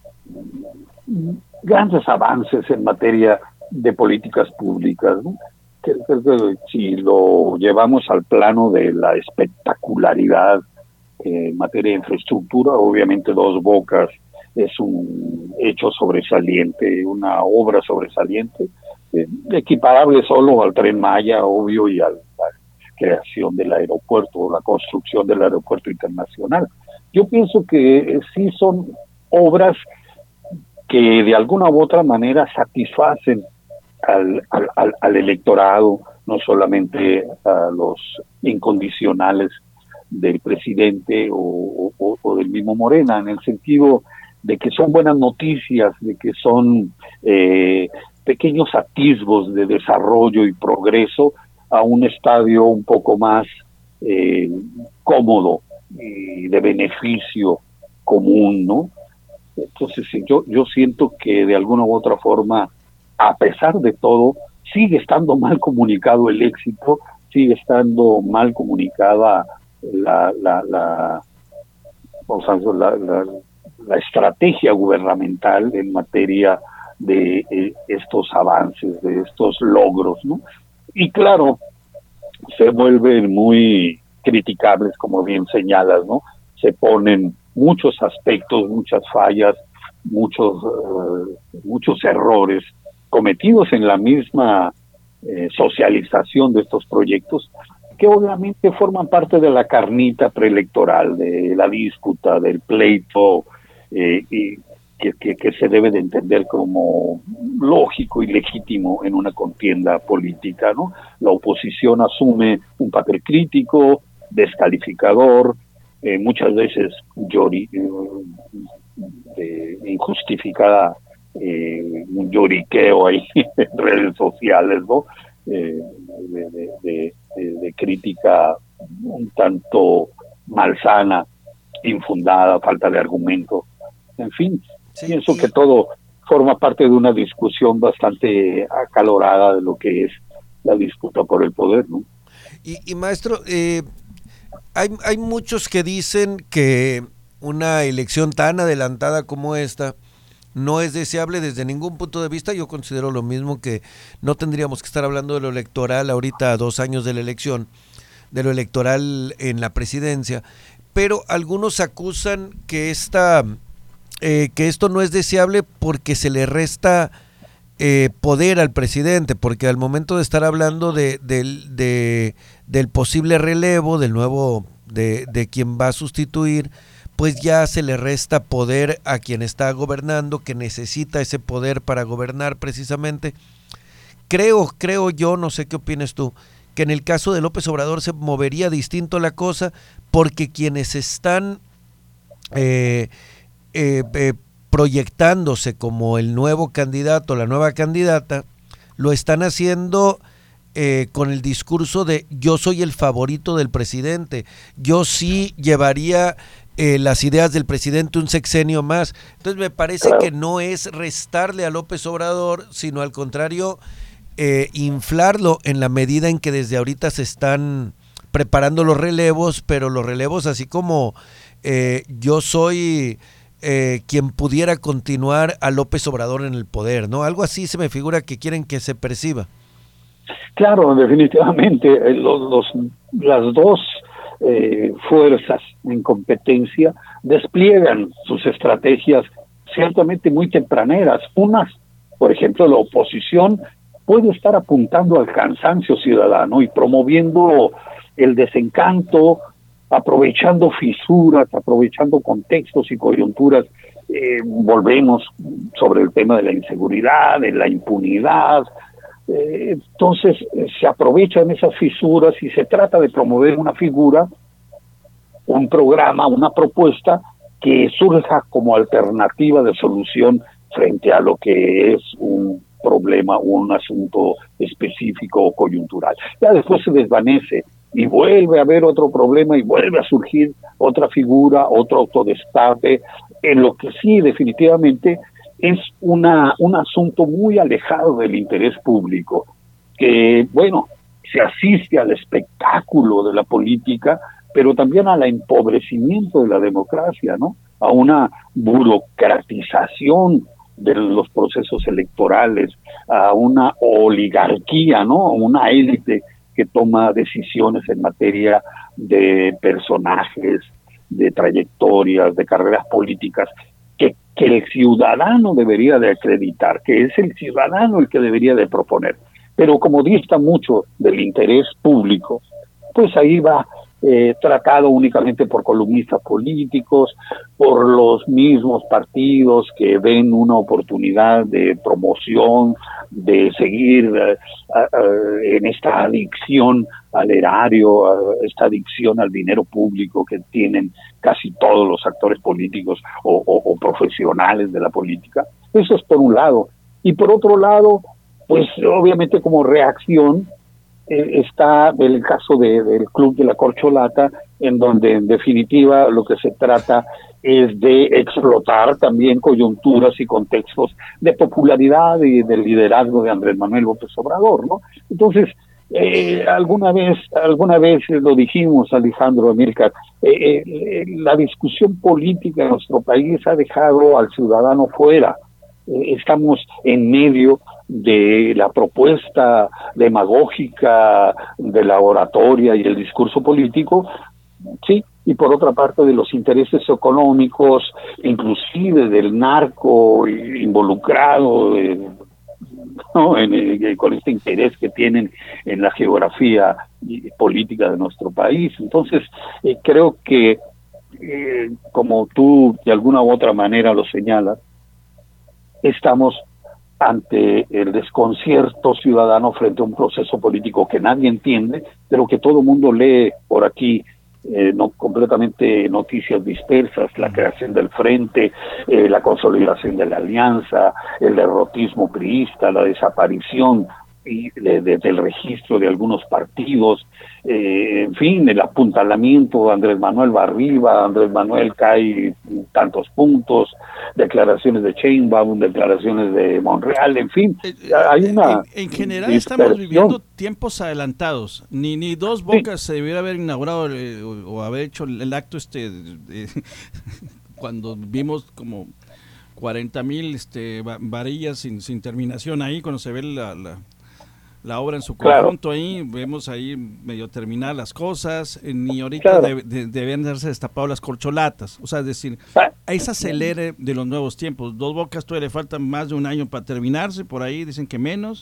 S10: grandes avances en materia de políticas públicas, ¿no? Que, que, que, si lo llevamos al plano de la espectacularidad en materia de infraestructura, obviamente Dos Bocas es un hecho sobresaliente, una obra sobresaliente, eh, equiparable solo al Tren Maya, obvio, y a la creación del aeropuerto, la construcción del aeropuerto internacional. Yo pienso que eh, sí son obras que de alguna u otra manera satisfacen al, al, al, al electorado, no solamente a los incondicionales del presidente o, o, o del mismo Morena, en el sentido de que son buenas noticias, de que son eh, pequeños atisbos de desarrollo y progreso a un estadio un poco más eh, cómodo y de beneficio común, ¿no? Entonces yo, yo siento que de alguna u otra forma, a pesar de todo, sigue estando mal comunicado el éxito, sigue estando mal comunicada la la la, o sea, la, la, la estrategia gubernamental en materia de eh, estos avances, de estos logros, ¿no? Y claro, se vuelven muy criticables, como bien señalas, ¿no? Se ponen muchos aspectos, muchas fallas, muchos uh, muchos errores cometidos en la misma eh, socialización de estos proyectos, que obviamente forman parte de la carnita preelectoral, de la disputa, del pleito, eh, y que, que, que se debe de entender como lógico y legítimo en una contienda política, ¿no? La oposición asume un papel crítico, descalificador, eh, muchas veces llori, eh, injustificada, eh, un lloriqueo ahí en redes sociales, ¿no? Eh, de, de, de, de, de crítica un tanto malsana, infundada, falta de argumento, en fin, sí, pienso sí. que todo forma parte de una discusión bastante acalorada de lo que es la disputa por el poder, ¿no?
S4: Y, y maestro, eh, hay, hay muchos que dicen que una elección tan adelantada como esta no es deseable desde ningún punto de vista. Yo considero lo mismo, que no tendríamos que estar hablando de lo electoral ahorita a dos años de la elección, de lo electoral en la presidencia, pero algunos acusan que esta, eh, que esto no es deseable porque se le resta eh, poder al presidente, porque al momento de estar hablando de, de, de, del posible relevo, del nuevo, de, de quien va a sustituir, pues ya se le resta poder a quien está gobernando, que necesita ese poder para gobernar precisamente. Creo, creo yo, no sé qué opinas tú, que en el caso de López Obrador se movería distinto la cosa, porque quienes están eh, eh, eh, proyectándose como el nuevo candidato, la nueva candidata, lo están haciendo eh, con el discurso de yo soy el favorito del presidente, yo sí llevaría Eh, las ideas del presidente un sexenio más. Entonces me parece claro. que no es restarle a López Obrador, sino al contrario, eh, inflarlo en la medida en que desde ahorita se están preparando los relevos, pero los relevos así como eh, yo soy eh, quien pudiera continuar a López Obrador en el poder, ¿no? Algo así se me figura que quieren que se perciba.
S10: Claro, definitivamente, eh, los, los, las dos Eh, fuerzas en competencia despliegan sus estrategias ciertamente muy tempraneras. Unas, por ejemplo, la oposición puede estar apuntando al cansancio ciudadano y promoviendo el desencanto, aprovechando fisuras, aprovechando contextos y coyunturas. Eh, volvemos sobre el tema de la inseguridad, de la impunidad. Eh, entonces eh, se aprovechan esas fisuras y se trata de promover una figura, un programa, una propuesta que surja como alternativa de solución frente a lo que es un problema, un asunto específico o coyuntural. Ya después se desvanece y vuelve a haber otro problema y vuelve a surgir otra figura, otro autodestape, en lo que sí definitivamente es una un asunto muy alejado del interés público, que, bueno, se asiste al espectáculo de la política, pero también al empobrecimiento de la democracia, ¿no? A una burocratización de los procesos electorales, a una oligarquía, ¿no? Una élite que toma decisiones en materia de personajes, de trayectorias, de carreras políticas, que, que el ciudadano debería de acreditar, que es el ciudadano el que debería de proponer. Pero como dista mucho del interés público, pues ahí va eh, tratado únicamente por columnistas políticos, por los mismos partidos que ven una oportunidad de promoción, de seguir uh, uh, en esta adicción al erario, uh, esta adicción al dinero público que tienen casi todos los actores políticos o, o, o profesionales de la política. Eso es por un lado. Y por otro lado, pues obviamente como reacción eh, está el caso de, del Club de la Corcholata, en donde en definitiva lo que se trata es de explotar también coyunturas y contextos de popularidad y del liderazgo de Andrés Manuel López Obrador, ¿no? Entonces, eh, alguna vez alguna vez lo dijimos, Alejandro, Amílcar, eh, eh, la discusión política en nuestro país ha dejado al ciudadano fuera. Eh, estamos en medio de la propuesta demagógica de la oratoria y el discurso político, sí, y por otra parte de los intereses económicos, inclusive del narco involucrado, eh, ¿no? en, en, con este interés que tienen en la geografía política de nuestro país. Entonces, eh, creo que, eh, como tú de alguna u otra manera lo señalas, estamos ante el desconcierto ciudadano frente a un proceso político que nadie entiende, pero que todo el mundo lee por aquí, eh, no completamente noticias dispersas, la creación del frente, eh, la consolidación de la alianza, el derrotismo priista, la desaparición y de, de, del registro de algunos partidos, eh, en fin, el apuntalamiento, Andrés Manuel va arriba, Andrés Manuel cae tantos puntos, declaraciones de Sheinbaum, declaraciones de Monreal, en fin, hay una...
S3: En, en general estamos viviendo tiempos adelantados, ni ni Dos Bocas sí. se debiera haber inaugurado eh, o, o haber hecho el, el acto este de, cuando vimos como cuarenta mil este, varillas sin, sin terminación ahí, cuando se ve la, la, la obra en su conjunto, claro. Ahí vemos ahí medio terminar las cosas, eh, ni ahorita claro. de, de, deben haberse destapado las corcholatas, o sea, es decir, ese acelere de los nuevos tiempos. Dos Bocas todavía le faltan más de un año para terminarse, por ahí dicen que menos,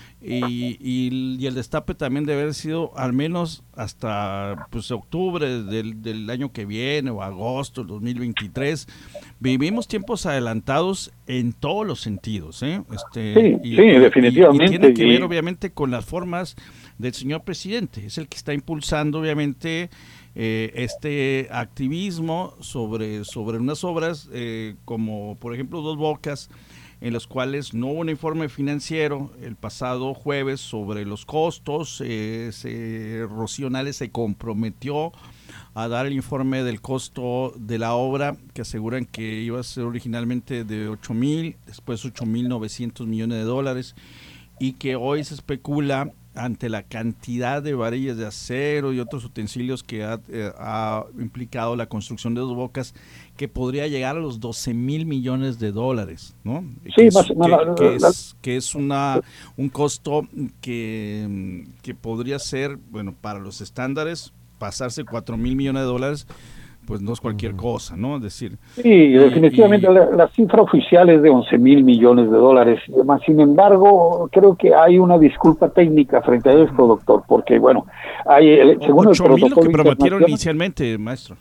S3: y, y, y el destape también debe haber sido al menos hasta pues octubre del, del año que viene o agosto del dos mil veintitrés. Vivimos tiempos adelantados en todos los sentidos, ¿eh? Este,
S10: sí,
S3: y,
S10: sí,
S3: y,
S10: definitivamente.
S3: Y, y tiene que ver obviamente con las formas del señor presidente, es el que está impulsando obviamente eh, este activismo sobre, sobre unas obras eh, como por ejemplo Dos Bocas, en los cuales no hubo un informe financiero el pasado jueves sobre los costos. eh, se, Rocío Nales se comprometió a dar el informe del costo de la obra, que aseguran que iba a ser originalmente de ocho mil, después ocho mil novecientos millones de dólares, y que hoy se especula ante la cantidad de varillas de acero y otros utensilios que ha, eh, ha implicado la construcción de Dos Bocas, que podría llegar a los doce mil millones de dólares, ¿no?
S10: Sí,
S3: que es,
S10: más,
S3: que,
S10: más,
S3: que es, que es una, un costo que, que podría ser, bueno, para los estándares, pasarse cuatro mil millones de dólares, pues no es cualquier cosa, ¿no? Es decir...
S10: Sí, y, definitivamente y, la, la cifra oficial es de once mil millones de dólares. Sin embargo, creo que hay una disculpa técnica frente a esto, doctor, porque, bueno, hay el, según el protocolo
S3: lo que prometieron inicialmente, maestro.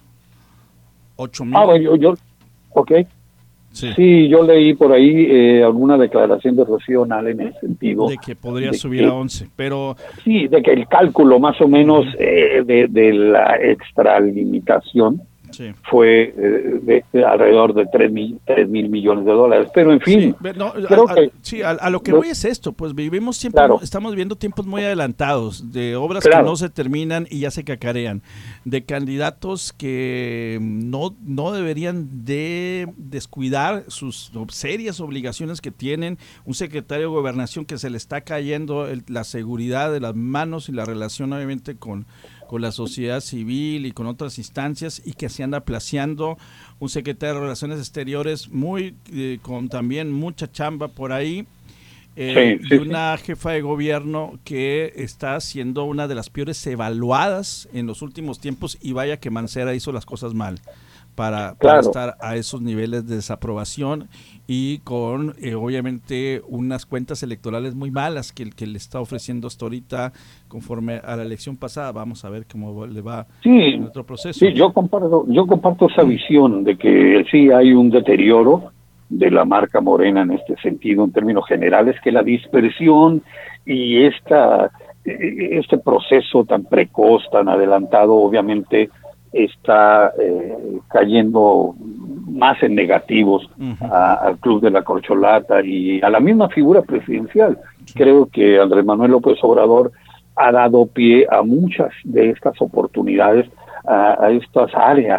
S3: ocho mil.
S10: Ah, bueno, yo, yo ok. Sí. sí, yo leí por ahí eh, alguna declaración de Rocío Nales en ese sentido.
S3: De que podría de subir que, a once, pero...
S10: Sí, de que el cálculo más o menos uh-huh. eh, de, de la extralimitación sí. fue eh, de, de alrededor de tres mil, tres mil millones de dólares, pero en fin,
S3: sí, no,
S10: creo
S3: a, a,
S10: que...
S3: Sí, a, a lo que voy es esto, pues vivimos tiempos, claro. estamos viviendo tiempos muy adelantados, de obras claro. que no se terminan y ya se cacarean, de candidatos que no, no deberían de descuidar sus serias obligaciones que tienen, un secretario de Gobernación que se le está cayendo el, la seguridad de las manos y la relación obviamente con... con la sociedad civil y con otras instancias, y que se anda placeando, un secretario de Relaciones Exteriores muy eh, con también mucha chamba por ahí, eh, sí, sí, y una sí. jefa de gobierno que está siendo una de las peores evaluadas en los últimos tiempos, y vaya que Mancera hizo las cosas mal para, claro. para estar a esos niveles de desaprobación y con eh, obviamente unas cuentas electorales muy malas que, que le está ofreciendo hasta ahorita conforme a la elección pasada. Vamos a ver cómo le va
S10: sí,
S3: en otro proceso.
S10: Sí, yo comparto, yo comparto esa visión de que sí hay un deterioro de la marca Morena en este sentido, en términos generales, que la dispersión y esta este proceso tan precoz, tan adelantado, obviamente está eh, cayendo más en negativos uh-huh. a, al Club de la Corcholata y a la misma figura presidencial. Sí. Creo que Andrés Manuel López Obrador ha dado pie a muchas de estas oportunidades, a, a estas áreas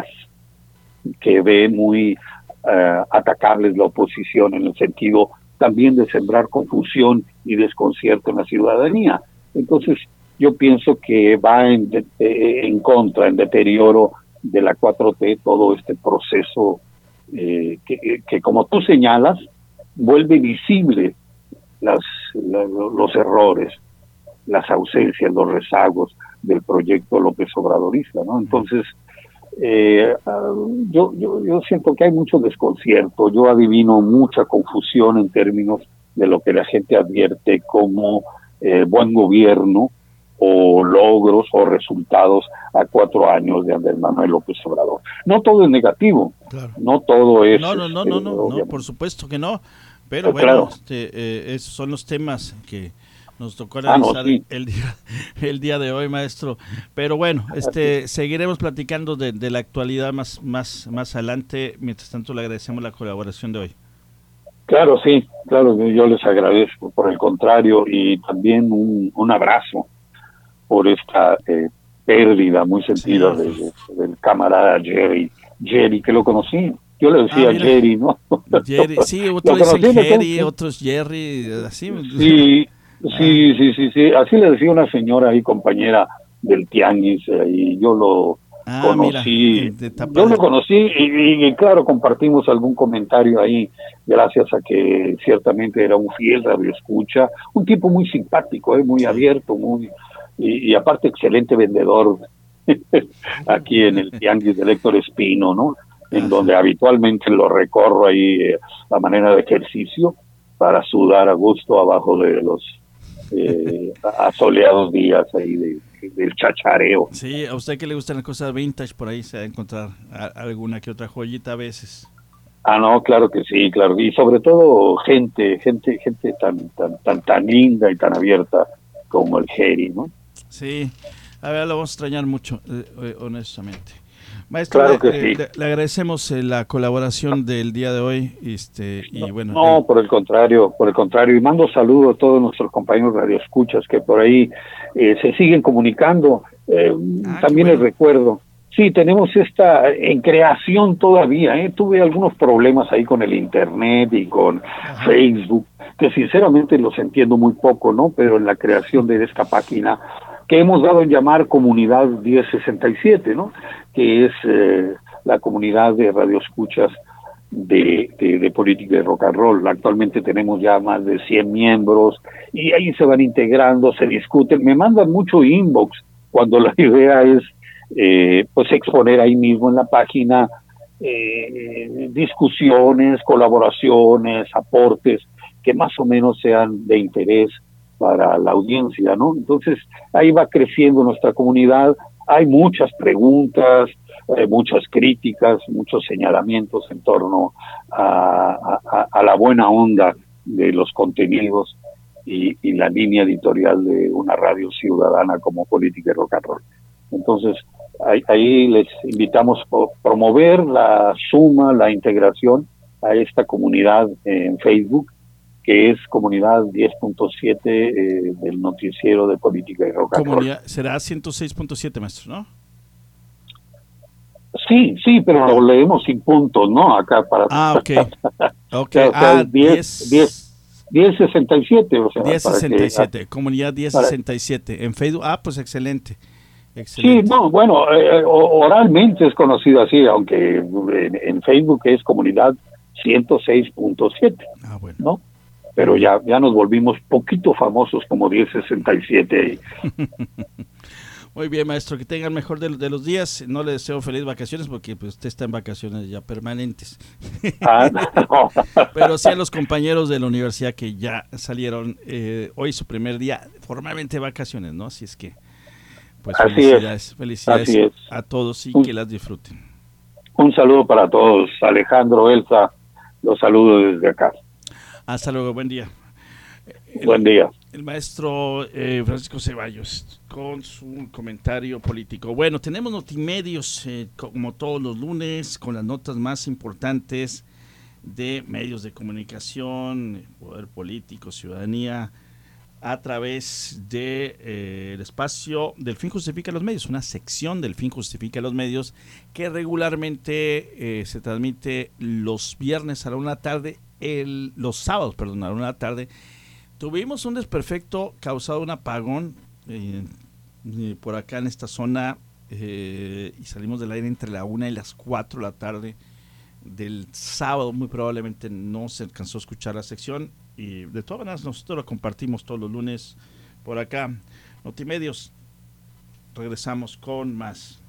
S10: que ve muy uh, atacables la oposición, en el sentido también de sembrar confusión y desconcierto en la ciudadanía. Entonces, yo pienso que va en, de, en contra, en deterioro de la cuatro T, todo este proceso eh, que, que, como tú señalas, vuelve visible las, la, los errores, las ausencias, los rezagos del proyecto López Obradorista, ¿no? Entonces, eh, yo, yo, yo siento que hay mucho desconcierto, yo adivino mucha confusión en términos de lo que la gente advierte como eh, buen gobierno, o logros o resultados a cuatro años de Andrés Manuel López Obrador. No todo es negativo, claro. no todo es...
S3: No, no, no, este, no, no, no, por supuesto que no, pero bueno, claro. este, eh, esos son los temas que nos tocó analizar ah, no, sí. el, día, el día de hoy, maestro. Pero bueno, este seguiremos platicando de, de la actualidad más, más, más adelante. Mientras tanto, le agradecemos la colaboración de hoy.
S10: Claro, sí, claro, yo les agradezco, por el contrario, y también un, un abrazo por esta eh, pérdida muy sentida sí. de, de, del camarada Jerry, Jerry, que lo conocí, yo le decía ah, Jerry, ¿no?
S3: Jerry, sí, otros dicen Jerry, otros Jerry, así.
S10: Sí, sí, sí, sí, sí, así le decía una señora ahí, compañera del Tianguis, eh, y yo lo ah, conocí, mira, yo lo conocí y, y, y claro, compartimos algún comentario ahí, gracias a que ciertamente era un fiel radioescucha, un tipo muy simpático, eh, muy sí. abierto, muy y, y aparte excelente vendedor aquí en el Tianguis de Héctor Espino, ¿no? En Ajá. donde habitualmente lo recorro ahí eh, a manera de ejercicio para sudar a gusto abajo de los eh, asoleados días ahí de, del chachareo.
S3: Sí, a usted que le gustan las cosas vintage, por ahí se va a encontrar alguna que otra joyita a veces.
S10: Ah, no, claro que sí, claro, y sobre todo gente, gente, gente tan, tan, tan, tan linda y tan abierta como el Jerry, ¿no?
S3: Sí, a ver, lo vamos a extrañar mucho, eh, honestamente. Maestro,
S10: claro que
S3: le,
S10: sí.
S3: le, le agradecemos eh, la colaboración del día de hoy, este, y bueno.
S10: No,
S3: el...
S10: por el contrario, por el contrario, y mando saludos a todos nuestros compañeros radioescuchas que por ahí eh, se siguen comunicando. Eh, ah, también les bueno. recuerdo, sí, tenemos esta en creación todavía, ¿eh? Tuve algunos problemas ahí con el internet y con Ajá. Facebook, que sinceramente los entiendo muy poco, ¿no? Pero en la creación de esta página que hemos dado en llamar Comunidad diez sesenta y siete, ¿no? Que es eh, la comunidad de radioescuchas de, de, de política y rock and roll. Actualmente tenemos ya más de cien miembros y ahí se van integrando, se discuten, me mandan mucho inbox cuando la idea es eh, pues exponer ahí mismo en la página eh, discusiones, colaboraciones, aportes que más o menos sean de interés para la audiencia, ¿no? Entonces, ahí va creciendo nuestra comunidad, hay muchas preguntas, eh, muchas críticas, muchos señalamientos en torno a, a, a la buena onda de los contenidos y, y la línea editorial de una radio ciudadana como Política y Rock and Roll. Entonces, ahí, ahí les invitamos a promover la suma, la integración a esta comunidad en Facebook, que es Comunidad diez punto siete eh, del noticiero de Política y Rock and Roll.
S3: Será ciento seis punto siete, maestro, ¿no?
S10: Sí, sí, pero lo leemos sin puntos, ¿no? Acá para...
S3: Ah, ok. okay.
S10: o sea, ah, diez, diez, diez sesenta y siete, o sea,
S3: diez sesenta y siete,
S10: que,
S3: Comunidad diez sesenta y siete, para, en Facebook. Ah, pues excelente. Excelente.
S10: Sí, no, bueno, eh, oralmente es conocido así, aunque en, en Facebook es Comunidad ciento seis punto siete,
S3: ah, bueno.
S10: ¿no? Pero ya, ya nos volvimos poquito famosos como diez sesenta y siete.
S3: Muy bien, maestro, que tengan mejor de, de los días. No le deseo feliz vacaciones porque pues, usted está en vacaciones ya permanentes.
S10: Ah, no.
S3: Pero sí a los compañeros de la universidad que ya salieron eh, hoy su primer día formalmente de vacaciones, ¿no? Así es que, pues
S10: Así
S3: felicidades,
S10: es.
S3: felicidades
S10: Así es.
S3: a todos y
S10: un,
S3: que las disfruten.
S10: Un saludo para todos. Alejandro, Elsa, los saludo desde acá.
S3: Hasta luego, buen día. El,
S10: buen día.
S3: El maestro eh, Francisco Ceballos con su comentario político. Bueno, tenemos Notimedios eh, como todos los lunes con las notas más importantes de medios de comunicación, poder político, ciudadanía, a través de eh, el espacio del Fin Justifica los Medios, una sección del Fin Justifica los Medios que regularmente eh, se transmite los viernes a la una tarde. El, los sábados, perdón, a la una de la tarde, tuvimos un desperfecto causado un apagón eh, eh, por acá en esta zona eh, y salimos del aire entre la una y las cuatro de la tarde del sábado. Muy probablemente no se alcanzó a escuchar la sección y de todas maneras nosotros la compartimos todos los lunes por acá. Notimedios, regresamos con más.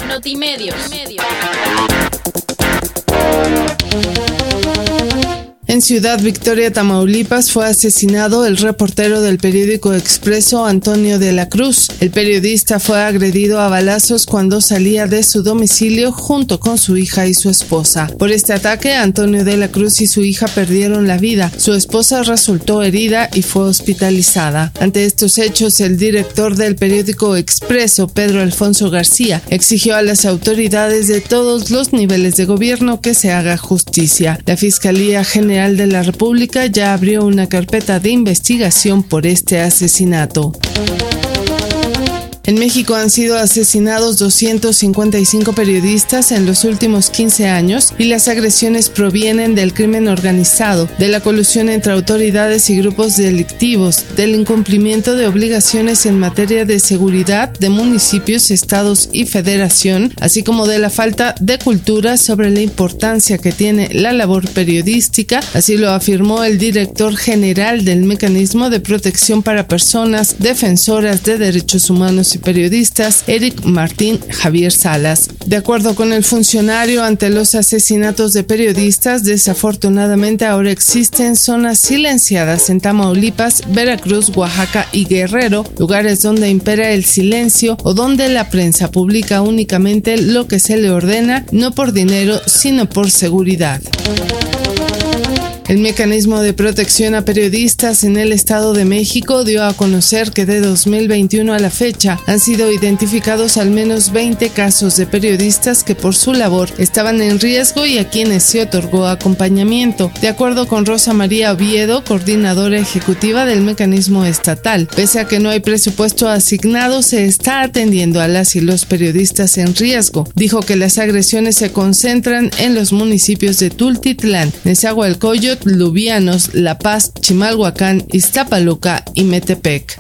S2: Notimedios. Notimedios.
S11: En Ciudad Victoria, Tamaulipas, fue asesinado el reportero del periódico Expreso, Antonio de la Cruz. El periodista fue agredido a balazos cuando salía de su domicilio junto con su hija y su esposa. Por este ataque, Antonio de la Cruz y su hija perdieron la vida. Su esposa resultó herida y fue hospitalizada. Ante estos hechos, el director del periódico Expreso, Pedro Alfonso García, exigió a las autoridades de todos los niveles de gobierno que se haga justicia. La Fiscalía General de la República ya abrió una carpeta de investigación por este asesinato. En México han sido asesinados doscientos cincuenta y cinco periodistas en los últimos quince años y las agresiones provienen del crimen organizado, de la colusión entre autoridades y grupos delictivos, del incumplimiento de obligaciones en materia de seguridad de municipios, estados y federación, así como de la falta de cultura sobre la importancia que tiene la labor periodística, así lo afirmó el director general del Mecanismo de Protección para Personas Defensoras de Derechos Humanos y periodistas, Eric Martín Javier Salas. De acuerdo con el funcionario, ante los asesinatos de periodistas, desafortunadamente ahora existen zonas silenciadas en Tamaulipas, Veracruz, Oaxaca y Guerrero, lugares donde impera el silencio o donde la prensa publica únicamente lo que se le ordena, no por dinero, sino por seguridad. El Mecanismo de Protección a Periodistas en el Estado de México dio a conocer que de dos mil veintiuno a la fecha han sido identificados al menos veinte casos de periodistas que por su labor estaban en riesgo y a quienes se otorgó acompañamiento. De acuerdo con Rosa María Oviedo, coordinadora ejecutiva del mecanismo estatal, pese a que no hay presupuesto asignado, se está atendiendo a las y los periodistas en riesgo. Dijo que las agresiones se concentran en los municipios de Tultitlán, Nezahualcóyotl, Lubianos, La Paz, Chimalhuacán, Iztapaluca y Metepec.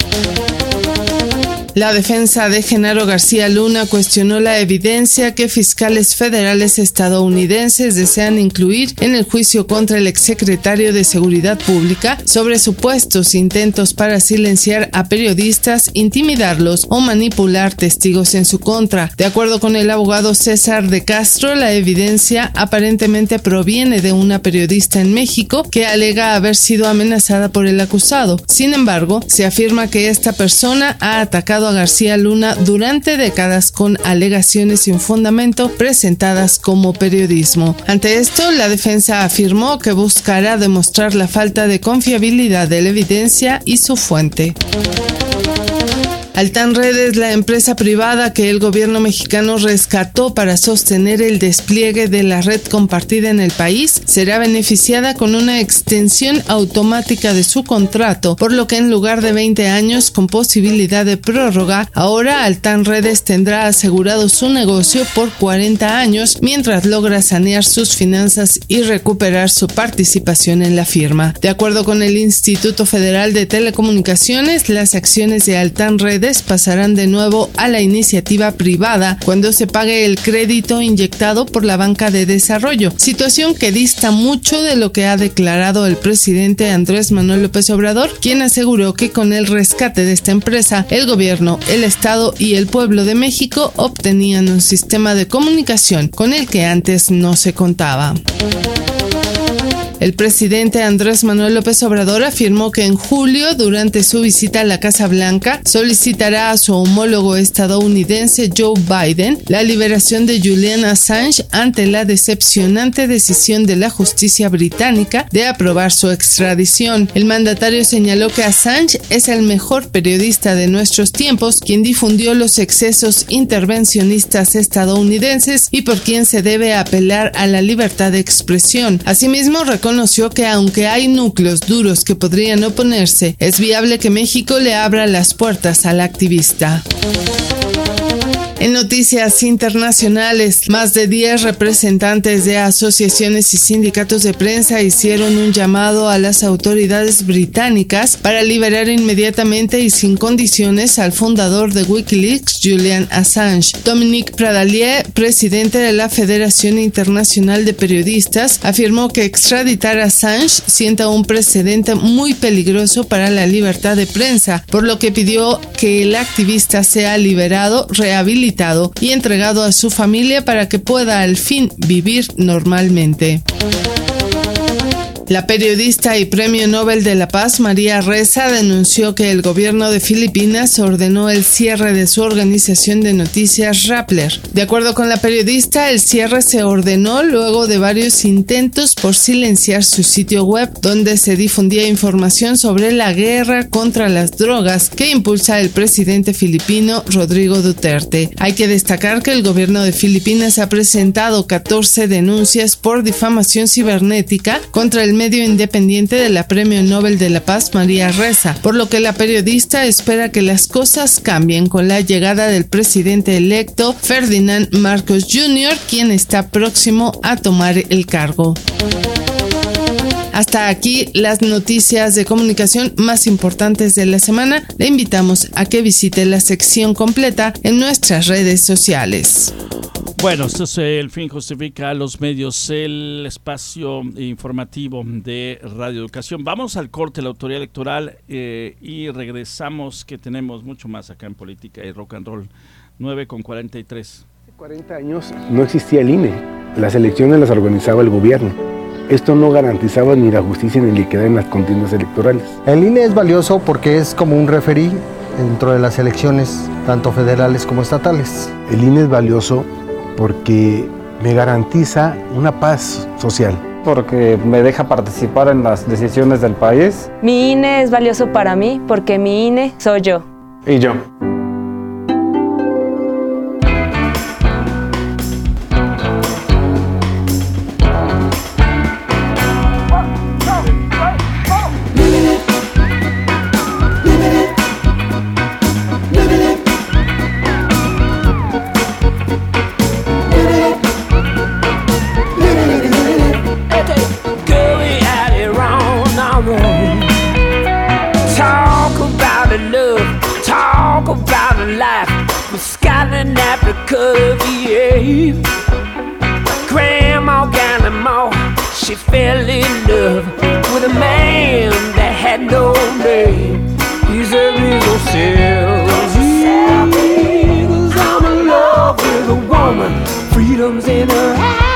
S11: La defensa de Genaro García Luna cuestionó la evidencia que fiscales federales estadounidenses desean incluir en el juicio contra el exsecretario de Seguridad Pública sobre supuestos intentos para silenciar a periodistas, intimidarlos o manipular testigos en su contra. De acuerdo con el abogado César de Castro, la evidencia aparentemente proviene de una periodista en México que alega haber sido amenazada por el acusado. Sin embargo, se afirma que esta persona ha atacado a García Luna durante décadas con alegaciones sin fundamento presentadas como periodismo. Ante esto, la defensa afirmó que buscará demostrar la falta de confiabilidad de la evidencia y su fuente. Altán Redes, la empresa privada que el gobierno mexicano rescató para sostener el despliegue de la red compartida en el país, será beneficiada con una extensión automática de su contrato, por lo que en lugar de veinte años con posibilidad de prórroga, ahora Altán Redes tendrá asegurado su negocio por cuarenta años mientras logra sanear sus finanzas y recuperar su participación en la firma. De acuerdo con el Instituto Federal de Telecomunicaciones, las acciones de Altán Redes pasarán de nuevo a la iniciativa privada cuando se pague el crédito inyectado por la banca de desarrollo, situación que dista mucho de lo que ha declarado el presidente Andrés Manuel López Obrador, quien aseguró que con el rescate de esta empresa, el gobierno, el Estado y el pueblo de México obtenían un sistema de comunicación con el que antes no se contaba. El presidente Andrés Manuel López Obrador afirmó que en julio, durante su visita a la Casa Blanca, solicitará a su homólogo estadounidense Joe Biden la liberación de Julian Assange ante la decepcionante decisión de la justicia británica de aprobar su extradición. El mandatario señaló que Assange es el mejor periodista de nuestros tiempos, quien difundió los excesos intervencionistas estadounidenses y por quien se debe apelar a la libertad de expresión. Asimismo, reconoció Reconoció que aunque hay núcleos duros que podrían oponerse, es viable que México le abra las puertas al activista. En noticias internacionales, más de diez representantes de asociaciones y sindicatos de prensa hicieron un llamado a las autoridades británicas para liberar inmediatamente y sin condiciones al fundador de Wikileaks, Julian Assange. Dominique Pradalier, presidente de la Federación Internacional de Periodistas, afirmó que extraditar a Assange sienta un precedente muy peligroso para la libertad de prensa, por lo que pidió que el activista sea liberado, rehabilitado y entregado a su familia para que pueda al fin vivir normalmente. La periodista y Premio Nobel de la Paz María Ressa denunció que el gobierno de Filipinas ordenó el cierre de su organización de noticias Rappler. De acuerdo con la periodista, el cierre se ordenó luego de varios intentos por silenciar su sitio web, donde se difundía información sobre la guerra contra las drogas que impulsa el presidente filipino Rodrigo Duterte. Hay que destacar que el gobierno de Filipinas ha presentado catorce denuncias por difamación cibernética contra el medio independiente de la Premio Nobel de la Paz María Ressa, por lo que la periodista espera que las cosas cambien con la llegada del presidente electo Ferdinand Marcos junior, quien está próximo a tomar el cargo. Hasta aquí las noticias de comunicación más importantes de la semana. Le invitamos a que visite la sección completa en nuestras redes sociales.
S3: Bueno, esto es El Fin Justifica a los Medios, el espacio informativo de Radio Educación. Vamos al corte de la autoridad electoral eh, y regresamos, que tenemos mucho más acá en Política y Rock and Roll. nueve con cuarenta y tres.
S12: Hace cuarenta años no existía el I N E. Las elecciones las organizaba el gobierno. Esto no garantizaba ni la justicia ni la equidad en las contiendas electorales.
S13: El I N E es valioso porque es como un referí dentro de las elecciones, tanto federales como estatales.
S12: El I N E es valioso porque me garantiza una paz social.
S14: Porque me deja participar en las decisiones del país.
S15: Mi I N E es valioso para mí porque mi I N E soy yo.
S14: Y yo.
S6: Grandma Ganamo, she fell in love with a man that had no name. He's a real sales. I'm in love with a woman. Freedom's in her eyes.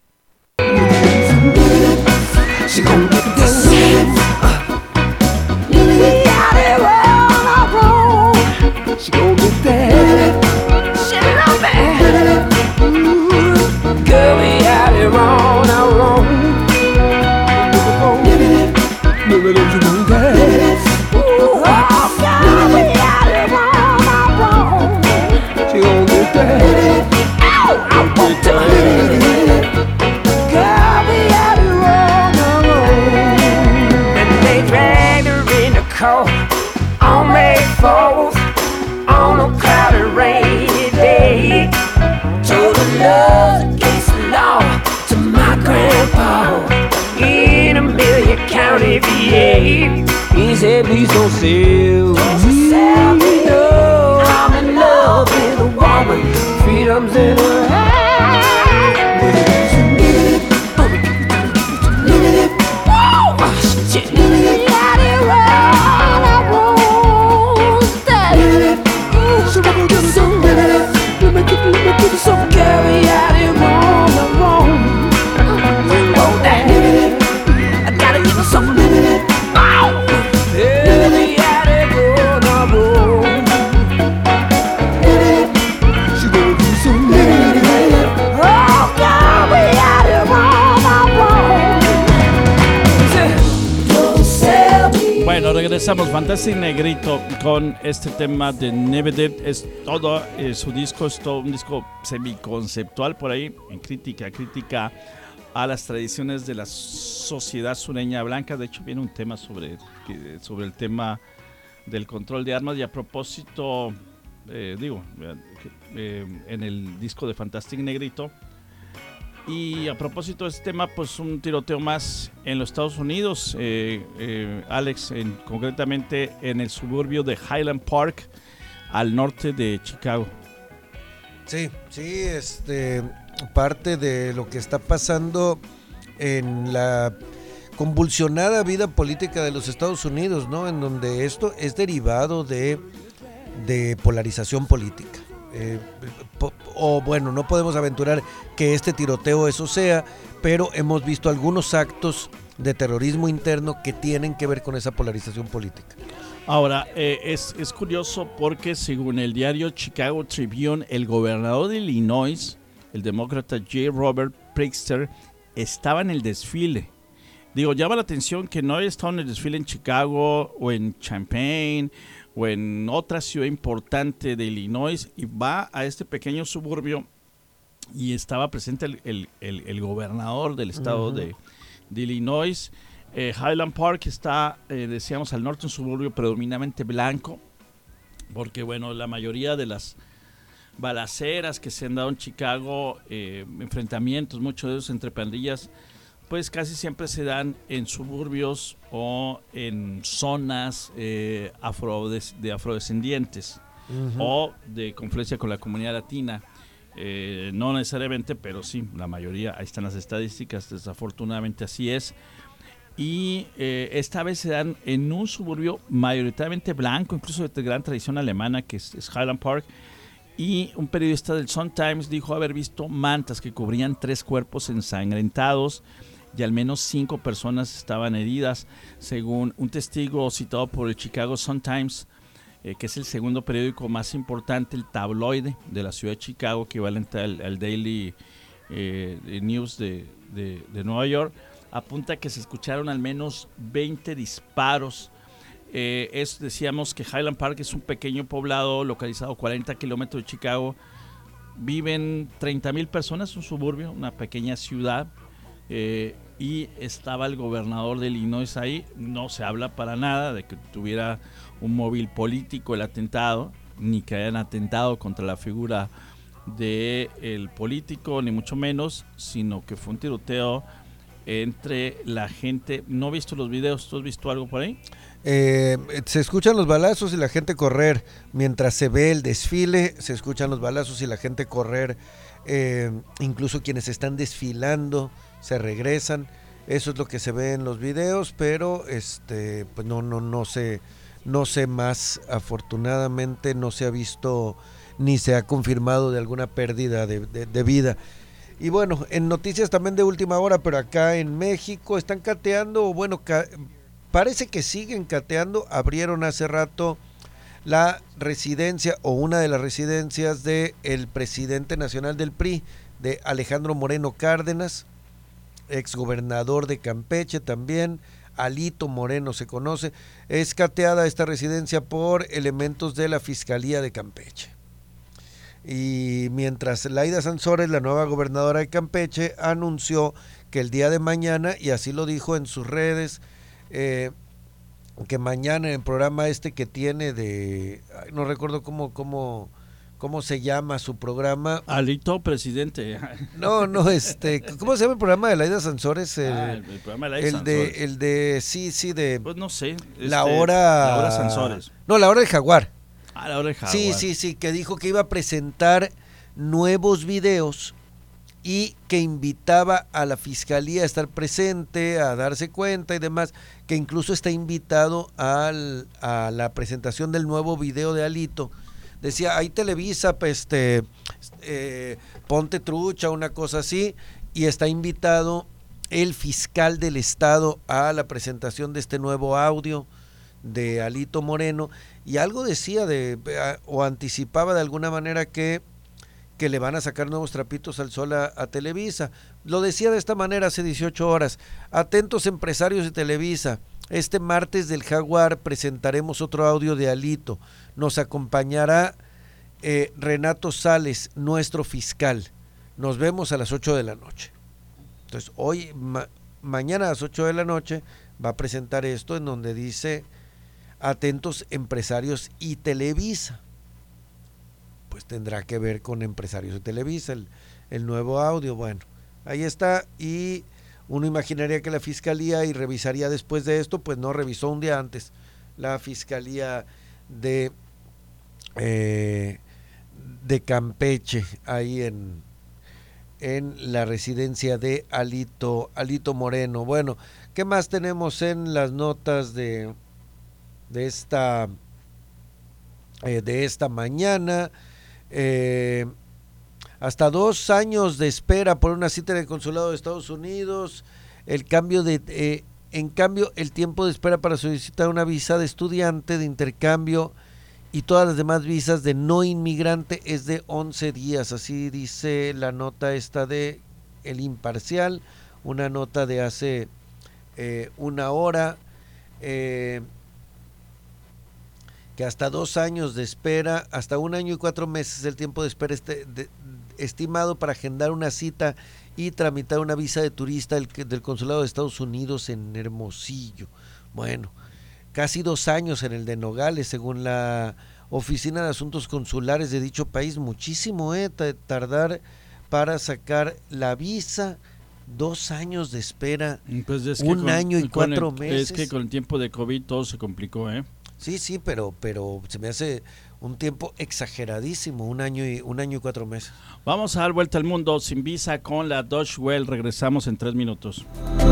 S6: She gon' get this. Out there on our road. She gon' get that. Girl, we out here on our own. Baby, don't you want that? Ooh, oh, girl, we out here on our own. She gon' get that. Ow, I want that. Girl, we out here on our own. And they dragged her in the court on May fourth, on a crowded rainy day. Told her love against the law to my grandpa in Amelia County, V A. He said, please don't sell me. No, I'm in love with a woman. Freedom's in her eyes. So carry out here on the road. Oh, that I gotta give her some. Oh, carry out here on the road. She gonna do some. Oh, carry out here on the road. Don't sell me.
S3: Bueno, regresamos. Fantastic Negrito con este tema de Neveded. Es todo eh, su disco, es todo un disco semiconceptual por ahí, en crítica, crítica a las tradiciones de la sociedad sureña blanca. De hecho, viene un tema sobre, sobre el tema del control de armas. Y a propósito, eh, digo, eh, en el disco de Fantastic Negrito. Y a propósito de este tema, pues un tiroteo más en los Estados Unidos, eh, eh, Alex, en, concretamente en el suburbio de Highland Park, al norte de Chicago.
S4: Sí, sí, este, parte de lo que está pasando en la convulsionada vida política de los Estados Unidos, ¿no? En donde esto es derivado de, de polarización política. Eh, po, o bueno, no podemos aventurar que este tiroteo eso sea, pero hemos visto algunos actos de terrorismo interno que tienen que ver con esa polarización política.
S3: Ahora, eh, es, es curioso porque según el diario Chicago Tribune, el gobernador de Illinois, el demócrata J. Robert Pritzker, estaba en el desfile. Digo, llama la atención que no haya estado en el desfile en Chicago o en Champaign o en otra ciudad importante de Illinois y va a este pequeño suburbio y estaba presente el, el, el, el gobernador del estado uh-huh. de, de Illinois. Eh, Highland Park está, eh, decíamos, al norte, un suburbio predominantemente blanco, porque bueno, la mayoría de las balaceras que se han dado en Chicago, eh, enfrentamientos, muchos de ellos entre pandillas, pues casi siempre se dan en suburbios o en zonas eh, afro de afrodescendientes uh-huh. o de confluencia con la comunidad latina. Eh, no necesariamente, pero sí, la mayoría, ahí están las estadísticas, desafortunadamente así es. Y eh, esta vez se dan en un suburbio mayoritariamente blanco, incluso de gran tradición alemana, que es, es Highland Park. Y un periodista del Sun Times dijo haber visto mantas que cubrían tres cuerpos ensangrentados y al menos cinco personas estaban heridas, según un testigo citado por el Chicago Sun Times, eh, que es el segundo periódico más importante, el tabloide de la ciudad de Chicago, equivalente al, al Daily eh, News de, de, de Nueva York. Apunta que se escucharon al menos veinte disparos. Eh, es, decíamos que Highland Park es un pequeño poblado localizado a cuarenta kilómetros de Chicago. Viven treinta mil personas, un suburbio, una pequeña ciudad. Eh, y estaba el gobernador de Illinois ahí. No se habla para nada de que tuviera un móvil político el atentado, ni que hayan atentado contra la figura del político, ni mucho menos, sino que fue un tiroteo entre la gente. No he visto los videos, ¿tú has visto algo por ahí?
S4: Eh, se escuchan los balazos y la gente correr, mientras se ve el desfile, se escuchan los balazos y la gente correr, eh, incluso quienes están desfilando se regresan, eso es lo que se ve en los videos, pero este pues no no no sé no sé más, afortunadamente no se ha visto ni se ha confirmado de alguna pérdida de, de, de vida. Y bueno, en noticias también de última hora, pero acá en México están cateando, o bueno, ca- parece que siguen cateando. Abrieron hace rato la residencia o una de las residencias de el presidente nacional del P R I, de Alejandro Moreno Cárdenas, exgobernador de Campeche también. Alito Moreno se conoce. Es cateada esta residencia por elementos de la Fiscalía de Campeche. Y mientras Laida Sansores, la nueva gobernadora de Campeche, anunció que el día de mañana, y así lo dijo en sus redes, eh, que mañana en el programa este que tiene de, ay, no recuerdo cómo, cómo, cómo se llama su programa.
S3: Alito presidente.
S4: No, no, este, ¿cómo se llama el programa de Laida Sansores? El,
S3: ah, el, el programa de Laida
S4: el
S3: Sansores.
S4: De, el de, sí, sí, de.
S3: Pues no sé. Este,
S4: la hora.
S3: La hora Sansores.
S4: No, la hora del Jaguar.
S3: Ah, la hora del Jaguar.
S4: Sí, sí, sí, que dijo que iba a presentar nuevos videos y que invitaba a la fiscalía a estar presente, a darse cuenta y demás, que incluso está invitado al, a la presentación del nuevo video de Alito. Decía, ahí Televisa, pues, este, eh, ponte trucha, una cosa así, y está invitado el fiscal del estado a la presentación de este nuevo audio de Alito Moreno, y algo decía de o anticipaba de alguna manera que que le van a sacar nuevos trapitos al sol a, a Televisa. Lo decía de esta manera hace dieciocho horas. Atentos empresarios de Televisa, este martes del Jaguar presentaremos otro audio de Alito. Nos acompañará eh, Renato Sales, nuestro fiscal. Nos vemos a las ocho de la noche. Entonces hoy, ma- mañana a las ocho de la noche va a presentar esto en donde dice: atentos empresarios y Televisa. Pues tendrá que ver con empresarios de Televisa, el, el nuevo audio. Bueno, ahí está. Y uno imaginaría que la fiscalía, y revisaría después de esto, pues no revisó un día antes la fiscalía de eh, de Campeche, ahí en en la residencia de Alito Alito Moreno. Bueno, ¿qué más tenemos en las notas de de esta eh, de esta mañana? Eh, hasta dos años de espera por una cita en el consulado de Estados Unidos. El cambio de, eh, en cambio, el tiempo de espera para solicitar una visa de estudiante, de intercambio y todas las demás visas de no inmigrante es de once días. Así dice la nota esta de El Imparcial, una nota de hace eh, una hora. Eh, que hasta dos años de espera, hasta un año y cuatro meses el tiempo de espera este, de, estimado para agendar una cita y tramitar una visa de turista del, del Consulado de Estados Unidos en Hermosillo. Bueno, casi dos años en el de Nogales, según la Oficina de Asuntos Consulares de dicho país. Muchísimo, eh, tardar para sacar la visa. Dos años de espera,
S3: pues es que
S4: un
S3: con,
S4: año y cuatro
S3: el,
S4: meses.
S3: Es que con el tiempo de COVID todo se complicó, ¿eh?
S4: Sí, sí, pero, pero se me hace un tiempo exageradísimo, un año y un año y cuatro meses.
S3: Vamos a dar vuelta al mundo sin visa con la Deutsche Welle. Regresamos en tres minutos.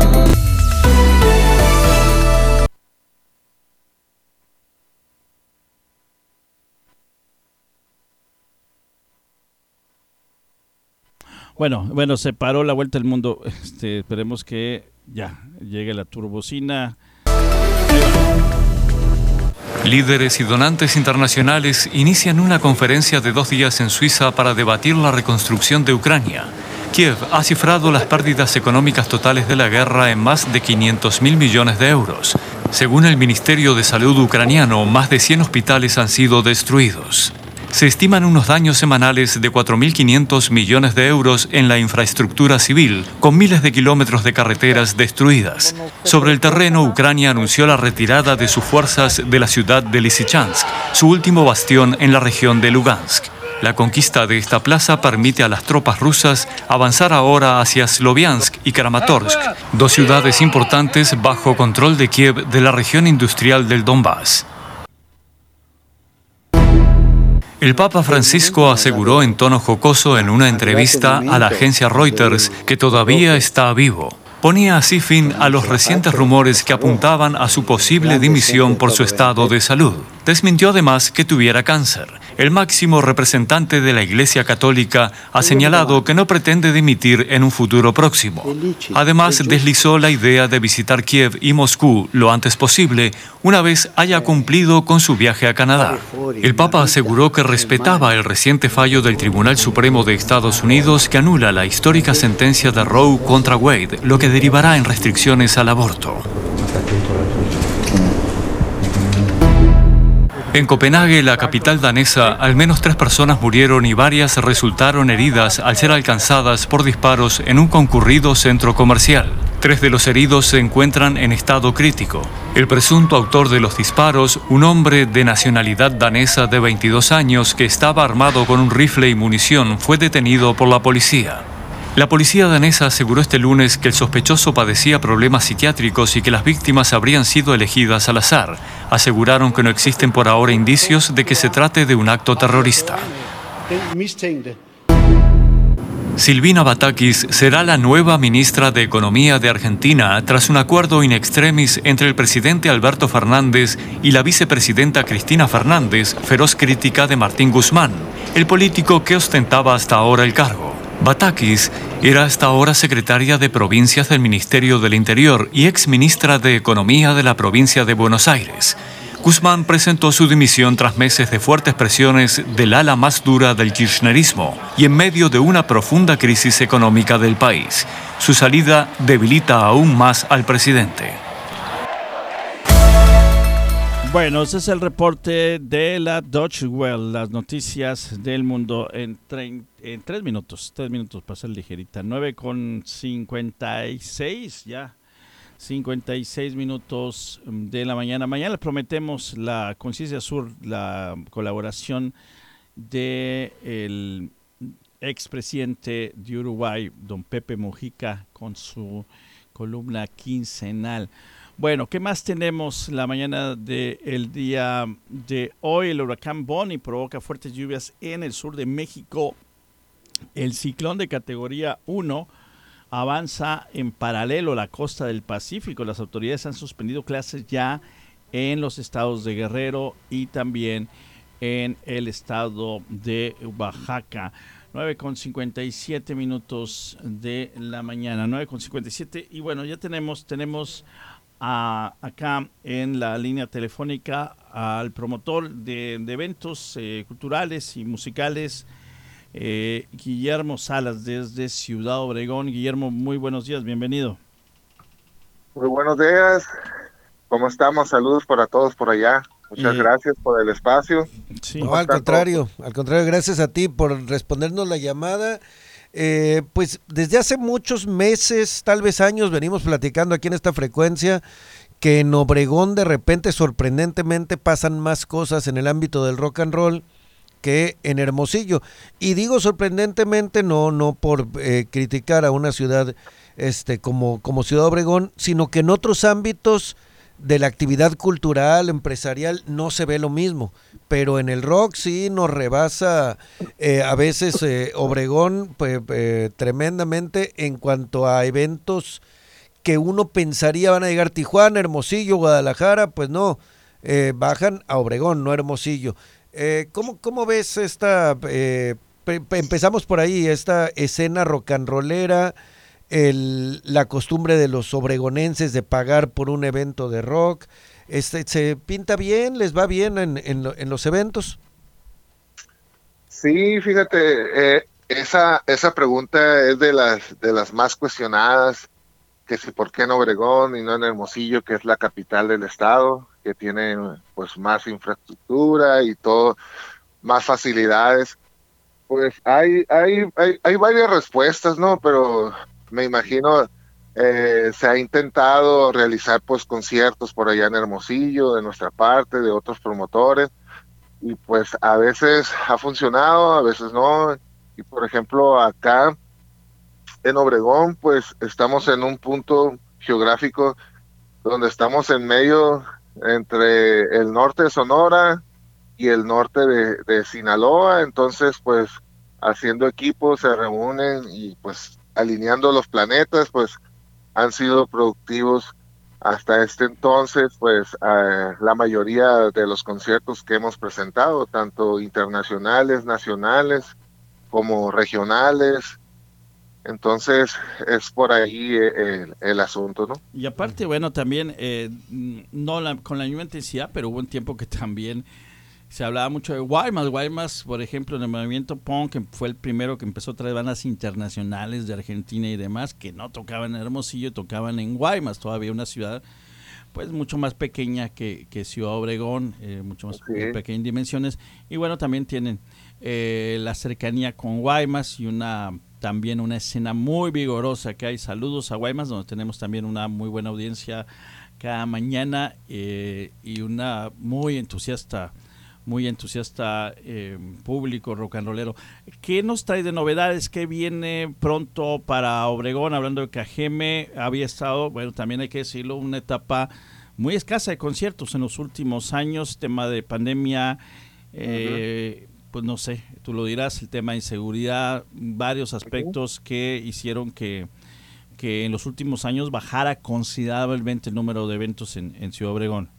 S3: Bueno, bueno, se paró la vuelta al mundo. Este, esperemos que ya llegue la turbocina.
S16: Líderes y donantes internacionales inician una conferencia de dos días en Suiza para debatir la reconstrucción de Ucrania. Kiev ha cifrado las pérdidas económicas totales de la guerra en más de quinientos mil millones de euros. Según el Ministerio de Salud ucraniano, más de cien hospitales han sido destruidos. Se estiman unos daños semanales de cuatro mil quinientos millones de euros en la infraestructura civil, con miles de kilómetros de carreteras destruidas. Sobre el terreno, Ucrania anunció la retirada de sus fuerzas de la ciudad de Lysychansk, su último bastión en la región de Lugansk. La conquista de esta plaza permite a las tropas rusas avanzar ahora hacia Sloviansk y Kramatorsk, dos ciudades importantes bajo control de Kiev de la región industrial del Donbass. El Papa Francisco aseguró en tono jocoso en una entrevista a la agencia Reuters que todavía está vivo. Ponía así fin a los recientes rumores que apuntaban a su posible dimisión por su estado de salud. Desmintió además que tuviera cáncer. El máximo representante de la Iglesia Católica ha señalado que no pretende dimitir en un futuro próximo. Además, deslizó la idea de visitar Kiev y Moscú lo antes posible, una vez haya cumplido con su viaje a Canadá. El Papa aseguró que respetaba el reciente fallo del Tribunal Supremo de Estados Unidos que anula la histórica sentencia de Roe contra Wade, lo que derivará en restricciones al aborto. En Copenhague, la capital danesa, al menos tres personas murieron y varias resultaron heridas al ser alcanzadas por disparos en un concurrido centro comercial. Tres de los heridos se encuentran en estado crítico. El presunto autor de los disparos, un hombre de nacionalidad danesa de veintidós años que estaba armado con un rifle y munición, fue detenido por la policía. La policía danesa aseguró este lunes que el sospechoso padecía problemas psiquiátricos y que las víctimas habrían sido elegidas al azar. Aseguraron que no existen por ahora indicios de que se trate de un acto terrorista. Silvina Batakis será la nueva ministra de Economía de Argentina tras un acuerdo in extremis entre el presidente Alberto Fernández y la vicepresidenta Cristina Fernández, feroz crítica de Martín Guzmán, el político que ostentaba hasta ahora el cargo. Batakis era hasta ahora secretaria de Provincias del Ministerio del Interior y exministra de Economía de la provincia de Buenos Aires. Guzmán presentó su dimisión tras meses de fuertes presiones del ala más dura del kirchnerismo y en medio de una profunda crisis económica del país. Su salida debilita aún más al presidente.
S3: Bueno, ese es el reporte de la Deutsche Welle, las noticias del mundo en, tre- en tres minutos, tres minutos para ser ligerita, nueve con cincuenta y seis ya, cincuenta y seis minutos de la mañana. Mañana les prometemos la Conciencia Sur, la colaboración del expresidente de Uruguay, don Pepe Mujica, con su columna quincenal. Bueno, ¿qué más tenemos la mañana del día de hoy? El huracán Bonnie provoca fuertes lluvias en el sur de México. El ciclón de categoría uno avanza en paralelo a la costa del Pacífico. Las autoridades han suspendido clases ya en los estados de Guerrero y también en el estado de Oaxaca. nueve con cincuenta y siete minutos de la mañana, nueve con cincuenta y siete, y bueno, ya tenemos, tenemos a, acá en la línea telefónica al promotor de, de eventos eh, culturales y musicales, eh, Guillermo Salas, desde Ciudad Obregón. Guillermo, muy buenos días, bienvenido.
S17: Muy buenos días, ¿cómo estamos? Saludos para todos por allá. Muchas eh, gracias por el espacio.
S4: Sí. No, al contrario, al contrario, gracias a ti por respondernos la llamada. Eh, pues desde hace muchos meses, tal vez años, venimos platicando aquí en esta frecuencia que en Obregón de repente, sorprendentemente, pasan más cosas en el ámbito del rock and roll que en Hermosillo. Y digo sorprendentemente no, no por eh, criticar a una ciudad este, como, como Ciudad Obregón, sino que en otros ámbitos de la actividad cultural, empresarial, no se ve lo mismo, pero en el rock sí nos rebasa eh, a veces eh, Obregón pues, eh, tremendamente en cuanto a eventos que uno pensaría van a llegar Tijuana, Hermosillo, Guadalajara, pues no, eh, bajan a Obregón, no a Hermosillo. Eh, ¿cómo, ¿Cómo ves esta, eh, pe- pe- empezamos por ahí, esta escena rock and rollera, El, la costumbre de los obregonenses de pagar por un evento de rock, este, ¿se pinta bien? ¿Les va bien en, en, en los eventos?
S17: Sí, fíjate, eh, esa esa pregunta es de las de las más cuestionadas, que si por qué en Obregón y no en Hermosillo, que es la capital del estado, que tiene pues más infraestructura y todo, más facilidades. Pues hay hay hay, hay varias respuestas, ¿no? Pero me imagino eh, se ha intentado realizar pues conciertos por allá en Hermosillo, de nuestra parte, de otros promotores, y pues a veces ha funcionado, a veces no. Y por ejemplo acá en Obregón pues estamos en un punto geográfico donde estamos en medio entre el norte de Sonora y el norte de, de Sinaloa, entonces pues haciendo equipos se reúnen y pues alineando los planetas, pues han sido productivos hasta este entonces, pues eh, la mayoría de los conciertos que hemos presentado, tanto internacionales, nacionales, como regionales. Entonces es por ahí eh, el, el asunto, ¿no?
S3: Y aparte, bueno, también, eh, no la, con la misma intensidad, pero hubo un tiempo que también se hablaba mucho de Guaymas. Guaymas, por ejemplo, en el movimiento punk, que fue el primero que empezó a traer bandas internacionales de Argentina y demás, que no tocaban en Hermosillo, tocaban en Guaymas, todavía una ciudad pues mucho más pequeña que, que Ciudad Obregón, eh, mucho más okay. pequeña en dimensiones. Y bueno, también tienen eh, la cercanía con Guaymas y una también una escena muy vigorosa que hay. Saludos a Guaymas, donde tenemos también una muy buena audiencia cada mañana eh, y una muy entusiasta muy entusiasta eh, público rock and rollero. ¿Qué nos trae de novedades? ¿Qué viene pronto para Obregón? Hablando de Cajeme, había estado, bueno, también hay que decirlo, una etapa muy escasa de conciertos en los últimos años, tema de pandemia, eh, uh-huh. pues no sé, tú lo dirás, el tema de inseguridad, varios aspectos uh-huh. que hicieron que, que en los últimos años bajara considerablemente el número de eventos en, en Ciudad Obregón.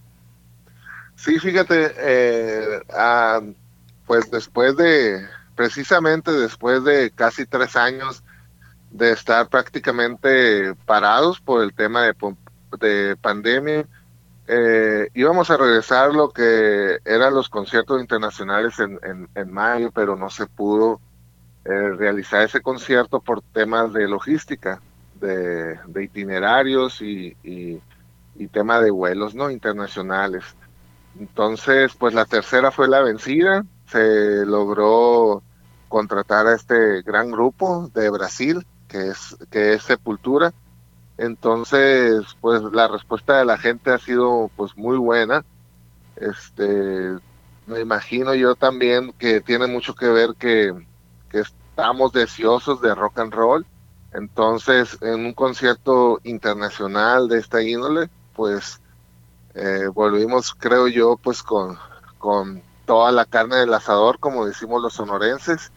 S17: Sí, fíjate, eh, ah, pues después de, precisamente después de casi tres años de estar prácticamente parados por el tema de, de pandemia, eh, íbamos a regresar lo que eran los conciertos internacionales en, en, en mayo, pero no se pudo eh, realizar ese concierto por temas de logística, de, de itinerarios y, y, y tema de vuelos, ¿no?, internacionales. Entonces, pues la tercera fue la vencida, se logró contratar a este gran grupo de Brasil, que es, que es Sepultura. Entonces, pues la respuesta de la gente ha sido pues muy buena. Este, me imagino yo también que tiene mucho que ver que, que estamos deseosos de rock and roll. Entonces, en un concierto internacional de esta índole, pues Eh, volvimos, creo yo, pues con, con toda la carne del asador, como decimos los sonorenses,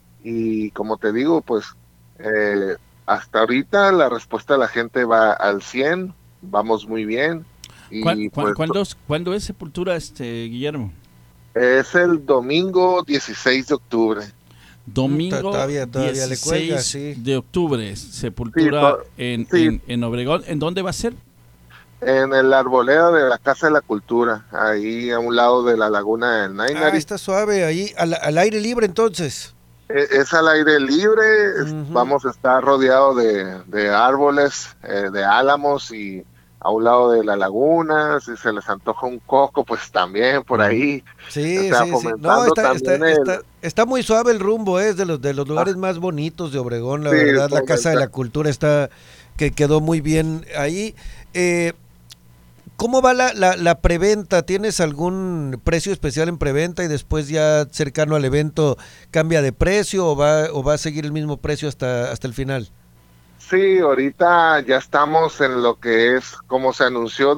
S17: y como te digo, pues eh, hasta ahorita la respuesta de la gente va al cien, vamos muy bien. Y
S3: ¿Cuándo,
S17: pues,
S3: ¿cuándo, ¿Cuándo es Sepultura, este Guillermo?
S17: Es el domingo dieciséis de octubre.
S3: Domingo
S4: Todavía, todavía le cuelga,
S3: dieciséis
S4: sí.
S3: de octubre, Sepultura
S17: Sí, to-
S3: en,
S17: sí.
S3: en, en Obregón. ¿En dónde va a ser?
S17: En el arboleda de la Casa de la Cultura, ahí a un lado de la laguna del
S4: Ah,
S17: Nainari.
S4: está suave, ahí al, al aire libre entonces.
S17: E- Es al aire libre, es- vamos a estar rodeados de, de árboles, eh, de álamos y a un lado de la laguna. Si se les antoja un coco, pues también por ahí.
S4: Sí,
S17: O sea,
S4: sí, sí. No,
S17: fomentando
S4: está, está,
S17: también el-
S4: está, está muy suave el rumbo, eh, es de los de los lugares más bonitos de Obregón, la
S17: Sí,
S4: verdad. La Casa de
S17: fomenta-
S4: la Cultura está, que quedó muy bien ahí. Eh, ¿Cómo va la, la, la preventa? ¿Tienes algún precio especial en preventa y después ya cercano al evento cambia de precio o va, o va a seguir el mismo precio hasta, hasta el final?
S17: Sí, ahorita ya estamos en lo que es, como se anunció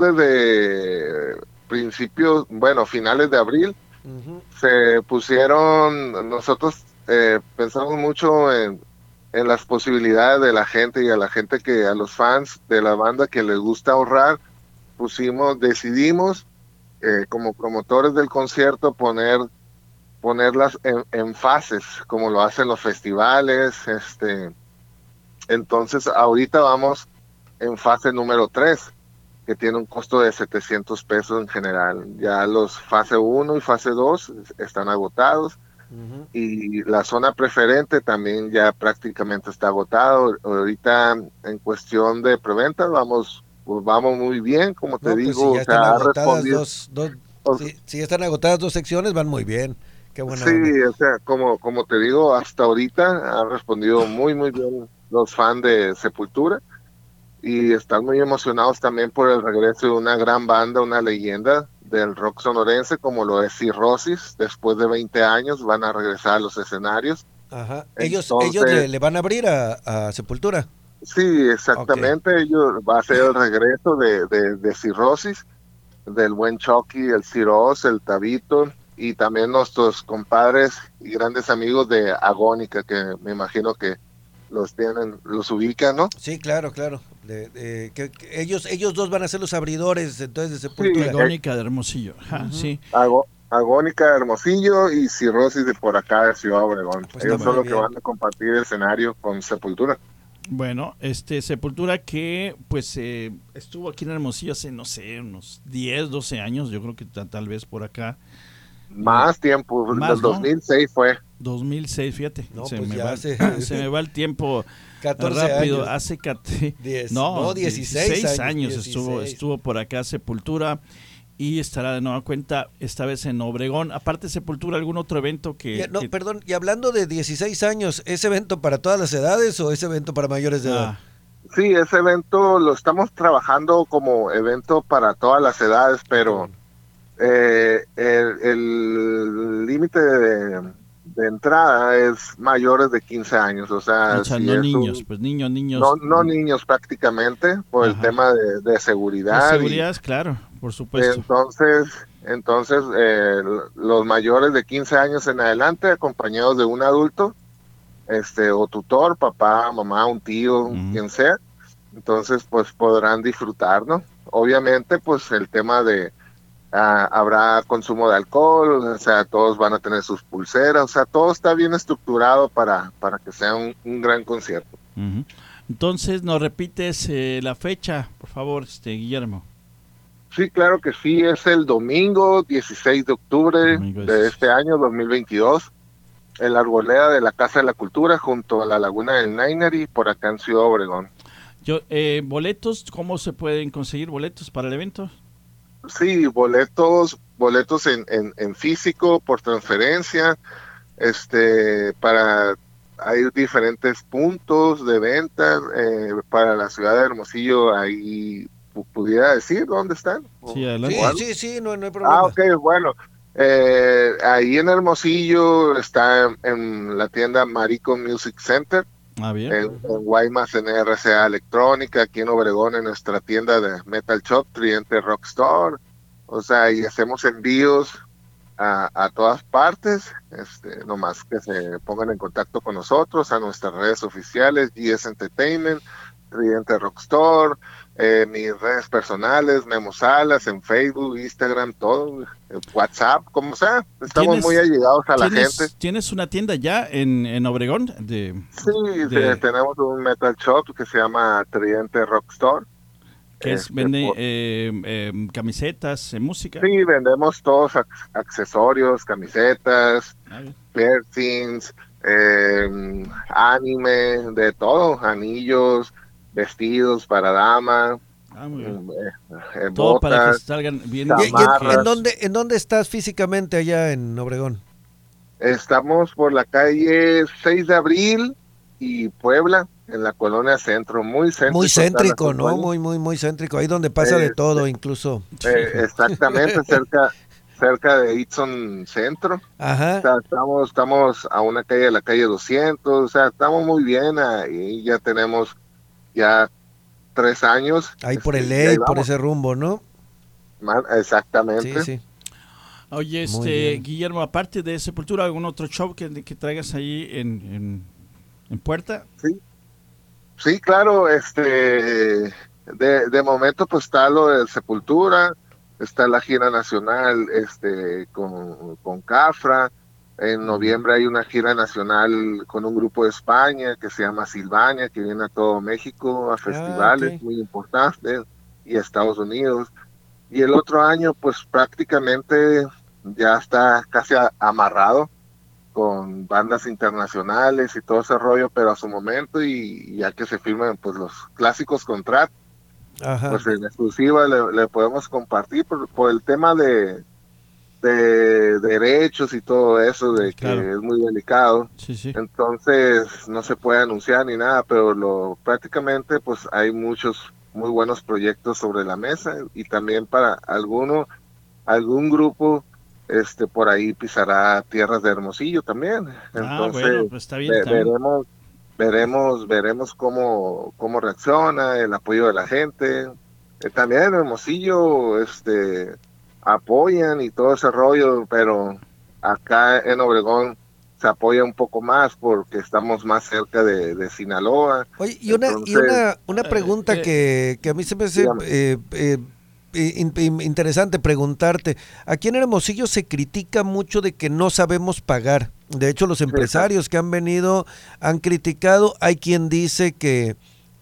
S17: desde principios, bueno, finales de abril, se pusieron, nosotros eh, pensamos mucho en, en las posibilidades de la gente y a la gente que, a los fans de la banda que les gusta ahorrar, pusimos, decidimos eh, como promotores del concierto poner ponerlas en, en fases, como lo hacen los festivales, este entonces ahorita vamos en fase número tres, que tiene un costo de setecientos pesos en general. Ya los fase uno y fase dos están agotados, y la zona preferente también ya prácticamente está agotado. Ahorita en cuestión de preventa vamos pues vamos muy bien, como te
S4: No, pues
S17: digo,
S4: si ya
S17: o sea,
S4: están
S17: ha
S4: agotadas
S17: respondido.
S4: dos, dos si, si ya están agotadas dos secciones, van muy bien. Qué buena
S17: Sí,
S4: onda.
S17: o sea, como, como te digo, hasta ahorita han respondido muy, muy bien los fans de Sepultura, y están muy emocionados también por el regreso de una gran banda, una leyenda del rock sonorense como lo es Cirrosis. Después de veinte años van a regresar a los escenarios.
S4: Ajá. Ellos,
S17: Entonces,
S4: ellos le, le van a abrir a, a Sepultura.
S17: Sí, exactamente. Ellos va a ser el regreso de, de, de Cirrosis, del buen Chucky, el Ciroz, el Tabito, y también nuestros compadres y grandes amigos de Agónica, que me imagino que los tienen, los ubican, ¿no?
S4: Sí, claro, claro. De- de- que, que ellos, ellos dos van a ser los abridores entonces de Sepultura.
S17: Sí,
S3: Agónica de Hermosillo. Ajá,
S4: Ujú.
S3: sí.
S17: Ago- Agónica de Hermosillo y Cirrosis de por acá de Ciudad Obregón.
S3: Pues
S17: Ellos
S3: está
S17: son
S3: muy
S17: los que
S3: bien.
S17: van a compartir el escenario con Sepultura.
S3: Bueno, este Sepultura que pues eh, estuvo aquí en Hermosillo hace, no sé, unos diez, doce años, yo creo que ta- tal vez por acá.
S17: Más tiempo,
S3: Más,
S17: del
S3: ¿no?
S17: dos mil seis fue.
S3: dos mil seis, fíjate.
S4: No,
S3: se,
S4: pues
S3: me
S4: ya
S3: va,
S4: hace-
S3: se me va el tiempo
S4: catorce
S3: rápido.
S4: años.
S3: Hace cat-
S4: Diez-
S3: no,
S4: no, dieciséis
S3: dieciséis
S4: años,
S3: años estuvo,
S4: dieciséis.
S3: estuvo por acá Sepultura, y estará de nueva cuenta esta vez en Obregón. Aparte de Sepultura, ¿algún otro evento que...?
S4: Ya, no,
S3: que-
S4: perdón, y hablando de dieciséis años, ¿es evento para todas las edades o es evento para mayores de edad?
S3: Ah,
S17: Sí, ese evento lo estamos trabajando como evento para todas las edades, pero eh, el el límite de, de entrada es mayores de quince años, o sea,
S3: o sea,
S17: si
S3: no
S17: es
S3: niños,
S17: un-
S3: pues niños, niños.
S17: no, no niños prácticamente, por el
S3: Ajá.
S17: tema de, de
S3: De
S17: seguridad. y-
S3: seguridad, claro, por supuesto.
S17: Entonces, entonces eh, los mayores de quince años en adelante, acompañados de un adulto, este, o tutor, papá, mamá, un tío, quien sea, entonces pues podrán disfrutar, ¿no? Obviamente, pues el tema de ah, habrá consumo de alcohol, o sea, todos van a tener sus pulseras, o sea, todo está bien estructurado para, para que sea un, un gran concierto.
S3: Ujú. Entonces, ¿nos repites eh, la fecha, por favor, este Guillermo?
S17: Sí, claro que sí, es el domingo dieciséis de octubre de este año dos mil veintidós, en la arboleda de la Casa de la Cultura, junto a la Laguna del Nainari, por acá en Ciudad Obregón.
S3: Yo, eh, boletos, ¿cómo se pueden conseguir boletos para el evento?
S17: Sí, boletos, boletos en, en, en físico, por transferencia, este, para, hay diferentes puntos de venta, eh, para la ciudad de Hermosillo, ahí pu- pudiera decir dónde están.
S3: Sí, adelante.
S4: Sí,
S17: ¿O algo?
S4: sí, sí, no, no hay problema.
S17: Ah, ok, bueno. Eh, ahí en Hermosillo está en, en la tienda Marico Music Center,
S3: Ah, bien.
S17: en, en Guaymas en R C A Electrónica, aquí en Obregón en nuestra tienda de Metal Shop, Tridente Rockstar. O sea, y hacemos envíos a, a todas partes, este, nomás que se pongan en contacto con nosotros, a nuestras redes oficiales, G S Entertainment, Tridente Rockstar, eh, mis redes personales, Memo Salas, en Facebook, Instagram, todo, WhatsApp, como sea. Estamos muy allegados a la
S3: ¿tienes,
S17: gente.
S3: ¿Tienes una tienda ya en, en Obregón? De,
S17: Sí,
S3: de,
S17: de, tenemos un metal shop que se llama Tridente Rock Store.
S3: Que es,
S17: Este,
S3: vende
S17: por-
S3: eh, eh, camisetas, eh, música.
S17: Sí, vendemos todos ac- accesorios, camisetas, piercings, eh, anime, de todo, anillos, vestidos para dama,
S3: Ah, muy bien.
S17: eh, eh,
S3: Todo para que
S17: botas,
S3: salgan bien.
S4: ¿Y- y en-
S17: chamarras.
S4: en, dónde, ¿En dónde estás físicamente allá en Obregón?
S17: Estamos por la calle seis de abril y Puebla, en la colonia Centro, muy céntrico.
S4: Muy
S17: está la
S4: céntrico, ¿no?
S17: colonia.
S4: Muy, muy, muy céntrico. Ahí donde pasa de
S17: Este,
S4: todo, incluso.
S17: Eh, exactamente, cerca cerca de Eaton Centro.
S4: Ajá.
S17: O sea, estamos, estamos a una calle de la calle doscientos, o sea, estamos muy bien ahí, ya tenemos ya tres años.
S4: Ahí por el
S17: este, y ahí
S4: ley, por
S17: vamos.
S4: ese rumbo, ¿no?
S17: Ma- Exactamente.
S4: Sí, sí.
S3: Oye,
S4: Muy
S3: este
S4: bien.
S3: Guillermo, aparte de Sepultura, ¿algún otro show que, que traigas ahí en, en, en puerta?
S17: Sí. Sí, claro, este, de, de momento pues está lo de Sepultura, está la gira nacional este, con, con Cafra, en noviembre hay una gira nacional con un grupo de España que se llama Silvania, que viene a todo México, a festivales
S4: ok.
S17: muy importantes, y a Estados Unidos. Y el otro año pues prácticamente ya está casi a- amarrado con bandas internacionales y todo ese rollo, pero a su momento, y ya que se firmen pues los clásicos contratos,
S4: Ajá.
S17: pues en exclusiva le, le podemos compartir por, por el tema de, de derechos y todo eso, de que
S3: Claro.
S17: es muy delicado.
S3: Sí, sí.
S17: Entonces no se puede anunciar ni nada, pero lo prácticamente pues hay muchos muy buenos proyectos sobre la mesa, y también para alguno, algún grupo este por ahí pisará tierras de Hermosillo también.
S3: Ah,
S17: Entonces
S3: bueno, pues está bien,
S17: ve-
S3: está bien.
S17: veremos veremos veremos cómo cómo reacciona el apoyo de la gente. Eh, también en Hermosillo este apoyan y todo ese rollo, pero acá en Obregón se apoya un poco más porque estamos más cerca de, de Sinaloa.
S4: Oye, y una, y
S17: Entonces,
S4: una, una pregunta
S3: eh,
S4: que, que a mí se me hace
S17: dígame.
S4: eh, eh, in- in- interesante preguntarte. Aquí en Hermosillo se critica mucho de que no sabemos pagar. De hecho, los empresarios que han venido han criticado. Hay quien dice que,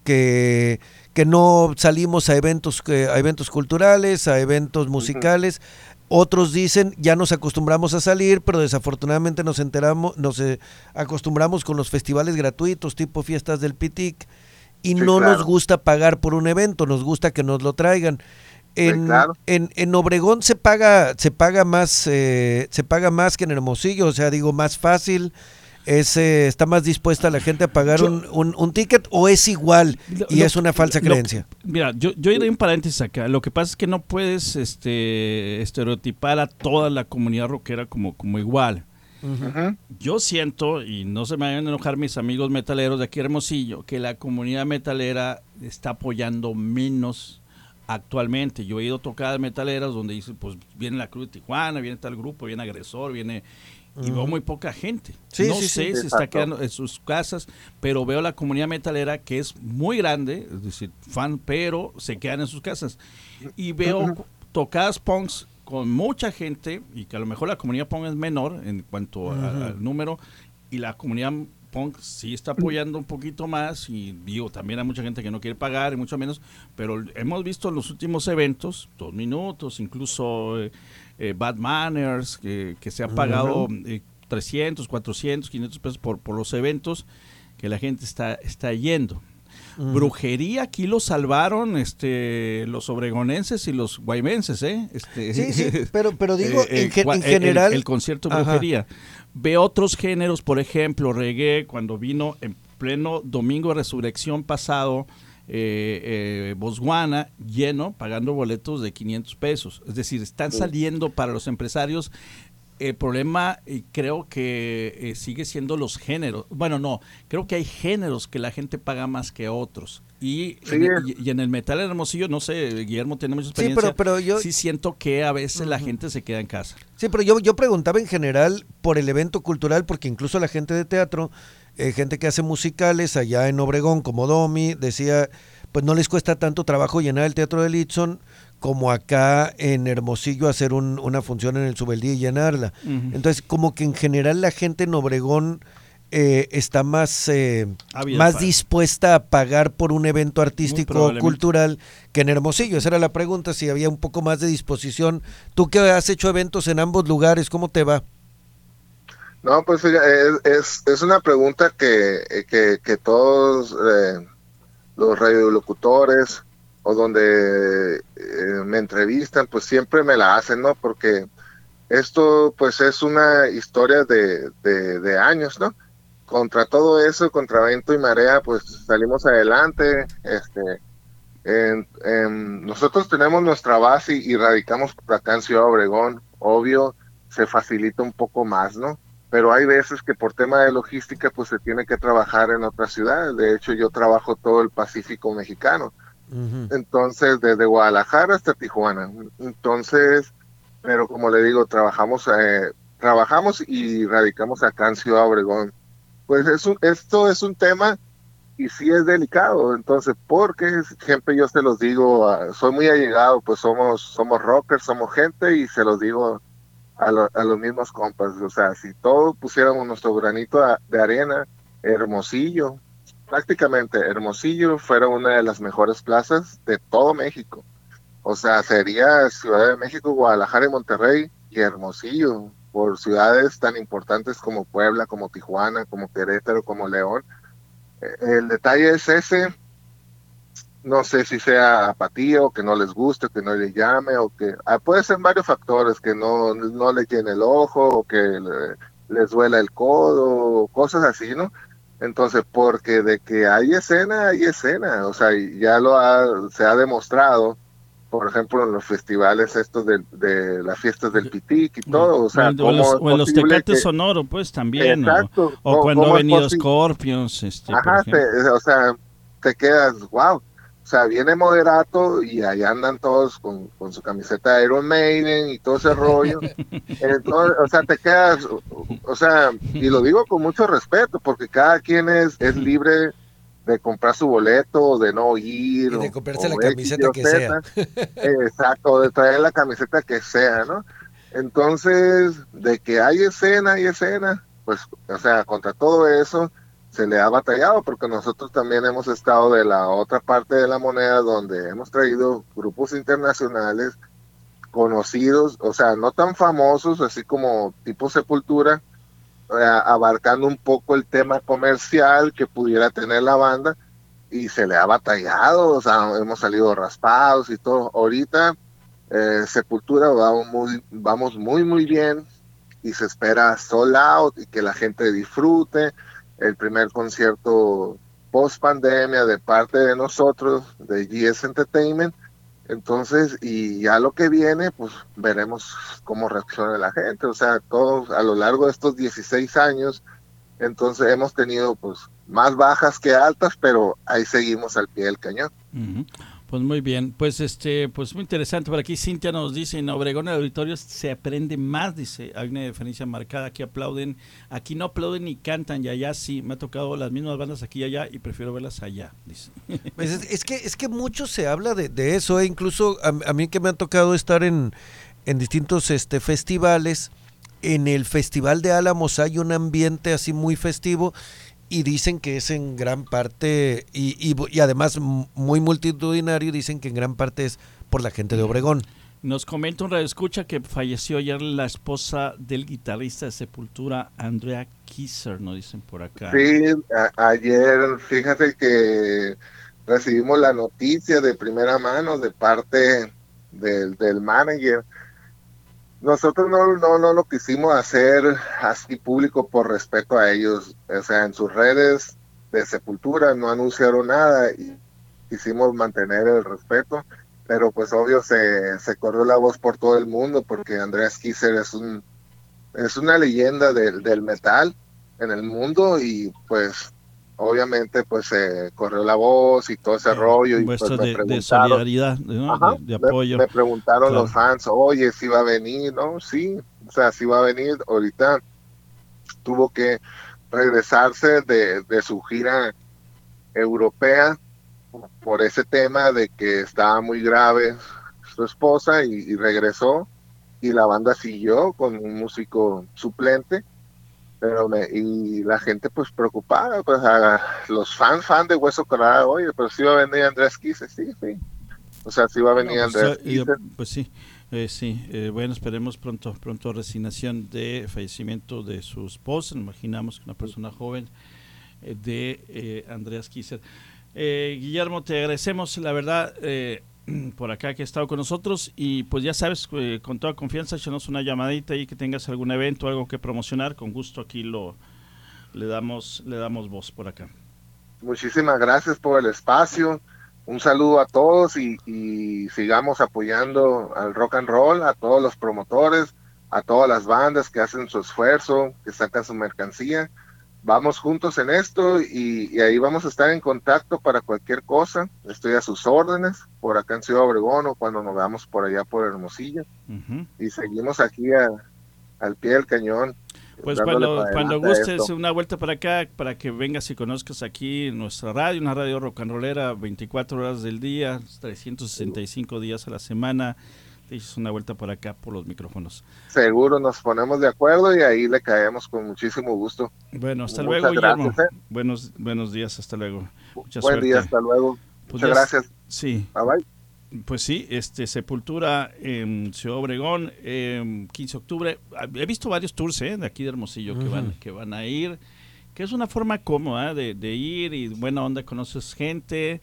S4: que, que no salimos a eventos, que- a eventos culturales, a eventos musicales. Otros dicen, ya nos acostumbramos a salir, pero desafortunadamente nos enteramos, nos eh, acostumbramos con los festivales gratuitos, tipo fiestas del P I T I C, y
S17: Sí,
S4: no
S17: claro.
S4: nos gusta pagar por un evento, nos gusta que nos lo traigan. En,
S17: claro.
S4: en, en Obregón se paga, se paga más, eh, se paga más que en Hermosillo, o sea, digo, más fácil. Es, eh, ¿Está más dispuesta la gente a pagar
S3: Yo-
S4: un, un, un ticket o es igual y
S3: Lo-
S4: es una falsa
S3: lo-
S4: creencia?
S3: Mira, yo, yo iré un paréntesis acá. Lo que pasa es que no puedes este, estereotipar a toda la comunidad rockera como, como igual.
S17: Ujú.
S3: Yo siento, y no se me vayan a enojar mis amigos metaleros de aquí Hermosillo, que la comunidad metalera está apoyando menos actualmente. Yo he ido a tocadas metaleras donde dice, pues viene la Cruz de Tijuana, viene tal grupo, viene Agresor, viene... Y veo
S4: Ujú.
S3: muy poca gente.
S4: Sí,
S3: no
S4: sí,
S3: sé
S4: sí.
S3: si está
S17: Exacto.
S3: quedando en sus casas, pero veo la comunidad metalera que es muy grande, es decir, fan, pero se quedan en sus casas. Y veo cu- tocadas punks con mucha gente, y que a lo mejor la comunidad punk es menor en cuanto a-
S4: Ujú.
S3: al número, y la comunidad punk sí está apoyando un poquito más, y digo, también hay mucha gente que no quiere pagar, y mucho menos, pero hemos visto en los últimos eventos, dos minutos, incluso eh, eh, Bad Manners, que, que se ha pagado
S4: Ujú.
S3: eh, trescientos, cuatrocientos, quinientos pesos por, por los eventos que la gente está, está yendo.
S4: Ujú.
S3: Brujería, aquí lo salvaron este, los obregonenses y los guaymenses, ¿eh? Este,
S4: Sí, sí, pero, pero digo,
S3: eh,
S4: en, ge-
S3: gua-
S4: en
S3: el-
S4: general...
S3: El, concierto de
S4: Ajá.
S3: brujería. Ve otros géneros, por ejemplo, reggae, cuando vino en pleno domingo de resurrección pasado, eh, eh, Botswana, lleno, pagando boletos de quinientos pesos. Es decir, están saliendo para los empresarios. El problema, y creo que eh, sigue siendo los géneros. Bueno, no, creo que hay géneros que la gente paga más que otros. Y,
S17: Sí.
S3: en, y, y en el metal Hermosillo, no sé, Guillermo tiene mucha
S4: Sí,
S3: experiencia.
S4: pero, pero yo...
S3: Sí siento que a veces la gente se queda en casa.
S4: Sí, pero yo, yo preguntaba en general por el evento cultural, porque incluso la gente de teatro, eh, gente que hace musicales allá en Obregón, como Domi, decía, pues no les cuesta tanto trabajo llenar el Teatro del Itzón como acá en Hermosillo hacer un, una función en el Subeldía y llenarla. Uh-huh. Entonces, como que en general la gente en Obregón eh, está más, eh, más para. dispuesta a pagar por un evento artístico o cultural que en Hermosillo. Esa era la pregunta, si había un poco más de disposición. Tú que has hecho eventos en ambos lugares, ¿cómo te va?
S17: No, pues es, es, es una pregunta que, que, que todos eh, los radiolocutores o donde eh, me entrevistan, pues siempre me la hacen, ¿no? Porque esto pues es una historia de, de, de años, ¿no? Contra todo eso, contra viento y marea, pues salimos adelante. Este, en, en, nosotros tenemos nuestra base y, y radicamos por acá en Ciudad Obregón. Obvio, se facilita un poco más, ¿no? Pero hay veces que por tema de logística pues se tiene que trabajar en otras ciudades. De hecho, yo trabajo todo el Pacífico mexicano. Uh-huh. Entonces, desde Guadalajara hasta Tijuana. Entonces, pero como le digo, trabajamos eh, trabajamos y radicamos acá en Ciudad Obregón. Pues es un, esto es un tema y sí es delicado. Entonces, porque siempre yo se los digo, uh, soy muy allegado, pues somos somos rockers, somos gente y se los digo A, lo, a los mismos compas. O sea, si todos pusiéramos nuestro granito a, de arena, Hermosillo, prácticamente Hermosillo fuera una de las mejores plazas de todo México. O sea, sería Ciudad de México, Guadalajara y Monterrey y Hermosillo, por ciudades tan importantes como Puebla, como Tijuana, como Querétaro, como León. El detalle es ese. No sé si sea apatía o que no les guste, o que no les llame, o que ah, puede ser varios factores, que no, no le llene el ojo, o que le, les duela el codo, cosas así, ¿no? Entonces, porque de que hay escena, hay escena, o sea, ya lo ha, se ha demostrado, por ejemplo, en los festivales estos de, de las fiestas del Pitic y todo, o sea,
S3: o, los, o en los Tecates que, Sonoro, pues también,
S17: exacto,
S3: o, o cuando ha venido Scorpions, este,
S17: ajá, te, o sea, te quedas, wow. O sea, viene Moderato y ahí andan todos con, con su camiseta de Iron Maiden y todo ese rollo. Entonces, o sea, te quedas, o, o sea, y lo digo con mucho respeto, porque cada quien es, es libre de comprar su boleto, de no ir.
S4: Y de comprarse o, la o camiseta que sea.
S17: Exacto, de traer la camiseta que sea, ¿no? Entonces, de que hay escena, hay escena, pues, o sea, contra todo eso, se le ha batallado, porque nosotros también hemos estado de la otra parte de la moneda, donde hemos traído grupos internacionales conocidos, o sea, no tan famosos, así como tipo Sepultura, eh, abarcando un poco el tema comercial que pudiera tener la banda, y se le ha batallado, o sea, hemos salido raspados y todo. Ahorita eh, Sepultura vamos muy, vamos muy muy bien, y se espera sold out y que la gente disfrute el primer concierto post pandemia de parte de nosotros, de G S Entertainment. Entonces, y ya lo que viene, pues veremos cómo reacciona la gente. O sea, todos a lo largo de estos dieciséis años, entonces hemos tenido pues más bajas que altas, pero ahí seguimos al pie del cañón.
S3: Uh-huh. Pues muy bien, pues este, pues muy interesante. Por aquí Cintia nos dice, en Obregón el auditorio se aprende más, dice, hay una diferencia marcada, aquí aplauden, aquí no aplauden ni cantan, y allá sí, me ha tocado las mismas bandas aquí y allá y prefiero verlas allá, dice.
S4: Pues es, es que es que mucho se habla de, de eso, ¿eh? Incluso a, a mí que me ha tocado estar en, en distintos este festivales, en el Festival de Álamos hay un ambiente así muy festivo, y dicen que es en gran parte, y, y, y además muy multitudinario, dicen que en gran parte es por la gente de Obregón.
S3: Nos comenta un radioescucha que falleció ayer la esposa del guitarrista de Sepultura, Andrea Kisser, nos dicen por acá.
S17: Sí, a, ayer, fíjate que recibimos la noticia de primera mano de parte del, del manager. Nosotros no, no, no lo quisimos hacer así público por respeto a ellos. O sea, en sus redes de Sepultura no anunciaron nada y quisimos mantener el respeto, pero pues obvio se, se corrió la voz por todo el mundo, porque Andreas Kisser es un es una leyenda del, del metal en el mundo, y pues obviamente pues se eh, corrió la voz y todo ese eh, rollo, y pues me
S3: de, de solidaridad, ¿no?
S17: Ajá,
S3: de, de apoyo.
S17: Me, me preguntaron
S3: claro.
S17: los fans, oye, si va a venir, ¿no? Sí, o sea, si va a venir. Ahorita tuvo que regresarse de, de su gira europea por ese tema de que estaba muy grave su esposa y, y regresó, y la banda siguió con un músico suplente, pero me, y la gente pues preocupada, pues a los fans fan de Hueso Colorado, oye, pero sí va a venir Andrés Kisser, sí, sí, o sea, sí va a venir
S3: no, pues,
S17: Andrés
S3: yo,
S17: Kisser.
S3: pues sí, eh, sí, eh, bueno, esperemos pronto, pronto resignación de fallecimiento de su esposa, imaginamos que una persona joven, eh, de eh, Andreas Kisser. Eh, Guillermo, te agradecemos, la verdad, eh, por acá que has estado con nosotros, y pues ya sabes, eh, con toda confianza, échanos una llamadita y que tengas algún evento, algo que promocionar, con gusto aquí lo le damos, le damos voz por acá.
S17: Muchísimas gracias por el espacio, un saludo a todos y, y sigamos apoyando al rock and roll, a todos los promotores, a todas las bandas que hacen su esfuerzo, que sacan su mercancía. Vamos juntos en esto y, y ahí vamos a estar en contacto para cualquier cosa. Estoy a sus órdenes por acá en Ciudad Obregón o cuando nos veamos por allá por Hermosillo. Uh-huh. Y seguimos aquí a, al pie del cañón.
S3: Pues cuando, cuando gustes una vuelta para acá, para que vengas y conozcas aquí nuestra radio, una radio rock and rollera, veinticuatro horas del día, trescientos sesenta y cinco días a la semana. Te dices una vuelta por acá por los micrófonos.
S17: Seguro nos ponemos de acuerdo y ahí le caemos con muchísimo gusto.
S3: Bueno, hasta
S17: Muchas
S3: luego,
S17: gracias,
S3: Guillermo.
S17: ¿eh?
S3: Buenos, buenos días, hasta luego. Mucha
S17: Buen
S3: suerte.
S17: día, hasta luego.
S3: Pues
S17: Muchas
S3: ya,
S17: gracias.
S3: Sí.
S17: Bye bye.
S3: Pues sí, este Sepultura en Ciudad Obregón, eh, quince de octubre. He visto varios tours eh, de aquí de Hermosillo uh-huh. que van que van a ir, que es una forma cómoda de, de ir y buena onda, conoces gente.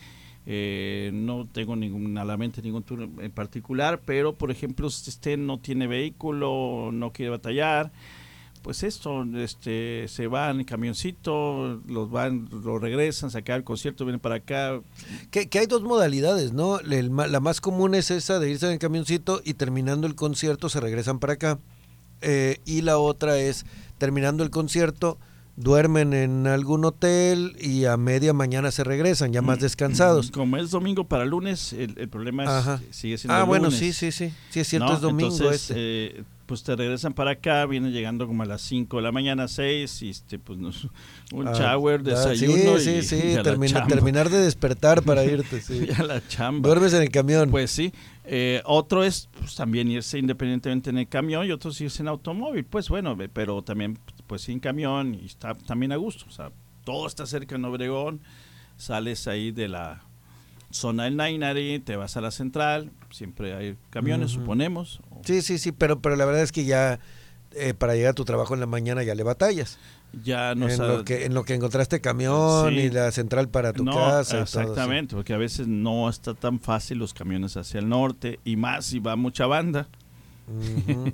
S3: Eh, no tengo ningún, a la mente ningún tour en particular, pero por ejemplo si usted no tiene vehículo, no quiere batallar, pues esto, este, se van en camioncito, los van, lo regresan, se acaba el concierto, vienen para acá.
S4: Que, que hay dos modalidades, ¿no? El, la más común es esa de irse en camioncito y terminando el concierto se regresan para acá. Eh, y la otra es, terminando el concierto, duermen en algún hotel y a media mañana se regresan, ya más descansados.
S3: Como es domingo para lunes, el, el problema es
S4: Ajá.
S3: sigue siendo
S4: Ah,
S3: el
S4: bueno,
S3: lunes.
S4: sí, sí, sí. Sí, es cierto,
S3: ¿No?
S4: es domingo.
S3: Entonces,
S4: este.
S3: eh, pues te regresan para acá, vienen llegando como a las cinco de la mañana, seis, y este, pues nos, un
S4: Ah,
S3: shower,
S4: ah,
S3: desayuno.
S4: sí,
S3: y,
S4: sí, sí,
S3: y a
S4: termina,
S3: la
S4: terminar de despertar para irte. Sí.
S3: Y a la chamba.
S4: Duermes en el camión.
S3: Pues sí. Eh, otro es pues, también irse independientemente en el camión y otros irse en automóvil. Pues bueno, pero también pues sin camión y está también a gusto. O sea, todo está cerca en Obregón, sales ahí de la zona del Nainari, te vas a la central, siempre hay camiones, uh-huh. suponemos.
S4: Sí, sí, sí, pero, pero la verdad es que ya eh, para llegar a tu trabajo en la mañana ya le batallas.
S3: Ya no
S4: en,
S3: sabe,
S4: lo que, en lo que encontraste camión
S3: sí.
S4: y la central para tu
S3: no,
S4: casa.
S3: Exactamente, y todo, sí. Porque a veces no está tan fácil los camiones hacia el norte y más si va mucha banda. Uh-huh.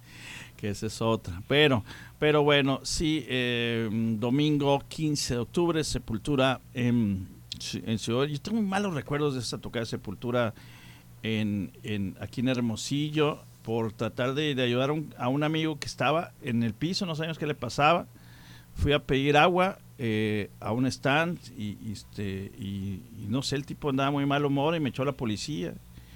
S3: Que esa es otra. Pero, pero bueno, sí, eh, domingo quince de octubre, Sepultura en, en Ciudad. Yo tengo malos recuerdos de esta tocada de Sepultura en, en, aquí en Hermosillo, por tratar de, de ayudar a un, a un amigo que estaba en el piso, no sabíamos qué le pasaba. Fui a pedir agua eh, a un stand y, y, este, y, y no sé, el tipo andaba muy mal humor y me echó la policía.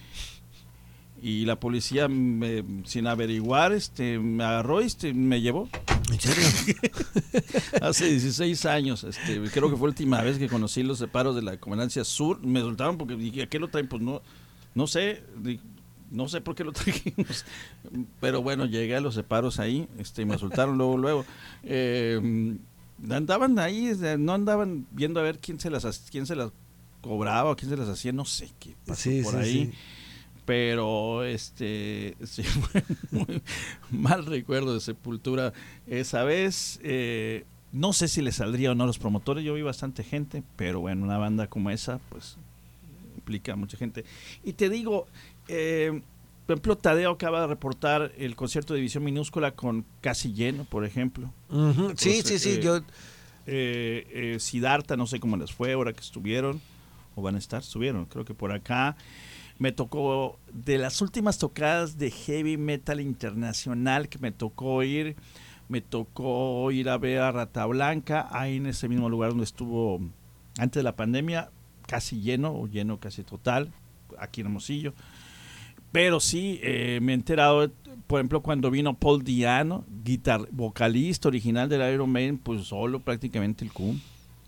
S3: Y la policía, me, sin averiguar, este, me agarró y este, me llevó.
S4: ¿En serio?
S3: Hace dieciséis años, este, creo que fue la última vez que conocí los separos de la Comandancia Sur. Me soltaron porque dije, ¿a qué lo traen? Pues no, no sé, no sé por qué lo trajimos. Pero bueno, llegué a los separos ahí, este, me soltaron luego, luego. Eh, andaban ahí, no andaban viendo a ver quién se las, quién se las cobraba o quién se las hacía, no sé qué pasó
S4: sí,
S3: por
S4: sí,
S3: ahí.
S4: Sí.
S3: Pero este sí, fue muy mal recuerdo de Sepultura esa vez. Eh, no sé si le saldría o no a los promotores. Yo vi bastante gente, pero bueno, una banda como esa pues implica mucha gente. Y te digo, eh, por ejemplo, Tadeo acaba de reportar el concierto de División Minúscula con casi lleno, por ejemplo.
S4: Uh-huh. Sí,
S3: Entonces,
S4: sí, sí,
S3: eh,
S4: yo...
S3: Eh, eh, Siddhartha, no sé cómo les fue ahora que estuvieron, o van a estar, estuvieron, creo que por acá. Me tocó, de las últimas tocadas de heavy metal internacional que me tocó ir, me tocó ir a ver a Rata Blanca, ahí en ese mismo lugar donde estuvo antes de la pandemia, casi lleno, o lleno casi total, aquí en Hermosillo. Pero sí, eh, me he enterado, por ejemplo, cuando vino Paul Diano, guitar, vocalista original del Iron Maiden, pues solo prácticamente el Q.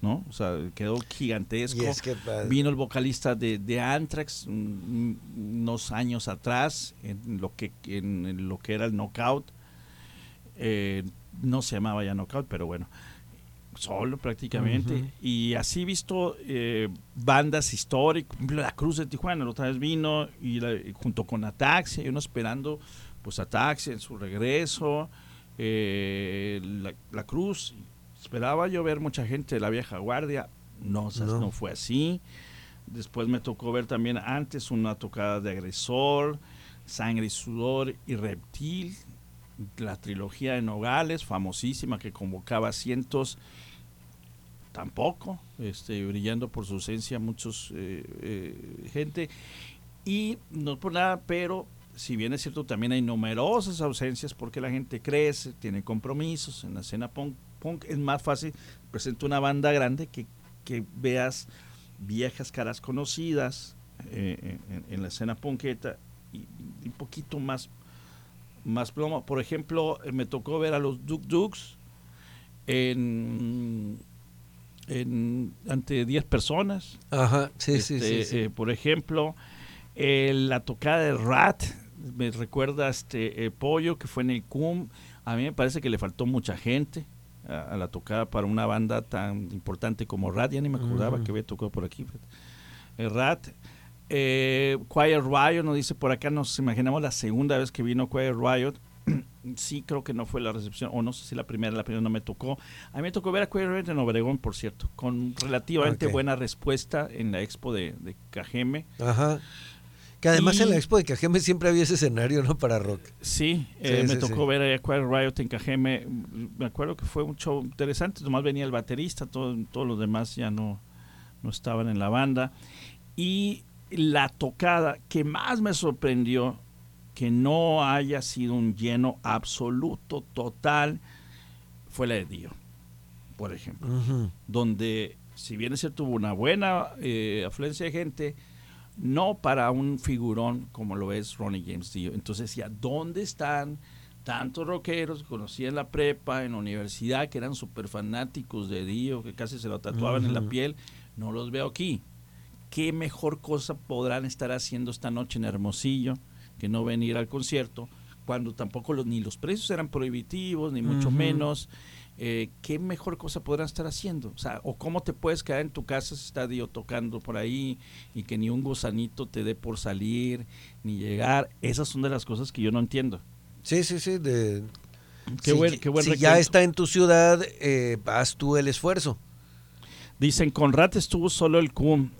S3: ¿no? O sea, quedó gigantesco.
S4: Y es que, uh,
S3: vino el vocalista de, de Anthrax un, unos años atrás, en lo que, en, en lo que era el Knockout. Eh, no se llamaba ya Knockout, pero bueno, solo prácticamente. Uh-huh. Y así visto eh, bandas históricas, por ejemplo, La Cruz de Tijuana, la otra vez vino, y la, junto con Ataxia, y uno esperando pues Ataxia en su regreso, eh, la, la Cruz. Esperaba yo ver mucha gente de la vieja guardia, no, o sea, no. no fue así. Después me tocó ver también antes una tocada de Agresor, Sangre y Sudor y Reptil, la trilogía de Nogales, famosísima, que convocaba cientos, tampoco, este, brillando por su ausencia muchos eh, eh, gente, y no por nada, pero si bien es cierto, también hay numerosas ausencias porque la gente crece, tiene compromisos. En la escena punk, punk es más fácil, presenta una banda grande que, que veas viejas caras conocidas eh, en, en la escena punketa y, y un poquito más más plomo. Por ejemplo, me tocó ver a los Duk Duks en, en ante diez personas.
S4: Ajá, sí,
S3: este,
S4: sí, sí, sí.
S3: Eh, por ejemplo, eh, la tocada de Rat, me recuerda este eh, Pollo, que fue en el C U M. A mí me parece que le faltó mucha gente a, a la tocada para una banda tan importante como Rat. Ya ni me acordaba uh-huh. que había tocado por aquí. Eh, Rat. Eh, Quiet Riot nos dice por acá, nos imaginamos la segunda vez que vino Quiet Riot. Sí, creo que no fue la recepción, o no sé si la primera, la primera no me tocó. A mí me tocó ver a Quiet Riot en Obregón, por cierto, con relativamente okay. buena respuesta en la expo de, de Cajeme.
S4: Ajá. Que además
S3: y,
S4: en la expo de Cajeme siempre había ese escenario, ¿no? Para rock.
S3: Sí, eh, sí me sí, tocó sí. ver a Quiet Riot en Cajeme. Me acuerdo que fue un show interesante, nomás venía el baterista, todo, todos los demás ya no, no estaban en la banda. Y la tocada que más me sorprendió que no haya sido un lleno absoluto, total, fue la de Dio, por ejemplo, uh-huh. donde, si bien es cierto, hubo una buena eh, afluencia de gente, no para un figurón como lo es Ronnie James Dio. Entonces decía, ¿dónde están tantos rockeros que conocí en la prepa, en la universidad, que eran súper fanáticos de Dio, que casi se lo tatuaban uh-huh. en la piel? No los veo aquí. ¿Qué mejor cosa podrán estar haciendo esta noche en Hermosillo que no venir al concierto, cuando tampoco los, ni los precios eran prohibitivos, ni mucho uh-huh. menos? Eh, ¿Qué mejor cosa podrán estar haciendo? O sea, o cómo te puedes quedar en tu casa si está Dio tocando por ahí y que ni un gusanito te dé por salir, ni llegar. Esas son de las cosas que yo no entiendo.
S4: Sí, sí, sí. De,
S3: qué
S4: si,
S3: buen, qué buen
S4: si ya está en tu ciudad, eh, haz tú el esfuerzo.
S3: Dicen, con Rat estuvo solo el C U M,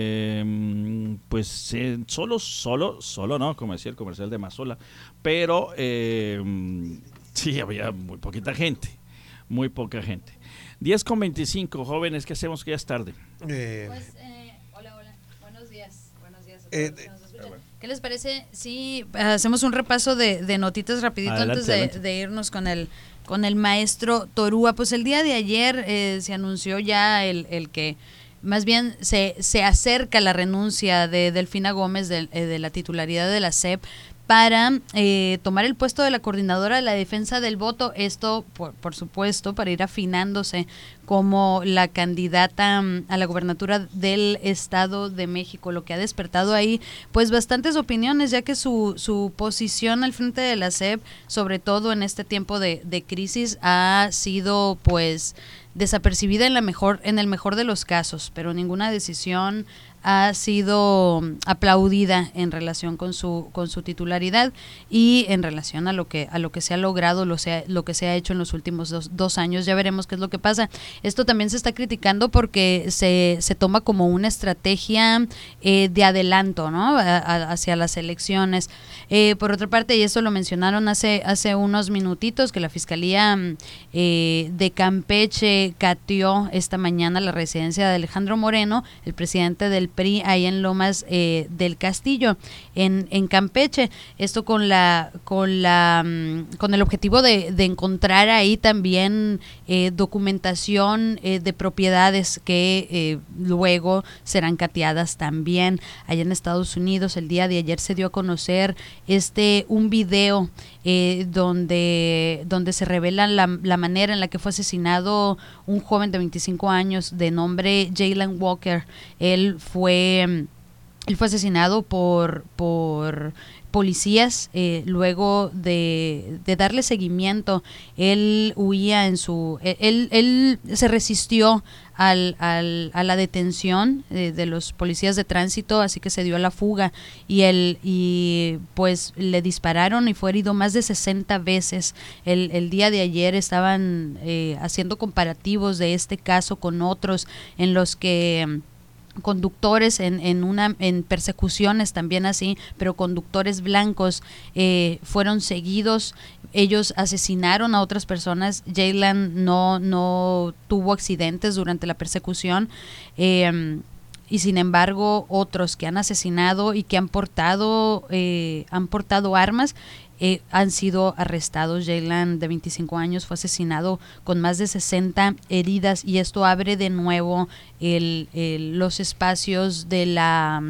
S3: eh, pues eh, solo, solo, solo no, como decía el comercial de Mazola, pero eh, sí, había muy poquita gente, muy poca gente. diez con veinticinco, jóvenes, ¿qué hacemos que ya es tarde?
S18: Eh, pues, eh, hola, hola, buenos días, buenos días a todos eh, los que nos escuchan. ¿Qué les parece si hacemos un repaso de, de notitas rapidito adelante, antes de, de irnos con el... con el maestro Torúa? Pues el día de ayer eh, se anunció ya el, el que más bien se, se acerca la renuncia de Delfina Gómez de, de la titularidad de la S E P para eh, tomar el puesto de la coordinadora de la defensa del voto. Esto, por, por supuesto, para ir afinándose como la candidata a la gobernatura del Estado de México, lo que ha despertado ahí pues bastantes opiniones, ya que su, su posición al frente de la S E P, sobre todo en este tiempo de, de crisis, ha sido pues desapercibida en la mejor, en el mejor de los casos, pero ninguna decisión ha sido aplaudida en relación con su con su titularidad y en relación a lo que a lo que se ha logrado, lo, sea, lo que se ha hecho en los últimos dos, dos años. Ya veremos qué es lo que pasa. Esto también se está criticando porque se, se toma como una estrategia eh, de adelanto, ¿no? A, a, hacia las elecciones. Eh, por otra parte, y eso lo mencionaron hace hace unos minutitos, que la Fiscalía eh, de Campeche cateó esta mañana la residencia de Alejandro Moreno, el presidente del P R I ahí en Lomas eh, del Castillo, en, en Campeche. Esto con la con la con el objetivo de, de encontrar ahí también eh, documentación eh, de propiedades que eh, luego serán cateadas también. Allá en Estados Unidos el día de ayer se dio a conocer este un video eh, donde donde se revela la, la manera en la que fue asesinado un joven de veinticinco años de nombre Jayland Walker. Él fue él fue asesinado por por policías eh, luego de, de darle seguimiento. Él huía en su él él se resistió al, al a la detención eh, de los policías de tránsito, así que se dio a la fuga y él y pues le dispararon y fue herido más de sesenta veces. El, el día de ayer estaban eh, haciendo comparativos de este caso con otros en los que conductores en, en una en persecuciones también así, pero conductores blancos eh, fueron seguidos. Ellos asesinaron a otras personas. Jayland no no tuvo accidentes durante la persecución eh, y sin embargo otros que han asesinado y que han portado eh, han portado armas Eh, han sido arrestados. Jayland, de veinticinco años, fue asesinado con más de sesenta heridas y esto abre de nuevo el, el, los espacios de la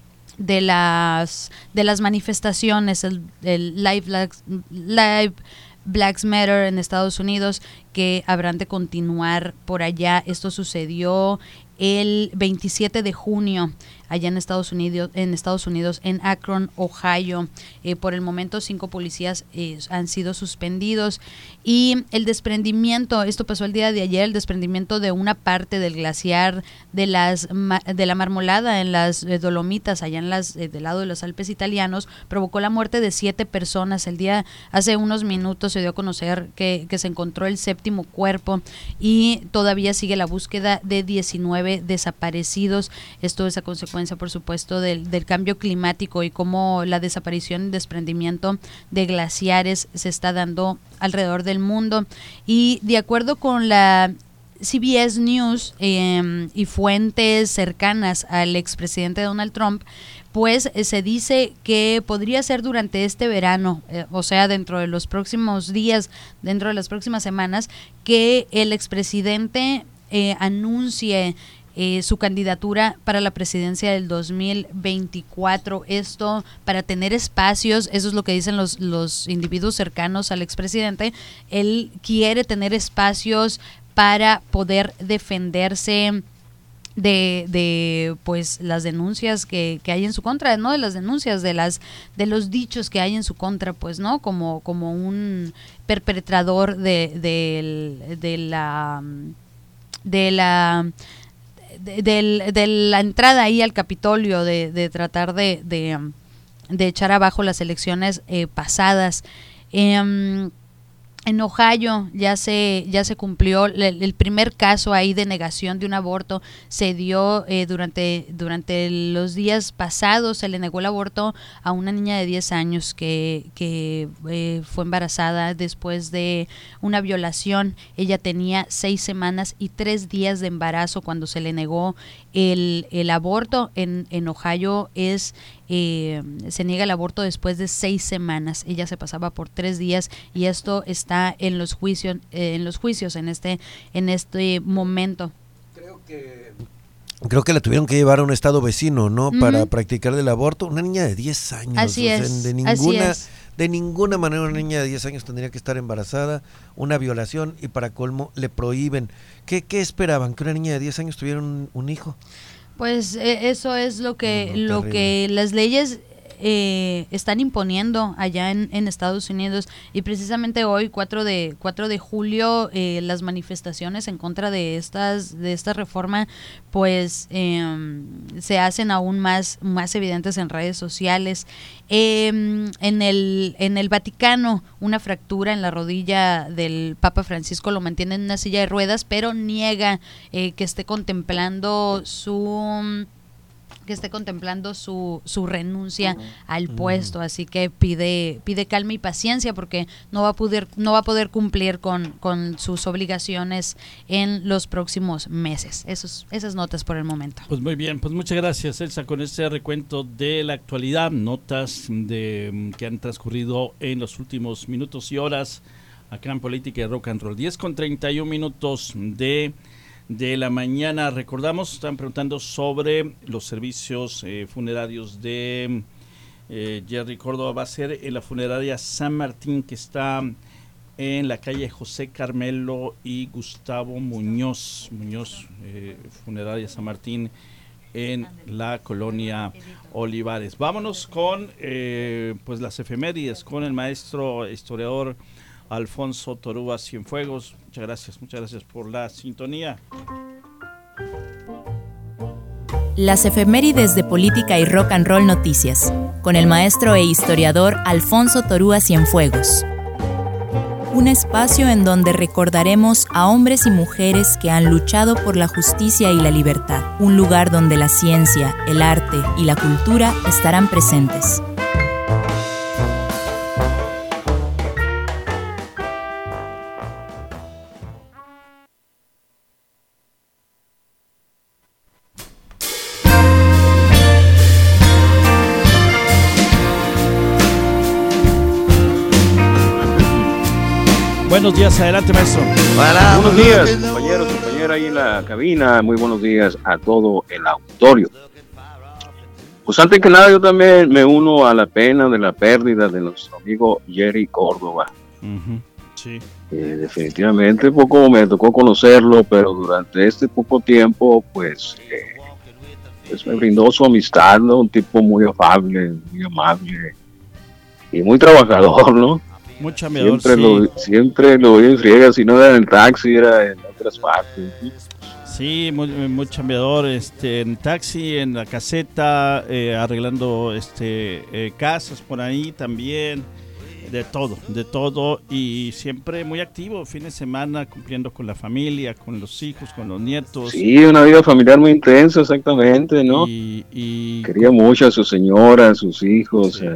S18: de las de las manifestaciones, el, el Live Blacks, Live Blacks Matter en Estados Unidos, que habrán de continuar por allá. Esto sucedió el veintisiete de junio allá en Estados Unidos, en Estados Unidos, en Akron, Ohio. Eh, por el momento cinco policías eh, han sido suspendidos y el desprendimiento, esto pasó el día de ayer, el desprendimiento de una parte del glaciar de las de la Marmolada en las eh, Dolomitas, allá en las eh, del lado de los Alpes italianos, provocó la muerte de siete personas. El día hace unos minutos se dio a conocer que, que se encontró el séptimo cuerpo y todavía sigue la búsqueda de diecinueve desaparecidos. Esto es a consecuencia, por supuesto, del, del cambio climático y cómo la desaparición y desprendimiento de glaciares se está dando alrededor del mundo. Y de acuerdo con la C B S News eh, y fuentes cercanas al expresidente Donald Trump, pues eh, se dice que podría ser durante este verano, eh, o sea, dentro de los próximos días, dentro de las próximas semanas, que el expresidente eh, anuncie Eh, su candidatura para la presidencia del dos mil veinticuatro. Esto para tener espacios, eso es lo que dicen los, los individuos cercanos al expresidente. Él quiere tener espacios para poder defenderse de, de pues las denuncias que, que hay en su contra, no de las denuncias, de las de los dichos que hay en su contra, pues, ¿no? Como, como un perpetrador de, de, de la de la De, de, de la entrada ahí al Capitolio, de, de tratar de, de, de echar abajo las elecciones eh, pasadas. Eh, en Ohio ya se ya se cumplió el, el primer caso ahí de negación de un aborto. Se dio eh, durante durante los días pasados. Se le negó el aborto a una niña de diez años que, que eh, fue embarazada después de una violación. Ella tenía seis semanas y tres días de embarazo cuando se le negó el, el aborto. En, en Ohio es Eh, se niega el aborto después de seis semanas. Ella se pasaba por tres días y esto está en los juicios, eh, en los juicios en este en este momento.
S4: Creo que creo que la tuvieron que llevar a un estado vecino, ¿no? Uh-huh. Para practicar el aborto. Una niña de diez años.
S18: Así
S4: o sea,
S18: es.
S4: De ninguna,
S18: así es.
S4: de ninguna manera una niña de diez años tendría que estar embarazada. Una violación y para colmo le prohíben. ¿Qué, qué esperaban? ¿Que una niña de diez años tuviera un, un hijo?
S18: Pues eh, eso es lo que
S4: no,
S18: lo que las leyes eh, están imponiendo allá en, en Estados Unidos, y precisamente hoy cuatro de julio eh, las manifestaciones en contra de estas de esta reforma pues eh, se hacen aún más más evidentes en redes sociales. Eh, en el en el Vaticano, una fractura en la rodilla del Papa Francisco lo mantiene en una silla de ruedas, pero niega eh, que esté contemplando su que esté contemplando su, su renuncia al puesto, así que pide pide calma y paciencia porque no va a poder no va a poder cumplir con, con sus obligaciones en los próximos meses. Esos, esas notas por el momento.
S3: Pues muy bien, pues muchas gracias, Elsa, con este recuento de la actualidad, notas de que han transcurrido en los últimos minutos y horas acá en Política y Rock and Roll. diez con treinta y un minutos de de la mañana. Recordamos, están preguntando sobre los servicios eh, funerarios de eh, Jerry Córdoba. Va a ser en la funeraria San Martín, que está en la calle José Carmelo y Gustavo Muñoz. Muñoz, eh, funeraria San Martín, en la colonia Olivares. Vámonos con eh, pues las efemérides, con el maestro historiador Alfonso Torúa Cienfuegos. Muchas gracias, muchas gracias por la sintonía.
S2: Las efemérides de Política y Rock and Roll Noticias, con el maestro e historiador Alfonso Torúa Cienfuegos. Un espacio en donde recordaremos a hombres y mujeres que han luchado por la justicia y la libertad. Un lugar donde la ciencia, el arte y la cultura estarán presentes.
S3: Buenos días, adelante, maestro.
S19: Hola, buenos días, compañeros, compañeras ahí en la cabina. Muy buenos días a todo el auditorio. Pues antes que nada, yo también me uno a la pena de la pérdida de nuestro amigo Jerry Córdoba.
S3: Uh-huh. Sí.
S19: Eh, definitivamente, poco me tocó conocerlo, pero durante este poco tiempo, pues, eh, pues me brindó su amistad, ¿no? Un tipo muy afable, muy amable y muy trabajador, ¿no?
S3: Muy chambeador,
S19: siempre,
S3: sí.
S19: lo, siempre lo vi en friega, si no era en el taxi, era en otras partes.
S3: Sí, muy, muy chambeador, este, en taxi, en la caseta, eh, arreglando este eh, casas por ahí también, de todo, de todo, y siempre muy activo, fin de semana, cumpliendo con la familia, con los hijos, con los nietos.
S19: Sí, una vida familiar muy intensa, exactamente, ¿no?
S3: Y, y
S19: quería mucho a su señora, a sus hijos.
S3: Sí.
S19: Eh.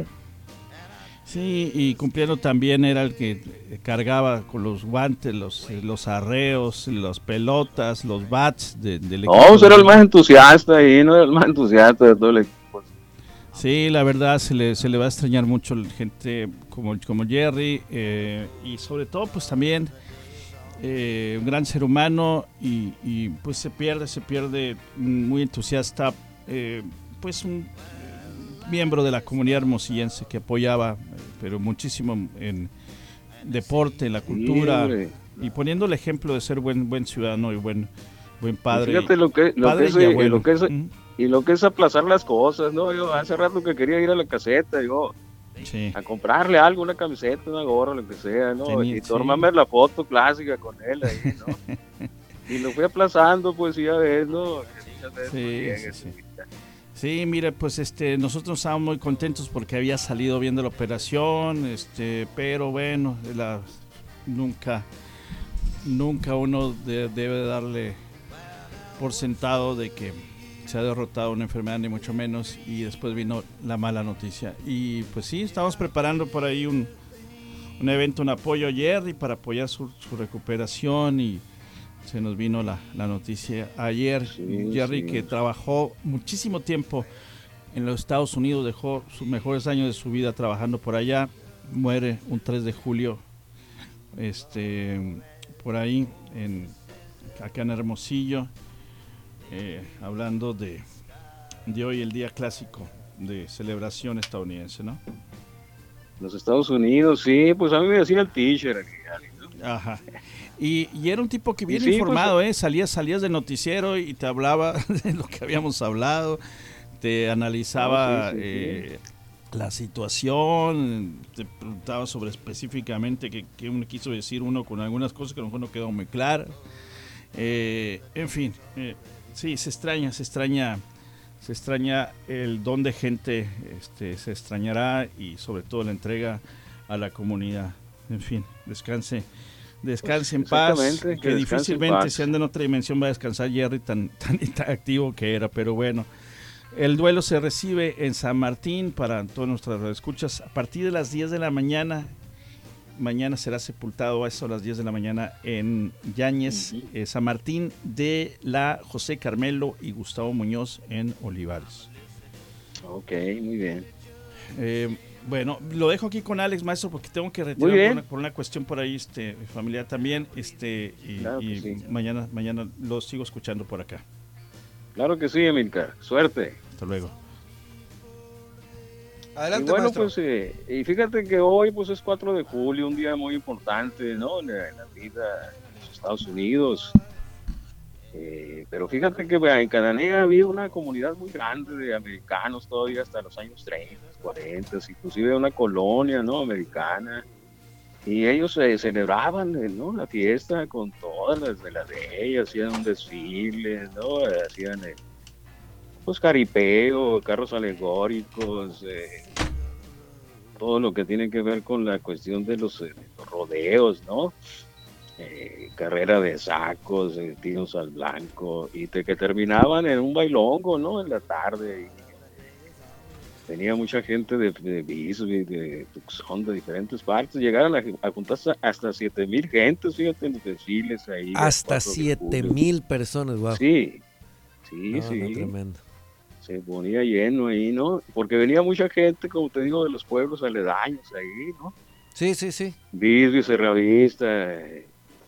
S3: Sí, y cumpliendo también era el que cargaba con los guantes, los, los arreos, las pelotas, los bats de, del equipo.
S19: No, era el más entusiasta ahí, no era el más entusiasta de todo el equipo.
S3: Sí, la verdad se le, se le va a extrañar mucho gente como, como Jerry, eh, y sobre todo pues también eh, un gran ser humano y, y pues se pierde, se pierde muy entusiasta, eh, pues un miembro de la comunidad hermosillense que apoyaba, pero muchísimo en deporte, en la cultura, sí, y poniendo el ejemplo de ser buen buen ciudadano y buen buen padre.
S19: Fíjate lo que lo
S3: padre
S19: que es,
S3: y,
S19: y lo que es uh-huh. y lo que es aplazar las cosas, ¿no? Yo hace rato que quería ir a la caseta, yo
S3: sí.
S19: a comprarle algo, una camiseta, una gorra, lo que sea, ¿no? Tenía, y tomarme sí. la foto clásica con él ahí, ¿no? Y lo fui aplazando, pues ya ves, ¿no?
S3: Sí, sí, sí. Sí, mire, pues este, nosotros estábamos muy contentos porque había salido bien de la operación, este, pero bueno, la, nunca, nunca uno de, debe darle por sentado de que se ha derrotado una enfermedad, ni mucho menos, y después vino la mala noticia. Y pues sí, estamos preparando por ahí un, un evento, un apoyo a Jerry para apoyar su, su recuperación, y se nos vino la, la noticia ayer. Sí, Jerry, sí. que trabajó muchísimo tiempo en los Estados Unidos, dejó sus mejores años de su vida trabajando por allá, muere un tres de julio, este, por ahí, en, acá en Hermosillo, eh, hablando de, de hoy, el día clásico de celebración estadounidense, ¿no?
S19: Los Estados Unidos, sí, pues a mí me decía el teacher. ¿No?
S3: Ajá. Y, y era un tipo que bien
S19: sí,
S3: informado,
S19: pues,
S3: ¿eh? Salías, salías del noticiero y te hablaba de lo que habíamos hablado, te analizaba no, sí, sí, eh, sí. la situación, te preguntaba sobre específicamente qué, qué uno quiso decir uno con algunas cosas que a lo mejor no quedó muy claras. Eh, en fin, eh, sí, se extraña, se extraña, se extraña el don de gente, este, se extrañará, y sobre todo la entrega a la comunidad. En fin, descanse. Descanse en paz, que, que difícilmente si anda en otra dimensión va a descansar Jerry tan, tan, tan activo que era, pero bueno. El duelo se recibe en San Martín para todas nuestras escuchas a partir de las diez de la mañana. Mañana será sepultado a eso a las diez de la mañana en Yáñez, uh-huh. eh, San Martín de la José Carmelo y Gustavo Muñoz en Olivares.
S19: Ok, muy bien.
S3: Eh, bueno, lo dejo aquí con Alex, maestro, porque tengo que retirar por una, por una cuestión por ahí este, familiar también, este y,
S19: claro
S3: y
S19: sí.
S3: mañana, mañana lo sigo escuchando por acá.
S19: Claro que sí, Emilcar. Suerte.
S3: Hasta luego.
S4: Adelante,
S19: y bueno,
S4: maestro.
S19: pues, eh, y fíjate que hoy pues es cuatro de julio, un día muy importante, ¿no? En la, en la vida de los Estados Unidos. Eh, pero fíjate que en Cananea había una comunidad muy grande de americanos todavía hasta los años treinta, cuarenta, inclusive una colonia, ¿no? Americana. Y ellos eh, celebraban, ¿no? La fiesta con todas las de las de ellas, hacían un desfile, ¿no? Hacían eh, pues caripeo, carros alegóricos, eh, todo lo que tiene que ver con la cuestión de los, eh, los rodeos, ¿no? Eh, carrera de sacos, eh, tiros al blanco, y te, que terminaban en un bailongo, ¿no? En la tarde. Y tenía mucha gente de, de Bisbee, de Tucson, de diferentes partes. Llegaron a, a juntarse hasta siete mil gentes, fíjate, en los desfiles ahí.
S4: Hasta siete mil personas, wow.
S19: Sí, sí,
S4: no,
S19: sí.
S4: No, tremendo.
S19: Se ponía lleno ahí, ¿no? Porque venía mucha gente, como te digo, de los pueblos aledaños ahí, ¿no?
S4: Sí, sí, sí.
S19: Bisbee, Cerravista, eh,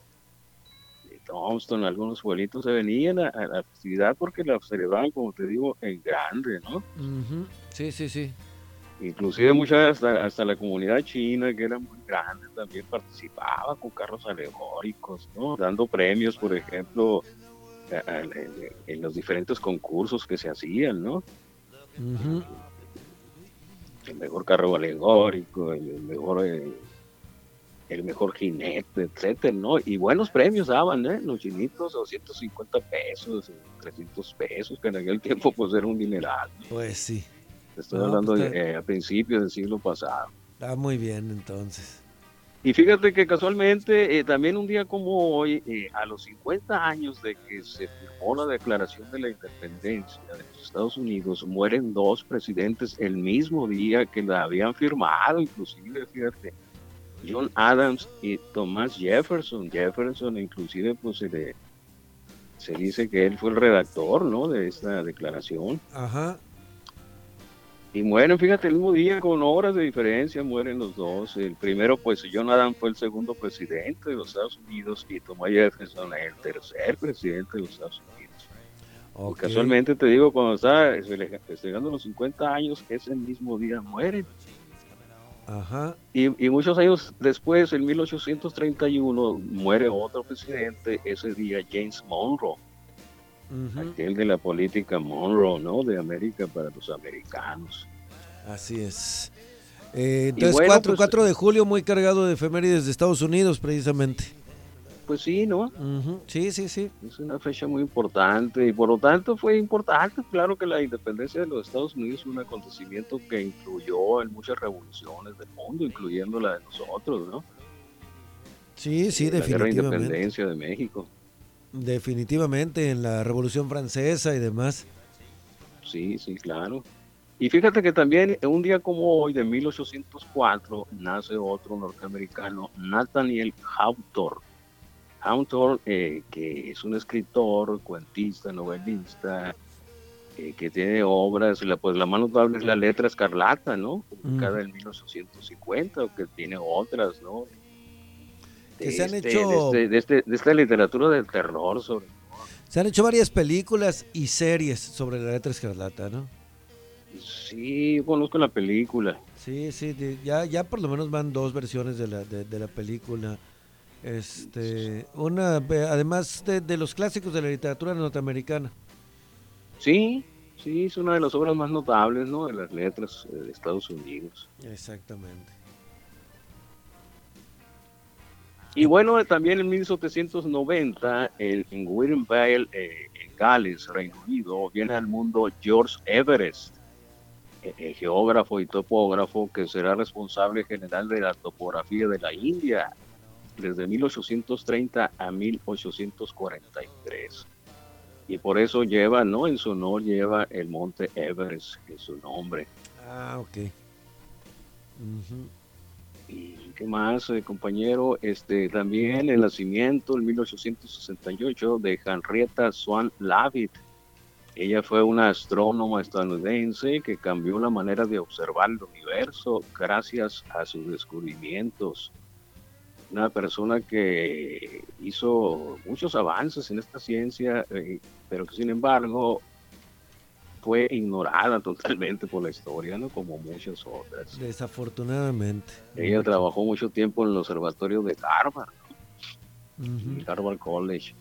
S19: Thompson, algunos pueblitos se venían a, a la festividad porque la celebraban, como te digo, en grande, ¿no?
S4: Uh-huh. Sí, sí, sí.
S19: Inclusive muchas, hasta, hasta la comunidad china, que era muy grande, también participaba con carros alegóricos, ¿no? Dando premios, por ejemplo, a, a, en, en los diferentes concursos que se hacían, ¿no?
S4: Uh-huh.
S19: El mejor carro alegórico, el, el mejor... Eh, el mejor jinete, etcétera, ¿no? Y buenos premios daban, ¿eh? Los chinitos, doscientos cincuenta pesos, trescientos pesos, que en aquel tiempo pues era un dineral, ¿no?
S4: Pues sí.
S19: Estoy
S4: no,
S19: hablando
S4: pues,
S19: de, eh, a principios del siglo pasado.
S4: Está muy bien, entonces.
S19: Y fíjate que casualmente, eh, también un día como hoy, eh, a los cincuenta años de que se firmó la Declaración de la Independencia de los Estados Unidos, mueren dos presidentes el mismo día que la habían firmado, inclusive, fíjate, John Adams y Thomas Jefferson. Jefferson inclusive pues se, le, se dice que él fue el redactor, ¿no? De esta declaración.
S4: Ajá.
S19: Y mueren, fíjate, el mismo día, con horas de diferencia, mueren los dos. El primero, pues John Adams fue el segundo presidente de los Estados Unidos y Thomas Jefferson el tercer presidente de los Estados Unidos. Okay. Y casualmente te digo, cuando está festejando los cincuenta años, ese mismo día mueren.
S4: Ajá.
S19: Y, y muchos años después, en mil ochocientos treinta y uno, muere otro presidente, ese día James Monroe, uh-huh. aquel de la política Monroe, ¿no? De América para los americanos.
S4: Así es. Eh, entonces,
S19: bueno,
S4: cuatro,
S19: pues,
S4: cuatro de julio, muy cargado de efemérides de Estados Unidos, precisamente.
S19: Pues sí, ¿no?
S4: Uh-huh. Sí, sí, sí.
S19: Es una fecha muy importante y por lo tanto fue importante. Claro que la independencia de los Estados Unidos fue un acontecimiento que influyó en muchas revoluciones del mundo, incluyendo la de nosotros, ¿no?
S4: Sí, sí,
S19: la
S4: definitivamente.
S19: La guerra de independencia de México.
S4: Definitivamente, en la Revolución Francesa y demás.
S19: Sí, sí, claro. Y fíjate que también un día como hoy, de mil ochocientos cuatro, nace otro norteamericano, Nathaniel Hawthorne. Hawthorne, eh, que es un escritor, cuentista, novelista, eh, que tiene obras, la, pues la más notable es La Letra Escarlata, ¿no? Publicada mm. en mil ochocientos cincuenta, o que tiene otras, ¿no? De
S4: que se han
S19: este,
S4: hecho...
S19: De, este, de, este, de esta literatura del terror sobre todo.
S4: Se han hecho varias películas y series sobre La Letra Escarlata, ¿no?
S19: Sí, conozco la película.
S4: Sí, sí, de, ya, ya por lo menos van dos versiones de la, de, de la película. Este, una, además de, de los clásicos de la literatura norteamericana.
S19: Sí, sí, es una de las obras más notables, ¿no? De las letras de Estados Unidos.
S4: Exactamente.
S19: Y bueno, también en mil setecientos noventa, el, en Wittenberg, eh, en Gales, Reino Unido, viene al mundo George Everest, eh, eh, geógrafo y topógrafo que será responsable general de la topografía de la India desde mil ochocientos treinta a mil ochocientos cuarenta y tres. y por eso lleva, ¿no? En su honor lleva el monte Everest en su nombre.
S4: Ah, ok. Uh-huh.
S19: ¿Y qué más, eh, compañero? Este, también el nacimiento en mil ochocientos sesenta y ocho de Henrietta Swan Leavitt. Ella fue una astrónoma estadounidense que cambió la manera de observar el universo gracias a sus descubrimientos. Una persona que hizo muchos avances en esta ciencia, eh, pero que sin embargo fue ignorada totalmente por la historia, ¿no? Como muchas otras.
S4: Desafortunadamente.
S19: Ella mucho. Trabajó mucho tiempo en el observatorio de Harvard, ¿no?
S4: Uh-huh.
S19: El Harvard College.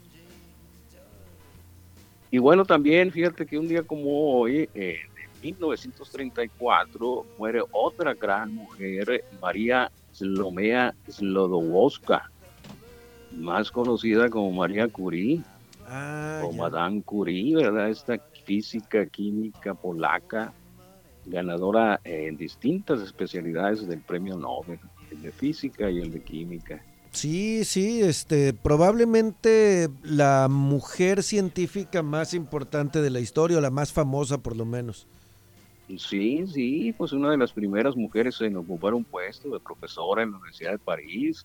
S19: Y bueno, también fíjate que un día como hoy, eh, en mil novecientos treinta y cuatro, muere otra gran mujer, María Slomea Slodowska, más conocida como María Curie,
S4: ah,
S19: o
S4: ya.
S19: Madame Curie, ¿verdad? Esta física, química polaca, ganadora en distintas especialidades del premio Nobel, el de física y el de química.
S4: Sí, sí, este, probablemente la mujer científica más importante de la historia, o la más famosa por lo menos.
S19: Sí, sí, pues una de las primeras mujeres en ocupar un puesto de profesora en la Universidad de París,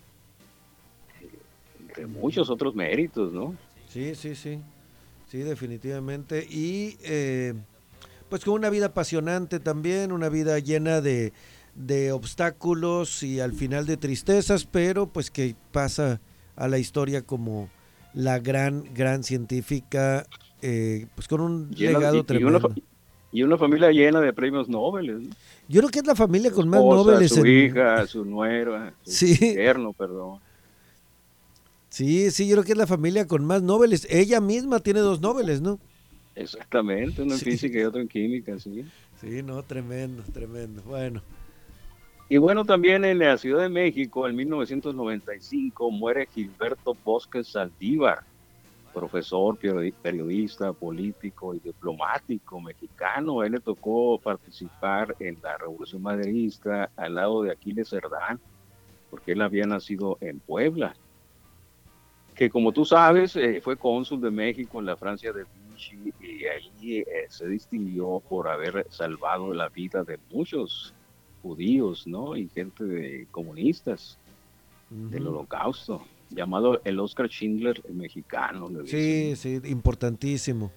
S19: entre muchos otros méritos, ¿no?
S4: Sí, sí, sí, sí, definitivamente, y eh, pues con una vida apasionante también, una vida llena de... de obstáculos y al final de tristezas, pero pues que pasa a la historia como la gran, gran científica, eh, pues con un
S19: llena,
S4: legado
S19: y,
S4: tremendo.
S19: Y una, y una familia llena de premios Nobel, ¿no?
S4: Yo creo que es la familia con
S19: su
S4: más
S19: esposa,
S4: Nobel.
S19: Su
S4: en...
S19: hija, su nuera, su
S4: sí.
S19: yerno, perdón.
S4: Sí, sí, yo creo que es la familia con más Nobel. Ella misma tiene dos Nobel, ¿no?
S19: Exactamente, uno en
S4: sí.
S19: física y otro en química, sí.
S4: Sí, no, tremendo, tremendo. Bueno.
S19: Y bueno, también en la Ciudad de México, en mil novecientos noventa y cinco, muere Gilberto Bosques Saldívar, profesor, periodista, político y diplomático mexicano. A él le tocó participar en la Revolución Maderista al lado de Aquiles Cerdán, porque él había nacido en Puebla, que como tú sabes, eh, fue cónsul de México en la Francia de Vichy, y ahí eh, se distinguió por haber salvado la vida de muchos judíos, ¿no? Y gente de comunistas uh-huh. del Holocausto, llamado el Oscar Schindler mexicano.
S4: Sí, sí, importantísimo.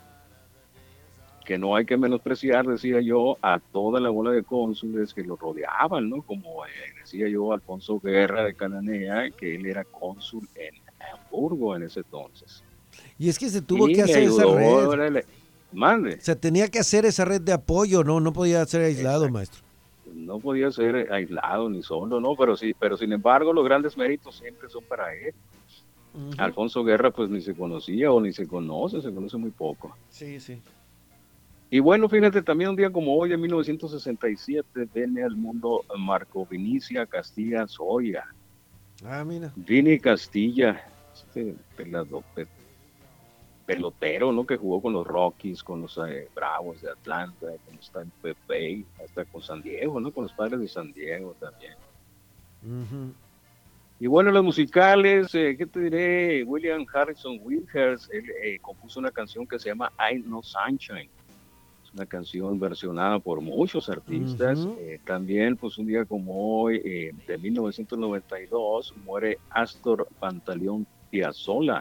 S19: Que no hay que menospreciar, decía yo, a toda la bola de cónsules que lo rodeaban, ¿no? Como eh, decía yo, Alfonso Guerra de Cananea, que él era cónsul en Hamburgo en ese entonces.
S4: Y es que se tuvo
S19: y
S4: que hacer
S19: ayudó,
S4: esa red.
S19: Le... Mande.
S4: Se tenía que hacer esa red de apoyo, ¿no? No podía ser aislado, Exacto. maestro.
S19: No podía ser aislado ni solo, ¿no? Pero sí, pero sin embargo los grandes méritos siempre son para él. Uh-huh. Alfonso Guerra pues ni se conocía o ni se conoce, se conoce muy poco.
S4: Sí, sí.
S19: Y bueno, fíjate, también un día como hoy, en mil novecientos sesenta y siete, viene al mundo Marco Vinicia Castilla Soya.
S4: Ah, mira.
S19: Vini Castilla, este pelado, pelotero, ¿no? Que jugó con los Rockies, con los eh, Bravos de Atlanta, con los Tampa Bay, hasta con San Diego, ¿no? Con los Padres de San Diego también.
S4: Uh-huh.
S19: Y bueno, los musicales, eh, ¿qué te diré? William Harrison Wilhers, él eh, compuso una canción que se llama I No Sunshine. Es una canción versionada por muchos artistas. Uh-huh. eh, también, pues un día como hoy, eh, de mil novecientos noventa y dos, muere Astor Pantaleón Piazzolla.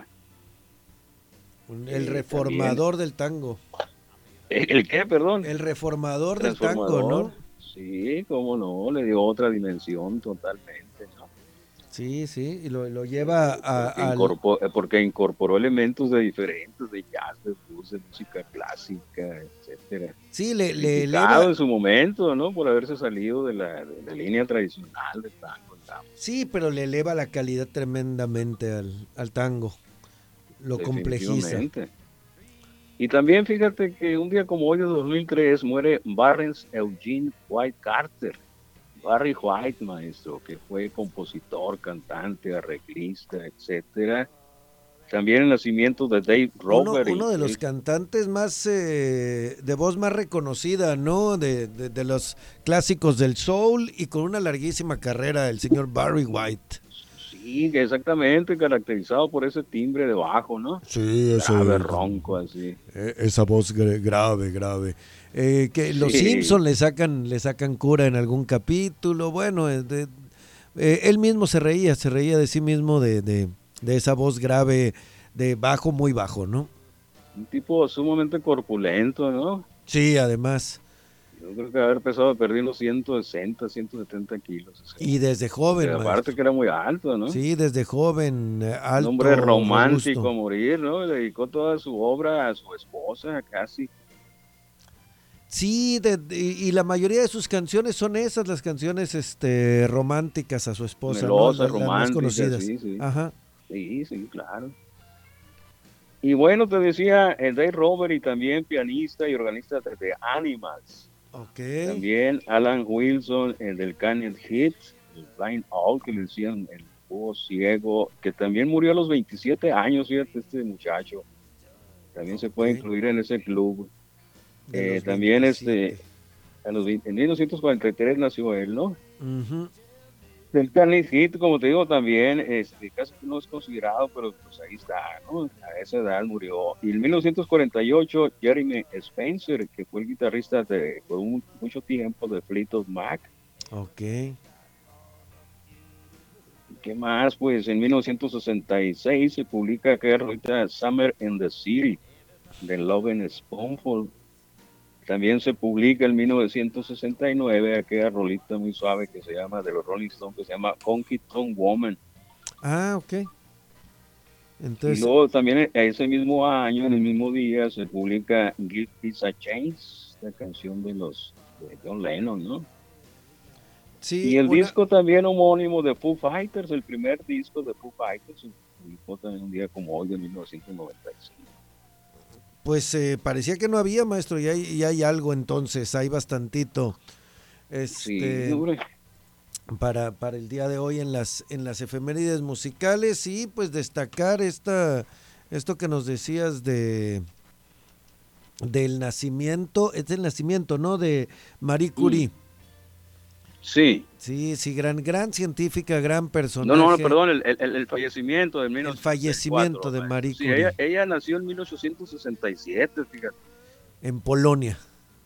S4: El reformador eh, del tango.
S19: ¿El, ¿El qué, perdón?
S4: El reformador del tango, ¿no?
S19: Sí, cómo no, le dio otra dimensión totalmente, ¿no?
S4: Sí, sí, y lo, lo lleva a...
S19: Porque, incorporó, al... porque incorporó elementos de diferentes, de jazz, de blues, de música clásica, etcétera.
S4: Sí, le, le
S19: eleva... en su momento, ¿no? Por haberse salido de la, de la línea tradicional del tango, tango.
S4: Sí, pero le eleva la calidad tremendamente al, al tango. Lo complejiza.
S19: Y también fíjate que un día como hoy de dos mil tres muere Barrens Eugene White Carter. Barry White, maestro, que fue compositor, cantante, arreglista, etcétera. También el nacimiento de Dave Roberts.
S4: Uno, uno de los el... cantantes más eh, de voz más reconocida, ¿no? De, de, de los clásicos del soul, y con una larguísima carrera, el señor Barry White.
S19: Sí, Sí, exactamente, caracterizado por ese timbre de bajo, ¿no?
S20: Sí, ese
S19: grave, ronco, así.
S20: Esa voz grave, grave. Eh, que los
S19: Sí.
S20: Simpson le sacan, le sacan cura en algún capítulo. Bueno, eh, de, eh, él mismo se reía, se reía de sí mismo de, de, de esa voz grave, de bajo, muy bajo, ¿no?
S19: Un tipo sumamente corpulento, ¿no?
S20: Sí, además.
S19: Yo creo que haber pesado perdiendo ciento sesenta, ciento setenta kilos. O sea,
S20: Y desde joven.
S19: aparte maestro. Que era muy alto, ¿no?
S20: Sí, desde joven, alto.
S19: Un hombre romántico
S20: robusto.
S19: a morir, ¿no? Le dedicó toda su obra a su esposa, casi.
S20: Sí, de, de, y la mayoría de sus canciones son esas, las canciones este, románticas a su esposa,
S19: Melosas,
S20: ¿no? Las,
S19: románticas,
S20: las más conocidas.
S19: Sí, sí.
S20: Ajá.
S19: Sí, sí, claro. Y bueno, te decía, el Dave Roberts y también pianista y organista de The Animals.
S20: Okay.
S19: También Alan Wilson, el del Canyon Hits, el Blind Owl, que le decían el búho ciego, que también murió a los veintisiete años, fíjate, este muchacho. También se puede okay. incluir en ese club. Eh, también este, a los veinte, en mil novecientos cuarenta y tres nació él, ¿no?
S20: Uh-huh.
S19: Del Canyon Hit, como te digo, también este, casi no es considerado, pero pues ahí está, ¿no? A esa edad murió. Y en mil novecientos cuarenta y ocho, Jeremy Spencer, que fue el guitarrista de, por un, mucho tiempo de Fleetwood Mac.
S20: Ok.
S19: ¿Qué más? Pues en mil novecientos sesenta y seis se publica aquella rolita Summer in the City, de Lovin' Spoonful. También se publica en mil novecientos sesenta y nueve aquella rolita muy suave que se llama, de los Rolling Stones, que se llama Honky Tonk Woman.
S20: Ah, ok. Entonces...
S19: Y luego también ese mismo año, en el mismo día, se publica Give Peace a Chance, la canción de los de John Lennon, ¿no?
S20: Sí,
S19: y el
S20: una...
S19: disco también homónimo de Foo Fighters, el primer disco de Foo Fighters, se publicó también un día como hoy de mil novecientos noventa y cinco.
S20: Pues eh, parecía que no había, maestro, y hay, y hay algo entonces, hay bastantito este,
S19: sí,
S20: para, para el día de hoy en las, en las efemérides musicales y pues destacar esta, esto que nos decías de del nacimiento, es el nacimiento, ¿no? De Marie Curie.
S19: Sí.
S20: Sí, sí, gran, gran científica, gran personaje.
S19: No, no, no perdón, el, el, el fallecimiento de mil novecientos sesenta y cuatro.
S20: El fallecimiento de Marie Curie.
S19: Sí, ella, ella nació en mil ochocientos sesenta y siete, fíjate.
S20: En Polonia.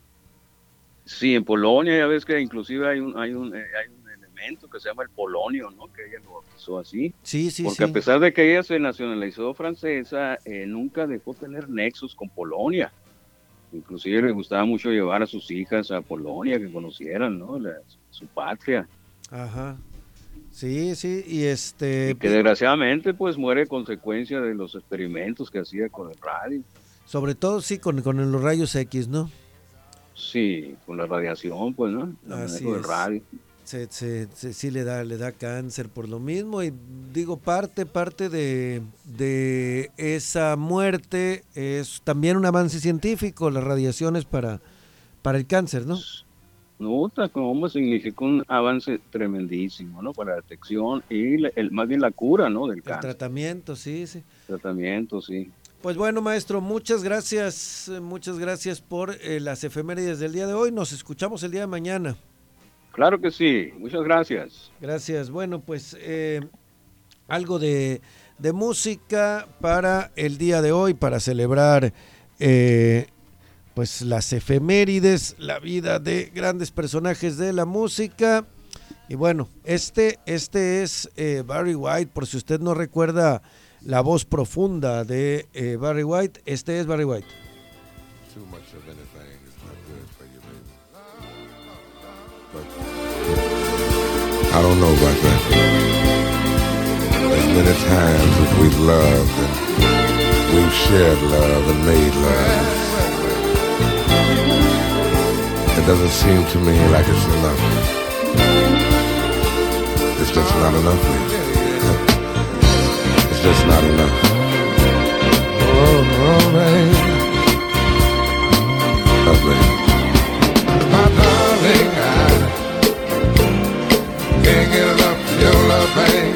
S19: Sí, en Polonia, ya ves que inclusive hay un, hay un, eh, hay un elemento que se llama el polonio, ¿no? Que ella lo bautizó así.
S20: Sí, sí,
S19: Porque
S20: sí.
S19: a pesar de que ella se nacionalizó francesa, eh, nunca dejó tener nexos con Polonia. Inclusive le gustaba mucho llevar a sus hijas a Polonia, que conocieran, ¿no? La, su patria.
S20: Ajá. Sí, sí, y este...
S19: Y que desgraciadamente pues muere consecuencia de los experimentos que hacía con el radio.
S20: Sobre todo, sí, con, con los rayos X, ¿no?
S19: Sí, con la radiación, pues, ¿no? La
S20: Así
S19: del
S20: es.
S19: radio.
S20: Se, se, se, sí le da, le da cáncer por lo mismo y digo, parte, parte de, de esa muerte es también un avance científico, las radiaciones para, para el cáncer, ¿no?
S19: No, como significa un avance tremendísimo, ¿no? Para la detección y la, el, más bien la cura, ¿no? Del cáncer.
S20: El tratamiento, sí, sí.
S19: Tratamiento, sí.
S20: Pues bueno, maestro, muchas gracias, muchas gracias por eh, las efemérides del día de hoy. Nos escuchamos el día de mañana.
S19: Claro que sí, muchas gracias.
S20: Gracias. Bueno, pues eh, algo de, de música para el día de hoy, para celebrar eh, pues las efemérides, la vida de grandes personajes de la música. Y bueno, este, este es eh, Barry White, por si usted no recuerda la voz profunda de eh, Barry White, este es Barry White.
S21: Too much of anything is not good for you, baby. But I don't know about that. There's many times that we've loved and we've shared love and made love. It doesn't seem to me like it's enough. It's just not enough, baby. It's just not enough. Oh, oh, baby. Oh, baby. My darling, I can't get enough of your love, baby.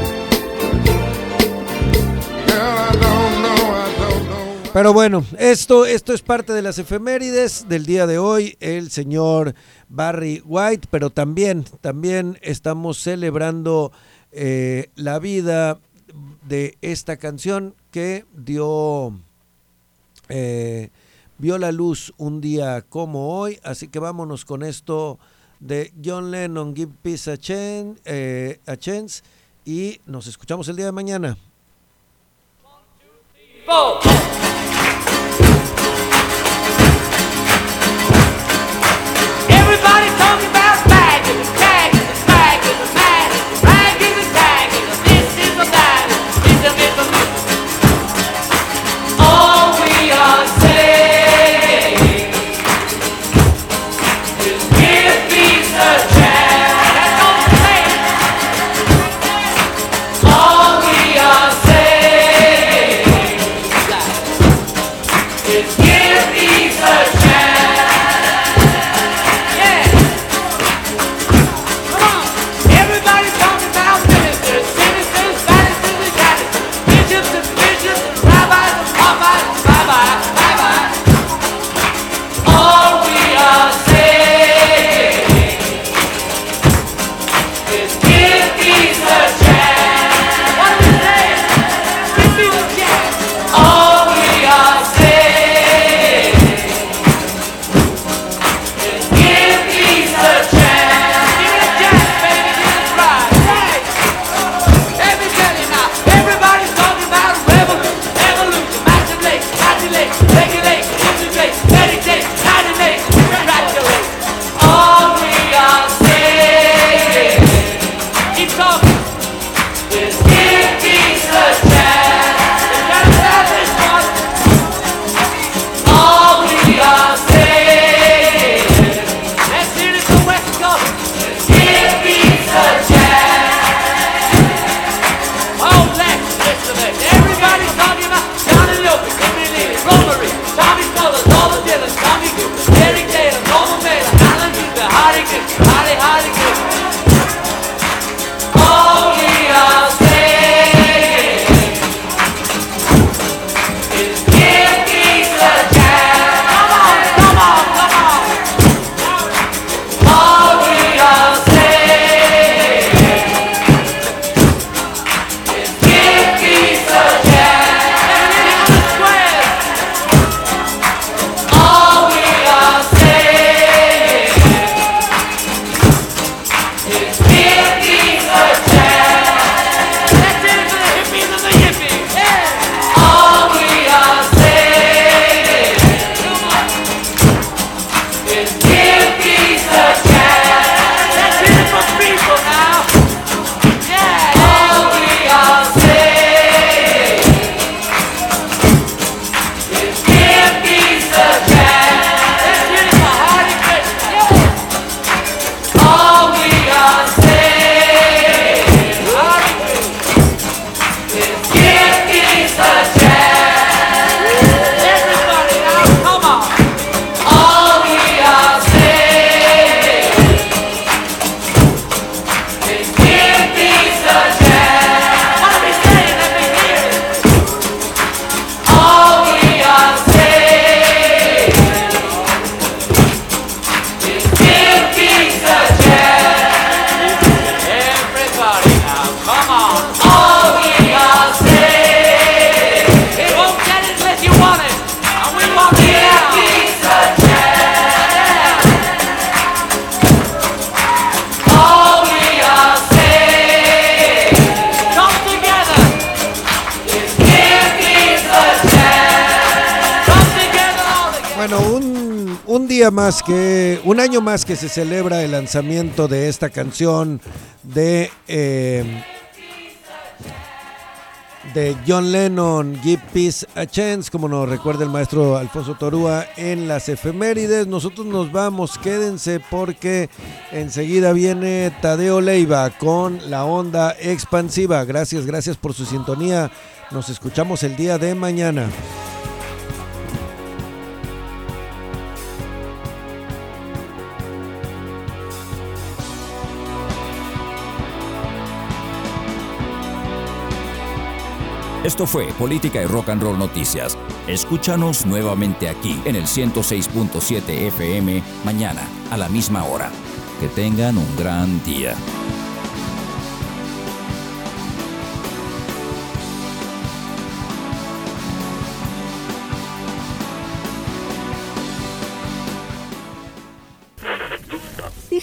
S21: Girl, I don't know, I don't know.
S20: Pero bueno, esto, esto es parte de las efemérides del día de hoy, el señor Barry White, pero también, también estamos celebrando eh, la vida de esta canción que dio, eh, vio la luz un día como hoy. Así que vámonos con esto de John Lennon, Give Peace a Chance, eh, a Chance, y nos escuchamos el día de mañana.
S6: Four. Everybody talking about bagging, tagging, bagging, tagging, ragging and tagging. This is a that, this is a myth. All we are saying is give peace a chance. That's all we're saying. All we are saying is give peace a chance.
S20: Más que un año más que se celebra el lanzamiento de esta canción de eh, de John Lennon, Give Peace a Chance, como nos recuerda el maestro Alfonso Torúa en las efemérides. Nosotros nos vamos, quédense porque enseguida viene Tadeo Leiva con la onda expansiva. Gracias, gracias por su sintonía. Nos escuchamos el día de mañana.
S5: Esto fue Política y Rock and Roll Noticias. Escúchanos nuevamente aquí en el ciento seis punto siete F M mañana a la misma hora. Que tengan un gran día.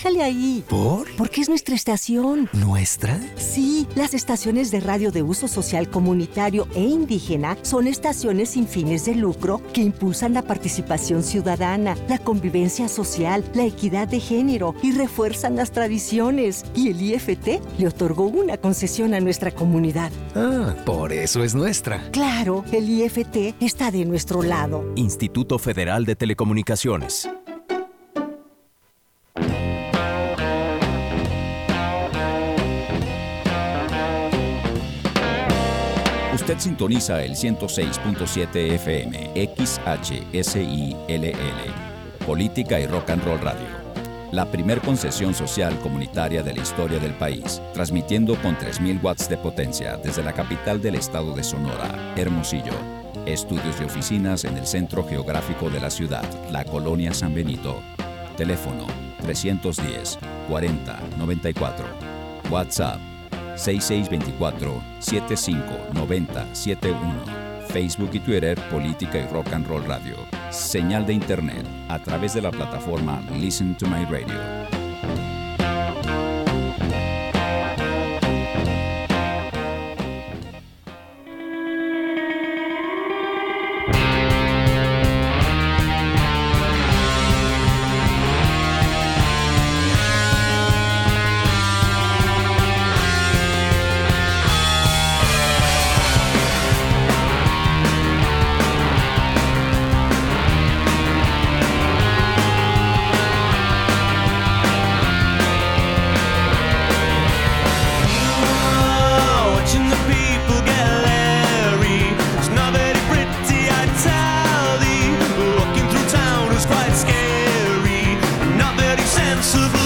S1: déjale ahí.
S22: ¿Por?
S1: Porque es nuestra estación.
S22: ¿Nuestra?
S1: Sí, las estaciones de radio de uso social comunitario e indígena son estaciones sin fines de lucro que impulsan la participación ciudadana, la convivencia social, la equidad de género y refuerzan las tradiciones. Y el I F T le otorgó una concesión a nuestra comunidad.
S22: Ah, por eso es nuestra.
S1: Claro, el I F T está de nuestro lado.
S23: Instituto Federal de Telecomunicaciones.
S5: Usted sintoniza el ciento seis punto siete F M, X H S I L L, Política y Rock and Roll Radio. La primer concesión social comunitaria de la historia del país, transmitiendo con tres mil watts de potencia desde la capital del estado de Sonora, Hermosillo. Estudios y oficinas en el centro geográfico de la ciudad, la colonia San Benito. Teléfono trescientos diez, cuarenta, noventa y cuatro. WhatsApp seis seis dos cuatro, siete cinco nueve cero siete uno. Facebook y Twitter, Política y Rock and Roll Radio. Señal de internet a través de la plataforma Listen to My Radio.
S6: Sensible